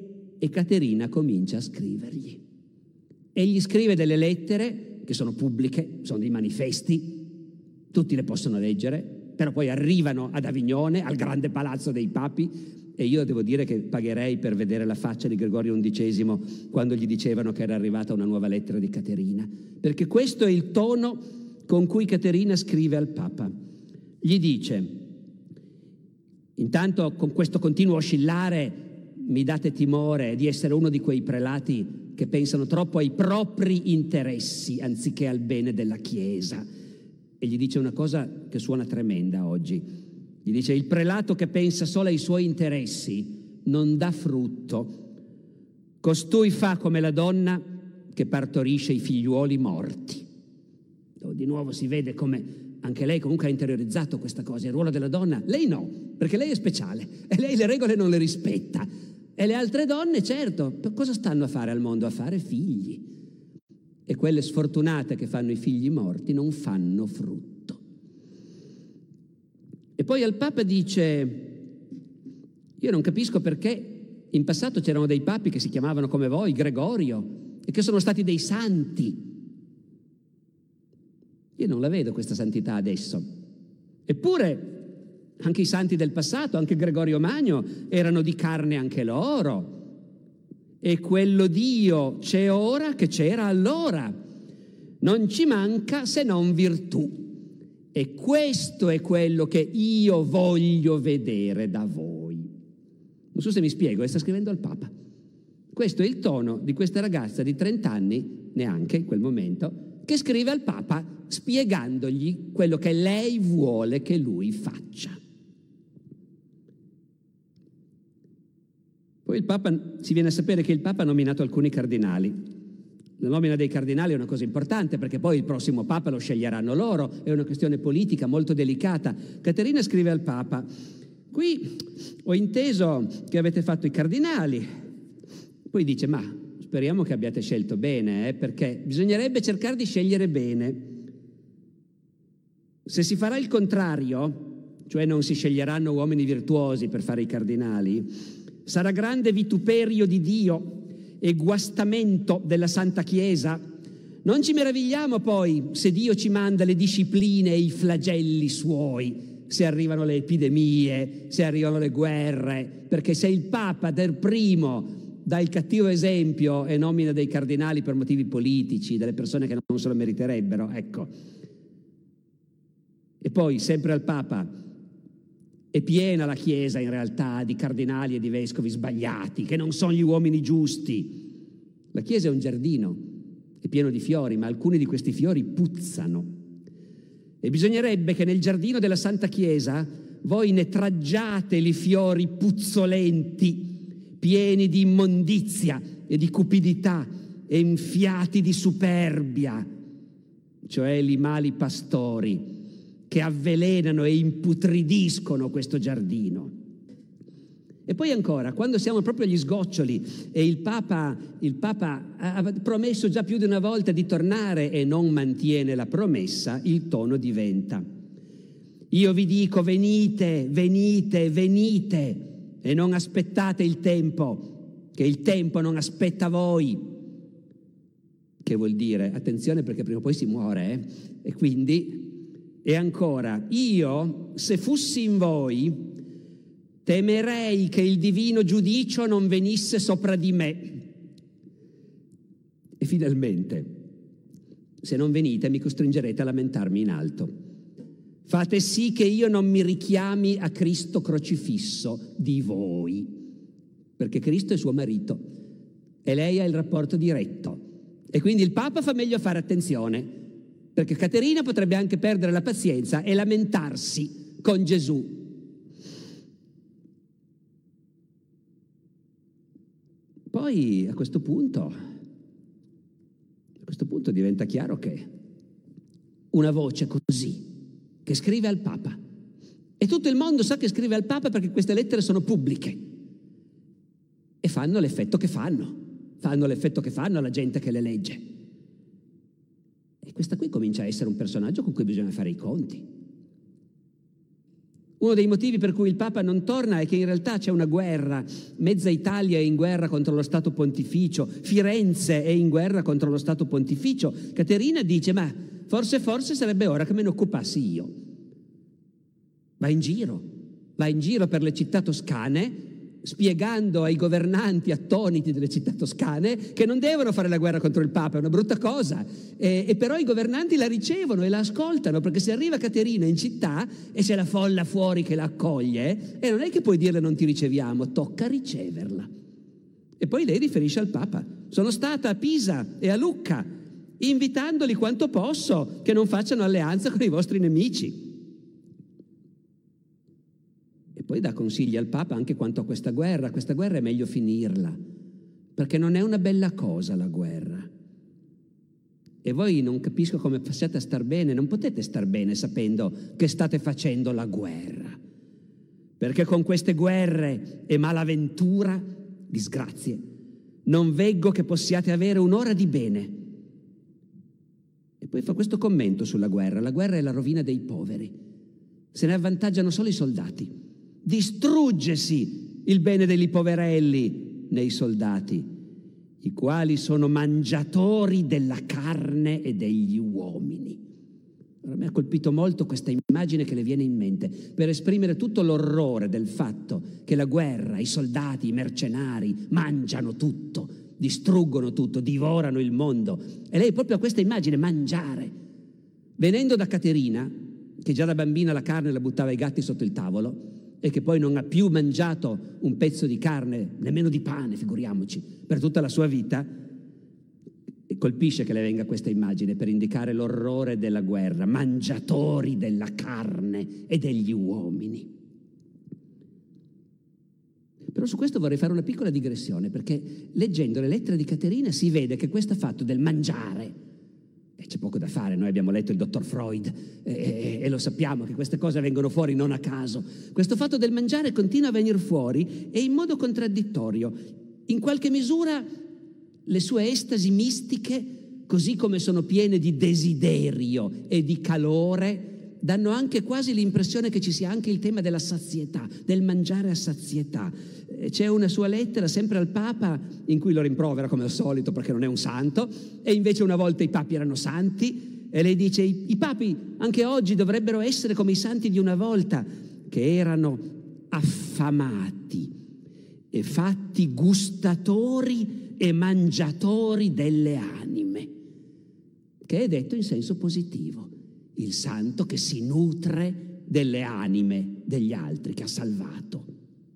e Caterina comincia a scrivergli. Egli scrive delle lettere che sono pubbliche, sono dei manifesti, tutti le possono leggere, però poi arrivano ad Avignone, al grande palazzo dei papi, e io devo dire che pagherei per vedere la faccia di Gregorio undicesimo quando gli dicevano che era arrivata una nuova lettera di Caterina, perché questo è il tono con cui Caterina scrive al Papa. Gli dice: intanto, con questo continuo oscillare mi date timore di essere uno di quei prelati che pensano troppo ai propri interessi anziché al bene della Chiesa. E gli dice una cosa che suona tremenda oggi. Gli dice: il prelato che pensa solo ai suoi interessi non dà frutto. Costui fa come la donna che partorisce i figliuoli morti. Di nuovo si vede come anche lei comunque ha interiorizzato questa cosa, il ruolo della donna. Lei no, perché lei è speciale e lei le regole non le rispetta. E le altre donne, certo, cosa stanno a fare al mondo? A fare figli. E quelle sfortunate che fanno i figli morti non fanno frutto. E poi al Papa dice: io non capisco perché in passato c'erano dei papi che si chiamavano come voi, Gregorio, e che sono stati dei santi. Io non la vedo questa santità adesso. Eppure anche i santi del passato, anche Gregorio Magno, erano di carne anche loro. E quello Dio c'è ora che c'era allora. Non ci manca se non virtù. E questo è quello che io voglio vedere da voi. Non so se mi spiego, e sta scrivendo al Papa. Questo è il tono di questa ragazza di trenta anni, neanche in quel momento, che scrive al Papa spiegandogli quello che lei vuole che lui faccia. Poi il Papa, si viene a sapere che il Papa ha nominato alcuni cardinali. La nomina dei cardinali è una cosa importante perché poi il prossimo Papa lo sceglieranno loro, è una questione politica molto delicata. Caterina scrive al Papa: qui ho inteso che avete fatto i cardinali. Poi dice: ma speriamo che abbiate scelto bene, eh, perché bisognerebbe cercare di scegliere bene. Se si farà il contrario, cioè non si sceglieranno uomini virtuosi per fare i cardinali, sarà grande vituperio di Dio e guastamento della Santa Chiesa. Non ci meravigliamo poi se Dio ci manda le discipline e i flagelli suoi, se arrivano le epidemie, se arrivano le guerre, perché se il Papa per primo dà il cattivo esempio e nomina dei cardinali per motivi politici, delle persone che non se lo meriterebbero, ecco. E poi, sempre al Papa, è piena la Chiesa in realtà di cardinali e di vescovi sbagliati, che non sono gli uomini giusti. La Chiesa è un giardino, è pieno di fiori, ma alcuni di questi fiori puzzano. E bisognerebbe che nel giardino della Santa Chiesa voi ne traggiate i fiori puzzolenti, pieni di immondizia e di cupidità, e enfiati di superbia, cioè i mali pastori che avvelenano e imputridiscono questo giardino. E poi ancora, quando siamo proprio agli sgoccioli e il Papa, il Papa ha promesso già più di una volta di tornare e non mantiene la promessa, il tono diventa: io vi dico venite, venite, venite e non aspettate il tempo, che il tempo non aspetta voi. Che vuol dire? Attenzione, perché prima o poi si muore, eh? E quindi... E ancora, io, se fossi in voi, temerei che il divino giudicio non venisse sopra di me. E finalmente, se non venite, mi costringerete a lamentarmi in alto. Fate sì che io non mi richiami a Cristo crocifisso di voi, perché Cristo è suo marito e lei ha il rapporto diretto. E quindi il Papa fa meglio a fare attenzione, perché Caterina potrebbe anche perdere la pazienza e lamentarsi con Gesù. Poi a questo punto, a questo punto diventa chiaro che una voce così, che scrive al Papa, e tutto il mondo sa che scrive al Papa perché queste lettere sono pubbliche e fanno l'effetto che fanno, fanno l'effetto che fanno alla gente che le legge. E questa qui comincia a essere un personaggio con cui bisogna fare i conti. Uno dei motivi per cui il Papa non torna è che in realtà c'è una guerra. Mezza Italia è in guerra contro lo Stato Pontificio, Firenze è in guerra contro lo Stato Pontificio. Caterina dice: ma forse forse sarebbe ora che me ne occupassi io. Va in giro, va in giro per le città toscane, spiegando ai governanti attoniti delle città toscane che non devono fare la guerra contro il Papa, è una brutta cosa, e, e però i governanti la ricevono e la ascoltano, perché se arriva Caterina in città e c'è la folla fuori che la accoglie, e non è che puoi dirle non ti riceviamo, tocca riceverla. E poi lei riferisce al Papa: sono stata a Pisa e a Lucca, invitandoli quanto posso che non facciano alleanza con i vostri nemici. Poi dà consigli al Papa anche quanto a questa guerra. Questa guerra è meglio finirla, perché non è una bella cosa la guerra. E voi non capisco come possiate star bene, non potete star bene sapendo che state facendo la guerra, perché con queste guerre e malaventura, disgrazie, non veggo che possiate avere un'ora di bene. E poi fa questo commento sulla guerra: la guerra è la rovina dei poveri, se ne avvantaggiano solo i soldati. Distruggesi il bene degli poverelli nei soldati, i quali sono mangiatori della carne e degli uomini. Allora, mi ha colpito molto questa immagine che le viene in mente per esprimere tutto l'orrore del fatto che la guerra, i soldati, i mercenari mangiano tutto, distruggono tutto, divorano il mondo. E lei proprio ha questa immagine: mangiare. Venendo da Caterina, che già da bambina la carne la buttava ai gatti sotto il tavolo, e che poi non ha più mangiato un pezzo di carne, nemmeno di pane, figuriamoci, per tutta la sua vita, e colpisce che le venga questa immagine per indicare l'orrore della guerra: mangiatori della carne e degli uomini. Però su questo vorrei fare una piccola digressione, perché leggendo le lettere di Caterina si vede che questo fatto del mangiare, e c'è poco da fare, noi abbiamo letto il dottor Freud e, e, e lo sappiamo che queste cose vengono fuori non a caso. Questo fatto del mangiare continua a venire fuori, e in modo contraddittorio. In qualche misura le sue estasi mistiche, così come sono piene di desiderio e di calore, danno anche quasi l'impressione che ci sia anche il tema della sazietà, del mangiare a sazietà. C'è una sua lettera sempre al Papa in cui lo rimprovera come al solito perché non è un santo, e invece una volta i papi erano santi, e lei dice: i, i papi anche oggi dovrebbero essere come i santi di una volta, che erano affamati e fatti gustatori e mangiatori delle anime, che è detto in senso positivo, il santo che si nutre delle anime degli altri, che ha salvato.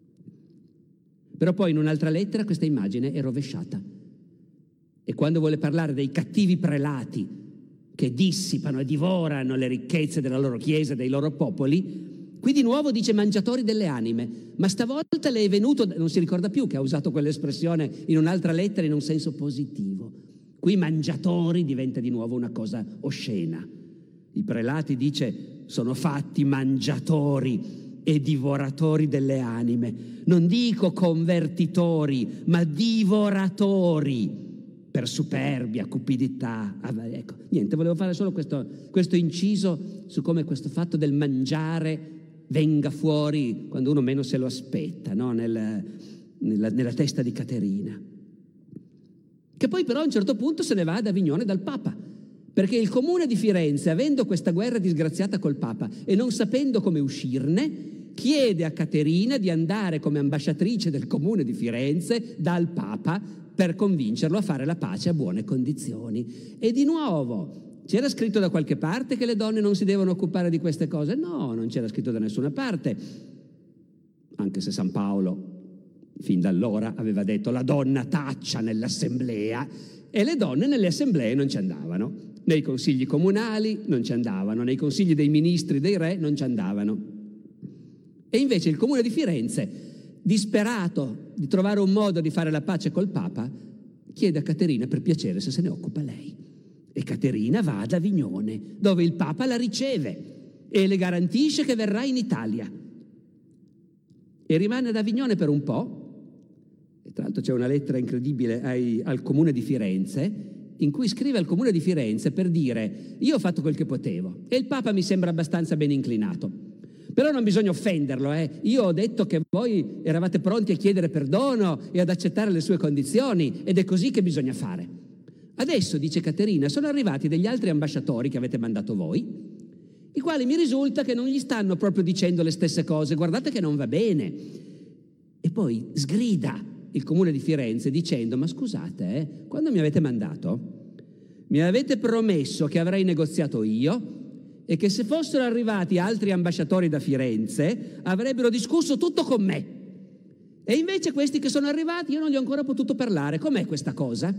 Però poi in un'altra lettera questa immagine è rovesciata, e quando vuole parlare dei cattivi prelati che dissipano e divorano le ricchezze della loro chiesa e dei loro popoli, qui di nuovo dice mangiatori delle anime, ma stavolta le è venuto, non si ricorda più che ha usato quell'espressione in un'altra lettera in un senso positivo. Qui mangiatori diventa di nuovo una cosa oscena. I prelati, dice, sono fatti mangiatori e divoratori delle anime, non dico convertitori, ma divoratori, per superbia, cupidità. Ah, ecco, niente, volevo fare solo questo, questo inciso su come questo fatto del mangiare venga fuori quando uno meno se lo aspetta, no? Nel, nella, nella testa di Caterina. Che poi però a un certo punto se ne va ad Avignone dal Papa, perché il comune di Firenze, avendo questa guerra disgraziata col Papa e non sapendo come uscirne, chiede a Caterina di andare come ambasciatrice del comune di Firenze dal Papa per convincerlo a fare la pace a buone condizioni. E di nuovo, c'era scritto da qualche parte che le donne non si devono occupare di queste cose? No, non c'era scritto da nessuna parte, anche se San Paolo fin da allora aveva detto la donna taccia nell'assemblea, e le donne nelle assemblee non ci andavano, nei consigli comunali non ci andavano, nei consigli dei ministri, dei re non ci andavano. E invece il comune di Firenze, disperato di trovare un modo di fare la pace col Papa, chiede a Caterina per piacere se se ne occupa lei. E Caterina va ad Avignone, dove il Papa la riceve e le garantisce che verrà in Italia. E rimane ad Avignone per un po'. E tra l'altro c'è una lettera incredibile ai, al comune di Firenze, in cui scrive al comune di Firenze per dire: io ho fatto quel che potevo e il Papa mi sembra abbastanza ben inclinato, Però non bisogna offenderlo, eh. Io ho detto che voi eravate pronti a chiedere perdono e ad accettare le sue condizioni, ed è così che bisogna fare. Adesso, dice Caterina, sono arrivati degli altri ambasciatori che avete mandato voi, i quali mi risulta che non gli stanno proprio dicendo le stesse cose. Guardate che non va bene. E poi sgrida il comune di Firenze dicendo: ma scusate, eh, quando mi avete mandato mi avete promesso che avrei negoziato io e che se fossero arrivati altri ambasciatori da Firenze avrebbero discusso tutto con me. E invece questi che sono arrivati io non gli ho ancora potuto parlare. Com'è questa cosa?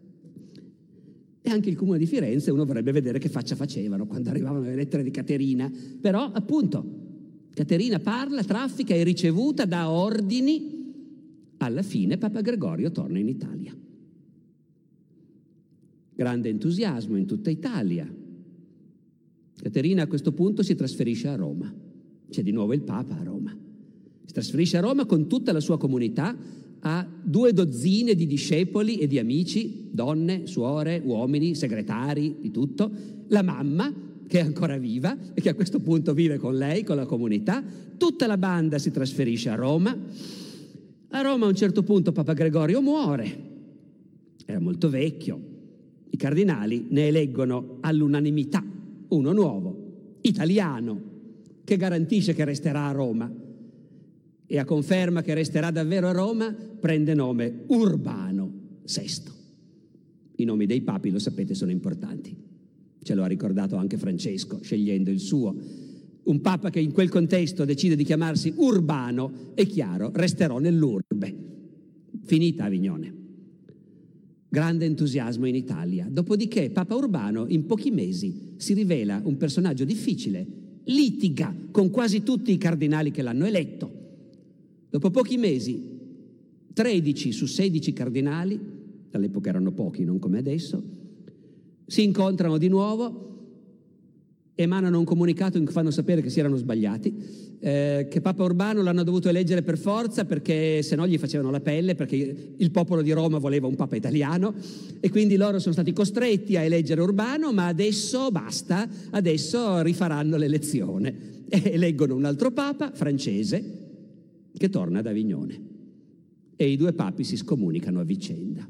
E anche il comune di Firenze uno vorrebbe vedere che faccia facevano quando arrivavano le lettere di Caterina. Però, appunto, Caterina parla, traffica, è ricevuta, dà ordini. Alla fine Papa Gregorio torna in Italia. Grande entusiasmo in tutta Italia. Caterina a questo punto si trasferisce a Roma. C'è di nuovo il Papa a Roma. Si trasferisce a Roma con tutta la sua comunità, ha due dozzine di discepoli e di amici, donne, suore, uomini, segretari, di tutto. La mamma, che è ancora viva e che a questo punto vive con lei, con la comunità. Tutta la banda si trasferisce a Roma. A Roma a un certo punto Papa Gregorio muore. Era molto vecchio. I cardinali ne eleggono all'unanimità uno nuovo, italiano, che garantisce che resterà a Roma, e a conferma che resterà davvero a Roma prende nome Urbano sesto. I nomi dei papi, lo sapete, sono importanti. Ce lo ha ricordato anche Francesco, scegliendo il suo. Un papa che in quel contesto decide di chiamarsi Urbano, è chiaro, resterò nell'urbe. Finita Avignone. Grande entusiasmo in Italia. Dopodiché Papa Urbano in pochi mesi si rivela un personaggio difficile, litiga con quasi tutti i cardinali che l'hanno eletto. Dopo pochi mesi, tredici su sedici cardinali, all'epoca erano pochi, non come adesso, si incontrano di nuovo, emanano un comunicato in cui fanno sapere che si erano sbagliati, eh, che Papa Urbano l'hanno dovuto eleggere per forza perché se no gli facevano la pelle, perché il popolo di Roma voleva un Papa italiano, e quindi loro sono stati costretti a eleggere Urbano, ma adesso basta, adesso rifaranno l'elezione e eleggono un altro Papa francese che torna ad Avignone, e i due papi si scomunicano a vicenda.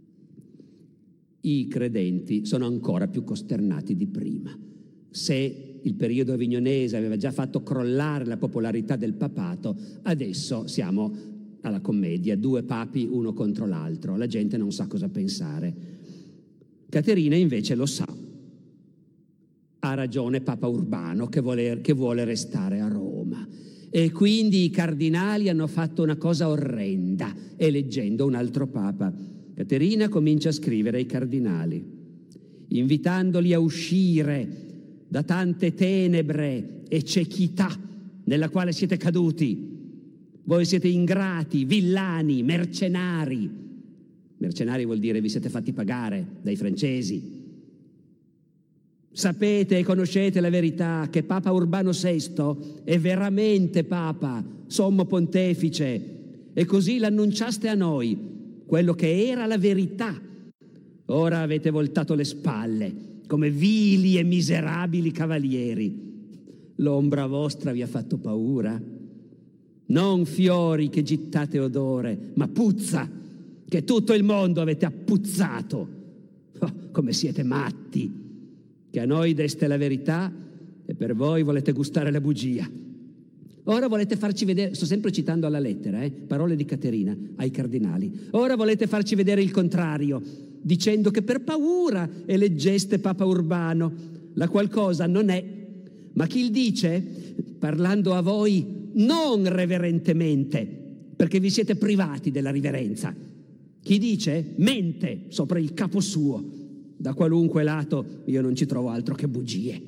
I credenti sono ancora più costernati di prima. Se il periodo avignonese aveva già fatto crollare la popolarità del papato, adesso siamo alla commedia, due papi uno contro l'altro, la gente non sa cosa pensare. Caterina invece lo sa. Ha ragione Papa Urbano che vuole, che vuole restare a Roma. E quindi i cardinali hanno fatto una cosa orrenda, eleggendo un altro papa. Caterina comincia a scrivere ai cardinali, invitandoli a uscire da tante tenebre e cecità nella quale siete caduti. Voi siete ingrati, villani, mercenari. Mercenari vuol dire vi siete fatti pagare dai francesi. Sapete e conoscete la verità che Papa Urbano sesto è veramente Papa, sommo pontefice, e così l'annunciaste a noi, quello che era la verità. Ora avete voltato le spalle, come vili e miserabili cavalieri. L'ombra vostra vi ha fatto paura? Non fiori che gittate odore, ma puzza, che tutto il mondo avete appuzzato. Oh, come siete matti! Che a noi deste la verità e per voi volete gustare la bugia. Ora volete farci vedere, sto sempre citando alla lettera, eh, parole di Caterina ai cardinali. Ora volete farci vedere il contrario, dicendo che per paura eleggeste Papa Urbano, la qual cosa non è. Ma chi il dice, parlando a voi non reverentemente, perché vi siete privati della riverenza. Chi dice, mente sopra il capo suo. Da qualunque lato io non ci trovo altro che bugie.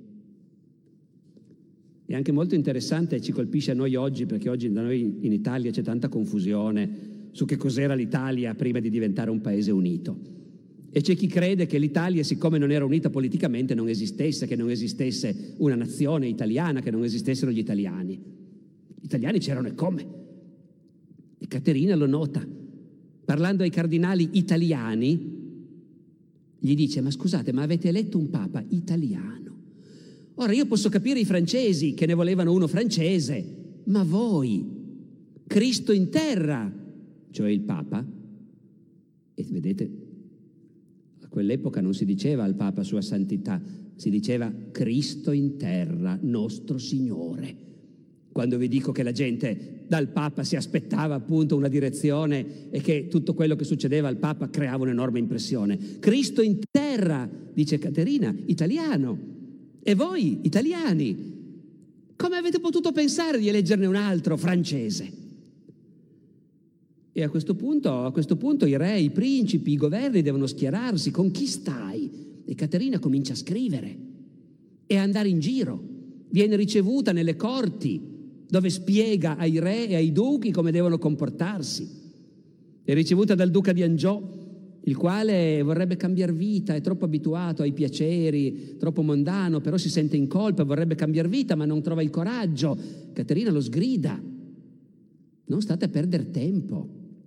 È anche molto interessante e ci colpisce a noi oggi, perché oggi da noi in Italia c'è tanta confusione su che cos'era l'Italia prima di diventare un paese unito. E c'è chi crede che l'Italia, siccome non era unita politicamente, non esistesse, che non esistesse una nazione italiana, che non esistessero gli italiani. Gli italiani c'erano e come. E Caterina lo nota. Parlando ai cardinali italiani, gli dice, ma scusate, ma avete eletto un papa italiano? Ora io posso capire i francesi che ne volevano uno francese, ma voi, Cristo in terra, cioè il Papa, e vedete, a quell'epoca non si diceva al Papa Sua Santità, si diceva Cristo in terra, nostro Signore. Quando vi dico che la gente dal Papa si aspettava appunto una direzione e che tutto quello che succedeva al Papa creava un'enorme impressione. Cristo in terra, dice Caterina, italiano. E voi, italiani, come avete potuto pensare di eleggerne un altro, francese? E a questo punto, a questo punto i re, i principi, i governi devono schierarsi. Con chi stai? E Caterina comincia a scrivere e a andare in giro. Viene ricevuta nelle corti, dove spiega ai re e ai duchi come devono comportarsi. È ricevuta dal duca di Angiò, il quale vorrebbe cambiare vita, è troppo abituato ai piaceri, troppo mondano, però si sente in colpa, vorrebbe cambiare vita, ma non trova il coraggio. Caterina lo sgrida: non state a perdere tempo.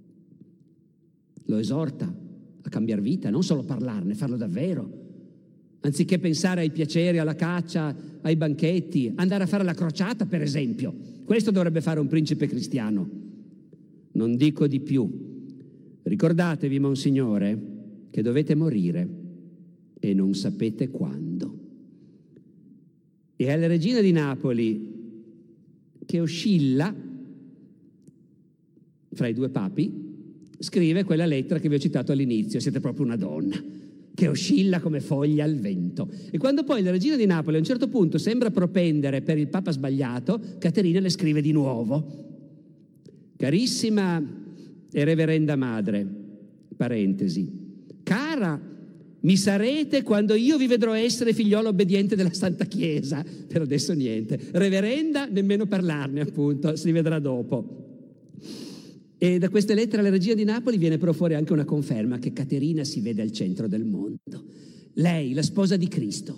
Lo esorta a cambiare vita, non solo parlarne, farlo davvero. Anziché pensare ai piaceri, alla caccia, ai banchetti, andare a fare la crociata, per esempio. Questo dovrebbe fare un principe cristiano. Non dico di più. Ricordatevi, Monsignore, che dovete morire e non sapete quando. E alla regina di Napoli, che oscilla fra i due papi, scrive quella lettera che vi ho citato all'inizio: siete proprio una donna che oscilla come foglia al vento. E quando poi la regina di Napoli a un certo punto sembra propendere per il papa sbagliato, Caterina le scrive di nuovo: carissima e reverenda madre, parentesi, cara, mi sarete quando io vi vedrò essere figliolo obbediente della Santa Chiesa. Per adesso niente. Reverenda, nemmeno parlarne, appunto, si vedrà dopo. E da queste lettere alla regina di Napoli viene però fuori anche una conferma che Caterina si vede al centro del mondo. Lei, la sposa di Cristo.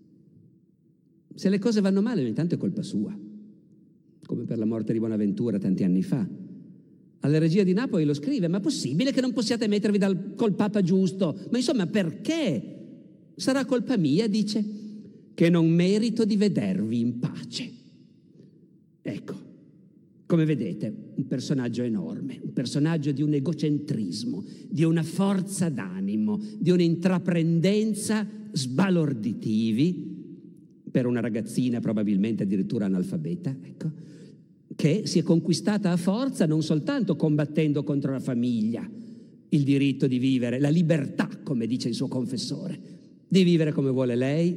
Se le cose vanno male, ogni tanto è colpa sua, come per la morte di Bonaventura tanti anni fa. Alla regina di Napoli lo scrive: ma è possibile che non possiate mettervi dal, col Papa giusto? Ma insomma, perché? Sarà colpa mia, dice, che non merito di vedervi in pace. Ecco, come vedete, un personaggio enorme, un personaggio di un egocentrismo, di una forza d'animo, di un'intraprendenza sbalorditivi, per una ragazzina probabilmente addirittura analfabeta, ecco, che si è conquistata a forza non soltanto combattendo contro la famiglia, il diritto di vivere, la libertà, come dice il suo confessore, di vivere come vuole lei,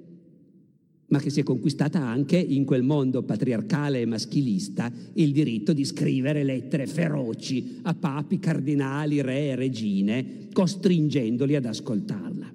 ma che si è conquistata anche in quel mondo patriarcale e maschilista il diritto di scrivere lettere feroci a papi, cardinali, re e regine, costringendoli ad ascoltarla.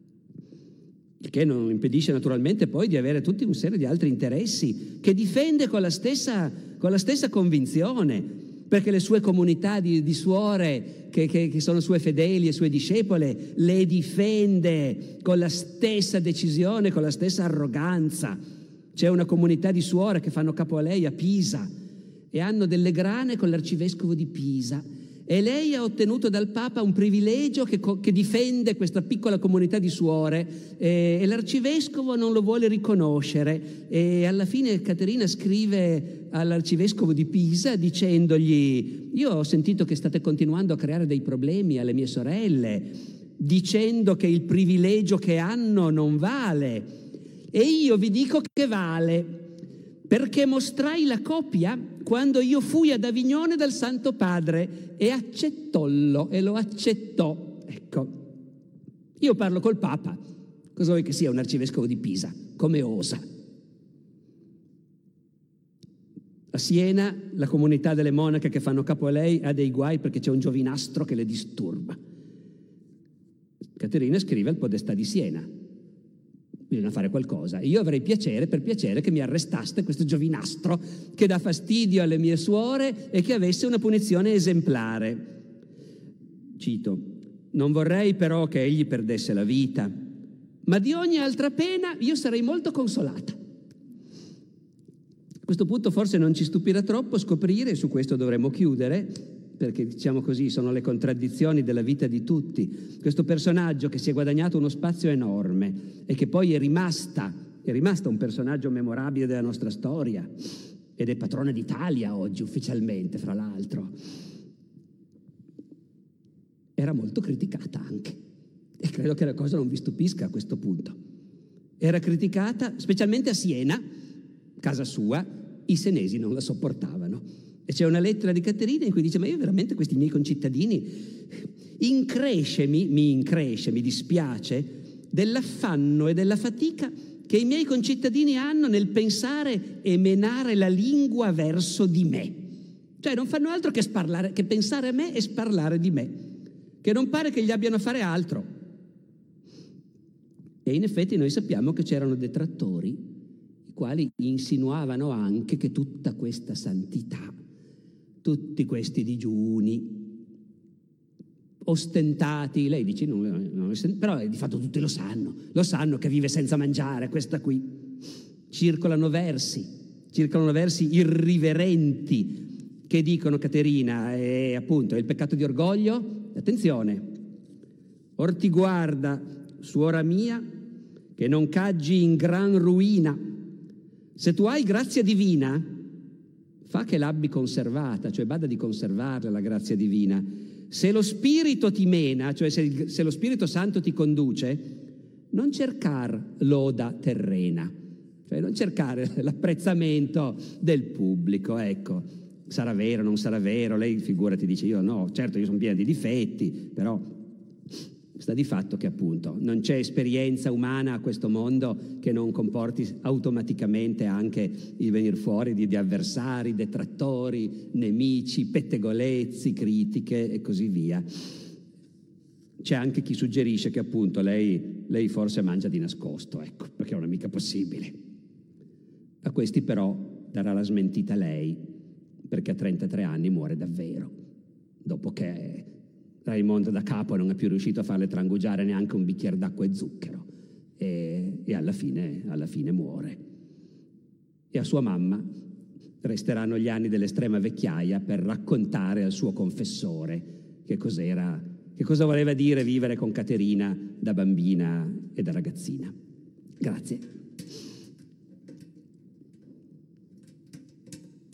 Il che non impedisce naturalmente poi di avere tutta una serie di altri interessi che difende con la stessa, con la stessa convinzione, perché le sue comunità di, di suore che, che, che sono sue fedeli e sue discepole le difende con la stessa decisione, con la stessa arroganza. C'è una comunità di suore che fanno capo a lei a Pisa e hanno delle grane con l'arcivescovo di Pisa, e lei ha ottenuto dal Papa un privilegio che, che difende questa piccola comunità di suore, e, e l'arcivescovo non lo vuole riconoscere, e alla fine Caterina scrive all'arcivescovo di Pisa dicendogli: io ho sentito che state continuando a creare dei problemi alle mie sorelle, dicendo che il privilegio che hanno non vale, e io vi dico che vale, perché mostrai la copia quando io fui ad Avignone dal Santo Padre e accettollo, e lo accettò. Ecco, io parlo col Papa, cosa vuoi che sia un arcivescovo di Pisa? Come osa? A Siena la comunità delle monache che fanno capo a lei ha dei guai perché c'è un giovinastro che le disturba. Caterina scrive al podestà di Siena: bisogna fare qualcosa. Io avrei piacere, per piacere, che mi arrestaste questo giovinastro che dà fastidio alle mie suore e che avesse una punizione esemplare. Cito: non vorrei però che egli perdesse la vita, ma di ogni altra pena io sarei molto consolata. A questo punto forse non ci stupirà troppo scoprire, e su questo dovremmo chiudere, perché diciamo così sono le contraddizioni della vita di tutti, questo personaggio che si è guadagnato uno spazio enorme e che poi è rimasta è rimasta un personaggio memorabile della nostra storia ed è patrona d'Italia oggi ufficialmente, fra l'altro. Era molto criticata anche, e credo che la cosa non vi stupisca a questo punto. Era criticata specialmente a Siena, casa sua. I senesi non la sopportavano. E c'è una lettera di Caterina in cui dice: ma io veramente questi miei concittadini, increscemi, mi incresce, mi dispiace dell'affanno e della fatica che i miei concittadini hanno nel pensare e menare la lingua verso di me. Cioè non fanno altro che, sparlare, che pensare a me e sparlare di me, che non pare che gli abbiano a fare altro. E in effetti noi sappiamo che c'erano detrattori i quali insinuavano anche che tutta questa santità, tutti questi digiuni ostentati, lei dice non, non, però di fatto tutti lo sanno, lo sanno che vive senza mangiare, questa qui. Circolano versi, circolano versi irriverenti che dicono, Caterina, è appunto il peccato di orgoglio. Attenzione: or ti guarda, suora mia, che non caggi in gran ruina. Se tu hai grazia divina, fa che l'abbi conservata, cioè bada di conservarla la grazia divina. Se lo Spirito ti mena, cioè se, il, se lo Spirito Santo ti conduce, non cercar loda terrena, cioè non cercare l'apprezzamento del pubblico, ecco. Sarà vero, non sarà vero, lei figurati dice io no, certo io sono piena di difetti, però sta di fatto che appunto non c'è esperienza umana a questo mondo che non comporti automaticamente anche il venire fuori di, di avversari, detrattori, nemici, pettegolezzi, critiche e così via. C'è anche chi suggerisce che appunto lei, lei forse mangia di nascosto, ecco, perché non è mica possibile. A questi però darà la smentita lei, perché a trentatré anni muore davvero, dopo che Raimondo da capo non è più riuscito a farle trangugiare neanche un bicchiere d'acqua e zucchero, e, e alla fine, alla fine muore. E a sua mamma resteranno gli anni dell'estrema vecchiaia per raccontare al suo confessore che cos'era, che cosa voleva dire vivere con Caterina da bambina e da ragazzina. Grazie.